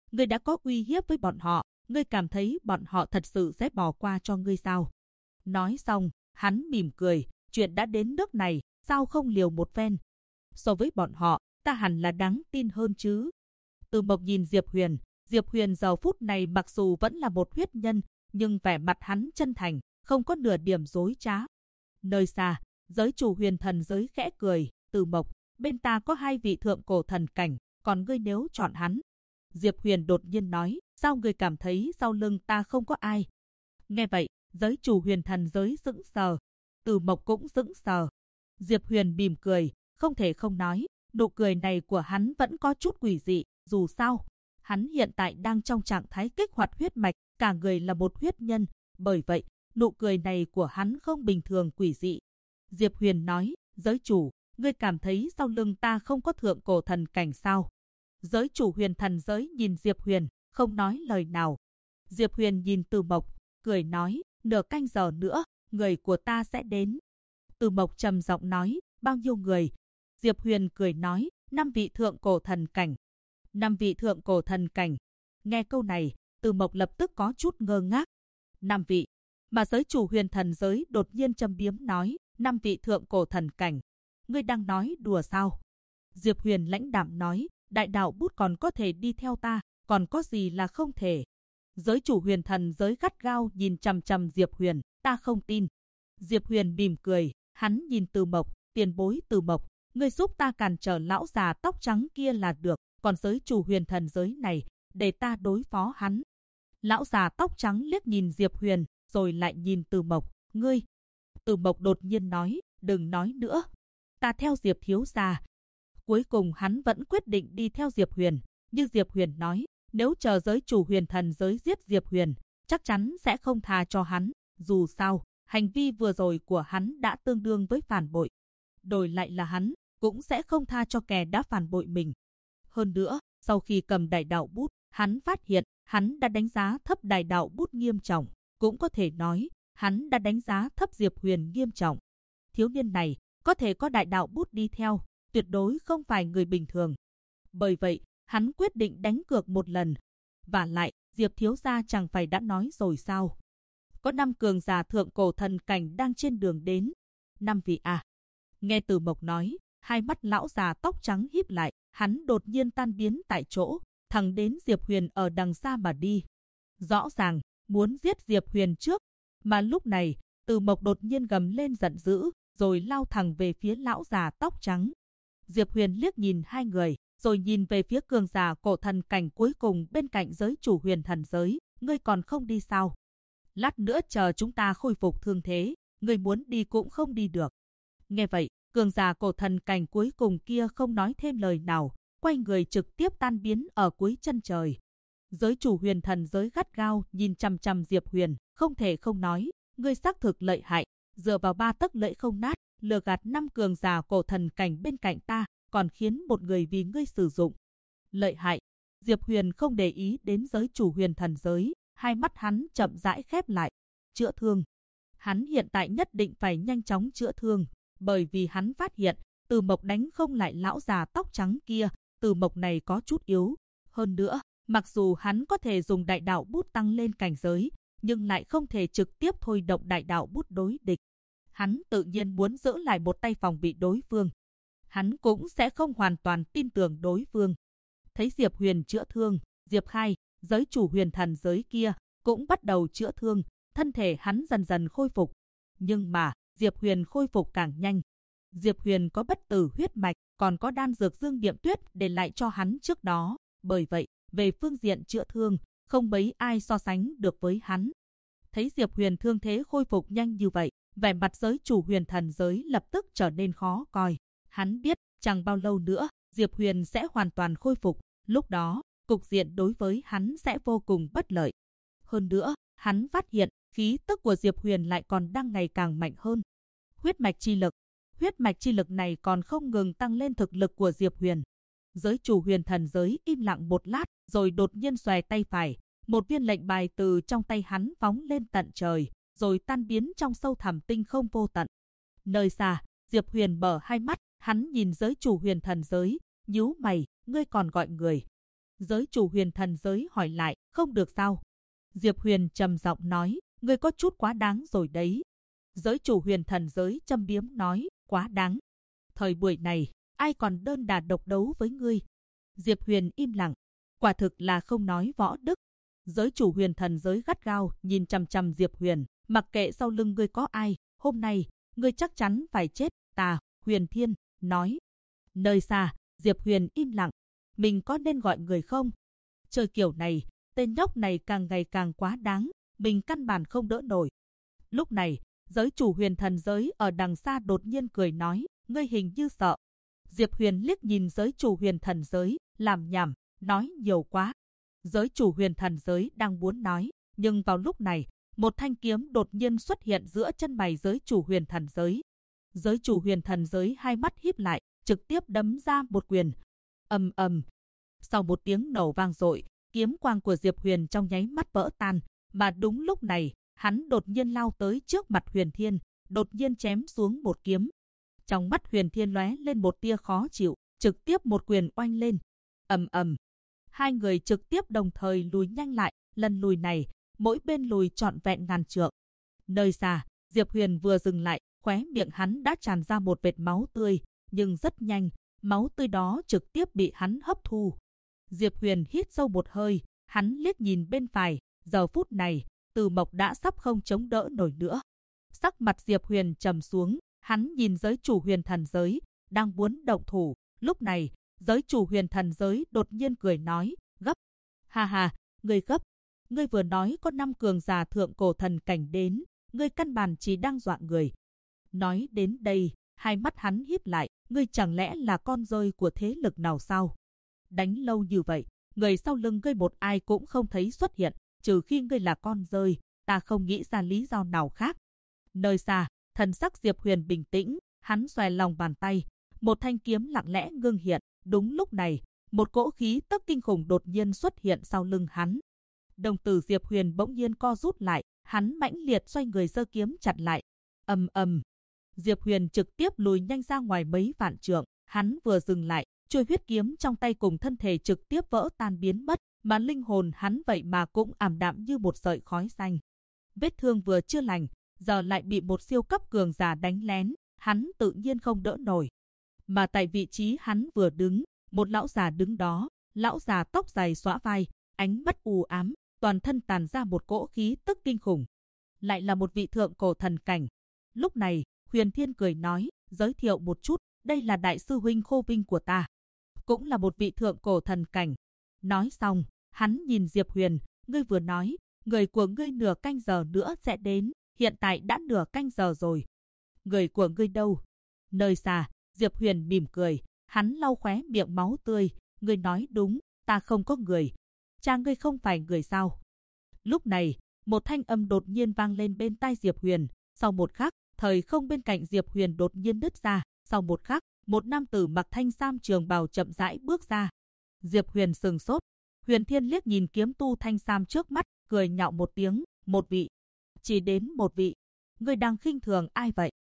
Ngươi đã có uy hiếp với bọn họ, ngươi cảm thấy bọn họ thật sự sẽ bỏ qua cho ngươi sao? Nói xong, hắn mỉm cười, chuyện đã đến nước này, sao không liều một phen? So với bọn họ, ta hẳn là đáng tin hơn chứ. Từ Mộc nhìn Diệp Huyền giờ phút này mặc dù vẫn là một huyết nhân, nhưng vẻ mặt hắn chân thành, không có nửa điểm dối trá. Nơi xa, giới chủ huyền thần giới khẽ cười, Từ Mộc, bên ta có 2 vị thượng cổ thần cảnh, còn ngươi nếu chọn hắn. Diệp Huyền đột nhiên nói, sao ngươi cảm thấy sau lưng ta không có ai? Nghe vậy, giới chủ huyền thần giới sững sờ, Từ Mộc cũng sững sờ. Diệp Huyền mỉm cười, không thể không nói, nụ cười này của hắn vẫn có chút quỷ dị, dù sao, hắn hiện tại đang trong trạng thái kích hoạt huyết mạch, cả người là một huyết nhân, bởi vậy, nụ cười này của hắn không bình thường quỷ dị. Diệp Huyền nói, giới chủ, ngươi cảm thấy sau lưng ta không có thượng cổ thần cảnh sao? Giới chủ huyền thần giới nhìn Diệp Huyền, không nói lời nào. Diệp Huyền nhìn Từ Mộc, cười nói, nửa canh giờ nữa, người của ta sẽ đến. Từ Mộc trầm giọng nói, bao nhiêu người? Diệp Huyền cười nói, 5 vị thượng cổ thần cảnh. 5 vị thượng cổ thần cảnh. Nghe câu này, Từ Mộc lập tức có chút ngơ ngác. 5 vị. Mà giới chủ huyền thần giới đột nhiên châm biếm nói, 5 vị thượng cổ thần cảnh. Ngươi đang nói đùa sao? Diệp Huyền lãnh đạm nói, đại đạo bút còn có thể đi theo ta, còn có gì là không thể? Giới chủ huyền thần giới gắt gao nhìn chằm chằm Diệp Huyền, ta không tin. Diệp Huyền mỉm cười, hắn nhìn Từ Mộc, tiền bối Từ Mộc, ngươi giúp ta cản trở lão già tóc trắng kia là được, còn giới chủ huyền thần giới này, để ta đối phó hắn. Lão già tóc trắng liếc nhìn Diệp Huyền, rồi lại nhìn Từ Mộc, ngươi. Từ Mộc đột nhiên nói, đừng nói nữa. Ta theo Diệp thiếu gia. Cuối cùng hắn vẫn quyết định đi theo Diệp Huyền, như Diệp Huyền nói, nếu chờ giới chủ huyền thần giới giết Diệp Huyền, chắc chắn sẽ không tha cho hắn, dù sao, hành vi vừa rồi của hắn đã tương đương với phản bội. Đổi lại là hắn, cũng sẽ không tha cho kẻ đã phản bội mình. Hơn nữa, sau khi cầm đại đạo bút, hắn phát hiện, hắn đã đánh giá thấp đại đạo bút nghiêm trọng, cũng có thể nói, hắn đã đánh giá thấp Diệp Huyền nghiêm trọng. Thiếu niên này, có thể có đại đạo bút đi theo, tuyệt đối không phải người bình thường. Bởi vậy, hắn quyết định đánh cược một lần. Và lại, Diệp thiếu gia chẳng phải đã nói rồi sao? Có 5 cường giả thượng cổ thần cảnh đang trên đường đến. 5 vị à? Nghe Từ Mộc nói, hai mắt lão già tóc trắng híp lại, hắn đột nhiên tan biến tại chỗ, thẳng đến Diệp Huyền ở đằng xa mà đi. Rõ ràng, muốn giết Diệp Huyền trước. Mà lúc này, Từ Mộc đột nhiên gầm lên giận dữ, rồi lao thẳng về phía lão già tóc trắng. Diệp Huyền liếc nhìn hai người, rồi nhìn về phía cường giả cổ thần cảnh cuối cùng bên cạnh giới chủ huyền thần giới, ngươi còn không đi sao? Lát nữa chờ chúng ta khôi phục thương thế, ngươi muốn đi cũng không đi được. Nghe vậy, cường giả cổ thần cảnh cuối cùng kia không nói thêm lời nào, quay người trực tiếp tan biến ở cuối chân trời. Giới chủ huyền thần giới gắt gao nhìn chằm chằm Diệp Huyền, không thể không nói, ngươi xác thực lợi hại, dựa vào 3 tấc lưỡi không nát, lừa gạt 5 cường giả cổ thần cảnh bên cạnh ta, còn khiến một người vì ngươi sử dụng. Lợi hại. Diệp Huyền không để ý đến giới chủ huyền thần giới, hai mắt hắn chậm rãi khép lại. Chữa thương. Hắn hiện tại nhất định phải nhanh chóng chữa thương, bởi vì hắn phát hiện, Từ Mộc đánh không lại lão già tóc trắng kia, Từ Mộc này có chút yếu. Hơn nữa, mặc dù hắn có thể dùng đại đạo bút tăng lên cảnh giới, nhưng lại không thể trực tiếp thôi động đại đạo bút đối địch. Hắn tự nhiên muốn giữ lại một tay phòng bị đối phương. Hắn cũng sẽ không hoàn toàn tin tưởng đối phương. Thấy Diệp Huyền chữa thương, Diệp Khai, giới chủ huyền thần giới kia, cũng bắt đầu chữa thương, thân thể hắn dần dần khôi phục. Nhưng mà, Diệp Huyền khôi phục càng nhanh. Diệp Huyền có bất tử huyết mạch, còn có đan dược dương điệm tuyết để lại cho hắn trước đó. Bởi vậy, về phương diện chữa thương, không mấy ai so sánh được với hắn. Thấy Diệp Huyền thương thế khôi phục nhanh như vậy, vẻ mặt giới chủ huyền thần giới lập tức trở nên khó coi. Hắn biết, chẳng bao lâu nữa, Diệp Huyền sẽ hoàn toàn khôi phục, lúc đó, cục diện đối với hắn sẽ vô cùng bất lợi. Hơn nữa, hắn phát hiện, khí tức của Diệp Huyền lại còn đang ngày càng mạnh hơn. Huyết mạch chi lực này còn không ngừng tăng lên thực lực của Diệp Huyền. Giới chủ huyền thần giới im lặng một lát, rồi đột nhiên xòe tay phải, một viên lệnh bài từ trong tay hắn phóng lên tận trời, rồi tan biến trong sâu thẳm tinh không vô tận. Nơi xa, Diệp Huyền mở hai mắt, hắn nhìn giới chủ huyền thần giới, nhíu mày, ngươi còn gọi người. Giới chủ Huyền Thần giới hỏi lại, không được sao? Diệp Huyền trầm giọng nói, ngươi có chút quá đáng rồi đấy. Giới chủ Huyền Thần giới châm biếm nói, quá đáng. Thời buổi này, ai còn đơn đà độc đấu với ngươi? Diệp Huyền im lặng, quả thực là không nói võ đức. Giới chủ Huyền Thần giới gắt gao nhìn chằm chằm Diệp Huyền, mặc kệ sau lưng ngươi có ai, hôm nay ngươi chắc chắn phải chết. Ta, Huyền Thiên, nói. Nơi xa, Diệp Huyền im lặng, mình có nên gọi người không? Chơi kiểu này, tên nhóc này càng ngày càng quá đáng, mình căn bản không đỡ nổi. Lúc này, giới chủ Huyền Thần giới ở đằng xa đột nhiên cười nói, ngươi hình như sợ. Diệp Huyền liếc nhìn giới chủ Huyền Thần giới, làm nhảm, nói nhiều quá. Giới chủ Huyền Thần giới đang muốn nói, nhưng vào lúc này, một thanh kiếm đột nhiên xuất hiện giữa chân mày giới chủ Huyền Thần giới. Giới chủ Huyền Thần giới hai mắt híp lại, trực tiếp đấm ra một quyền. Ầm ầm. Sau một tiếng nổ vang dội, kiếm quang của Diệp Huyền trong nháy mắt vỡ tan, mà đúng lúc này, hắn đột nhiên lao tới trước mặt Huyền Thiên, đột nhiên chém xuống một kiếm. Trong mắt Huyền Thiên lóe lên một tia khó chịu, trực tiếp một quyền oanh lên. Ầm ầm. Hai người trực tiếp đồng thời lùi nhanh lại, lần lùi này, mỗi bên lùi trọn vẹn ngàn trượng. Nơi xa, Diệp Huyền vừa dừng lại, khóe miệng hắn đã tràn ra một vệt máu tươi, nhưng rất nhanh, máu tươi đó trực tiếp bị hắn hấp thu. Diệp Huyền hít sâu một hơi, hắn liếc nhìn bên phải, giờ phút này, Từ Mộc đã sắp không chống đỡ nổi nữa. Sắc mặt Diệp Huyền trầm xuống, hắn nhìn giới chủ Huyền Thần giới, đang muốn động thủ. Lúc này, giới chủ Huyền Thần giới đột nhiên cười nói, gấp. Ha ha, ngươi gấp. Ngươi vừa nói có 5 cường giả thượng cổ thần cảnh đến, ngươi căn bản chỉ đang dọa người. Nói đến đây, hai mắt hắn híp lại, ngươi chẳng lẽ là con rơi của thế lực nào sao? Đánh lâu như vậy, người sau lưng ngươi một ai cũng không thấy xuất hiện, trừ khi ngươi là con rơi, ta không nghĩ ra lý do nào khác. Nơi xa, thần sắc Diệp Huyền bình tĩnh, hắn xòe lòng bàn tay, một thanh kiếm lặng lẽ ngưng hiện. Đúng lúc này, một cỗ khí tức kinh khủng đột nhiên xuất hiện sau lưng hắn. Đồng tử Diệp Huyền bỗng nhiên co rút lại, hắn mãnh liệt xoay người giơ kiếm chặn lại. Ầm ầm. Diệp Huyền trực tiếp lùi nhanh ra ngoài mấy vạn trượng, hắn vừa dừng lại, chuôi huyết kiếm trong tay cùng thân thể trực tiếp vỡ tan biến mất, mà linh hồn hắn vậy mà cũng ảm đạm như một sợi khói xanh. Vết thương vừa chưa lành, giờ lại bị một siêu cấp cường giả đánh lén, hắn tự nhiên không đỡ nổi. Mà tại vị trí hắn vừa đứng, một lão già đứng đó, lão già tóc dài xõa vai, ánh mắt u ám, toàn thân tàn ra một cỗ khí tức kinh khủng. Lại là một vị thượng cổ thần cảnh. Lúc này, Huyền Thiên cười nói, giới thiệu một chút, đây là đại sư huynh Khô Vinh của ta. Cũng là một vị thượng cổ thần cảnh. Nói xong, hắn nhìn Diệp Huyền, ngươi vừa nói, người của ngươi nửa canh giờ nữa sẽ đến, hiện tại đã nửa canh giờ rồi. Người của ngươi đâu? Nơi xa, Diệp Huyền mỉm cười, hắn lau khóe miệng máu tươi, ngươi nói đúng, ta không có người. Cha ngươi không phải người sao? Lúc này, một thanh âm đột nhiên vang lên bên tai Diệp Huyền, sau một khắc, thời không bên cạnh Diệp Huyền đột nhiên nứt ra, sau một khắc, một nam tử mặc thanh sam trường bào chậm rãi bước ra. Diệp Huyền sừng sốt, Huyền Thiên liếc nhìn kiếm tu thanh sam trước mắt, cười nhạo một tiếng, một vị. Chỉ đến một vị. Ngươi đang khinh thường ai vậy?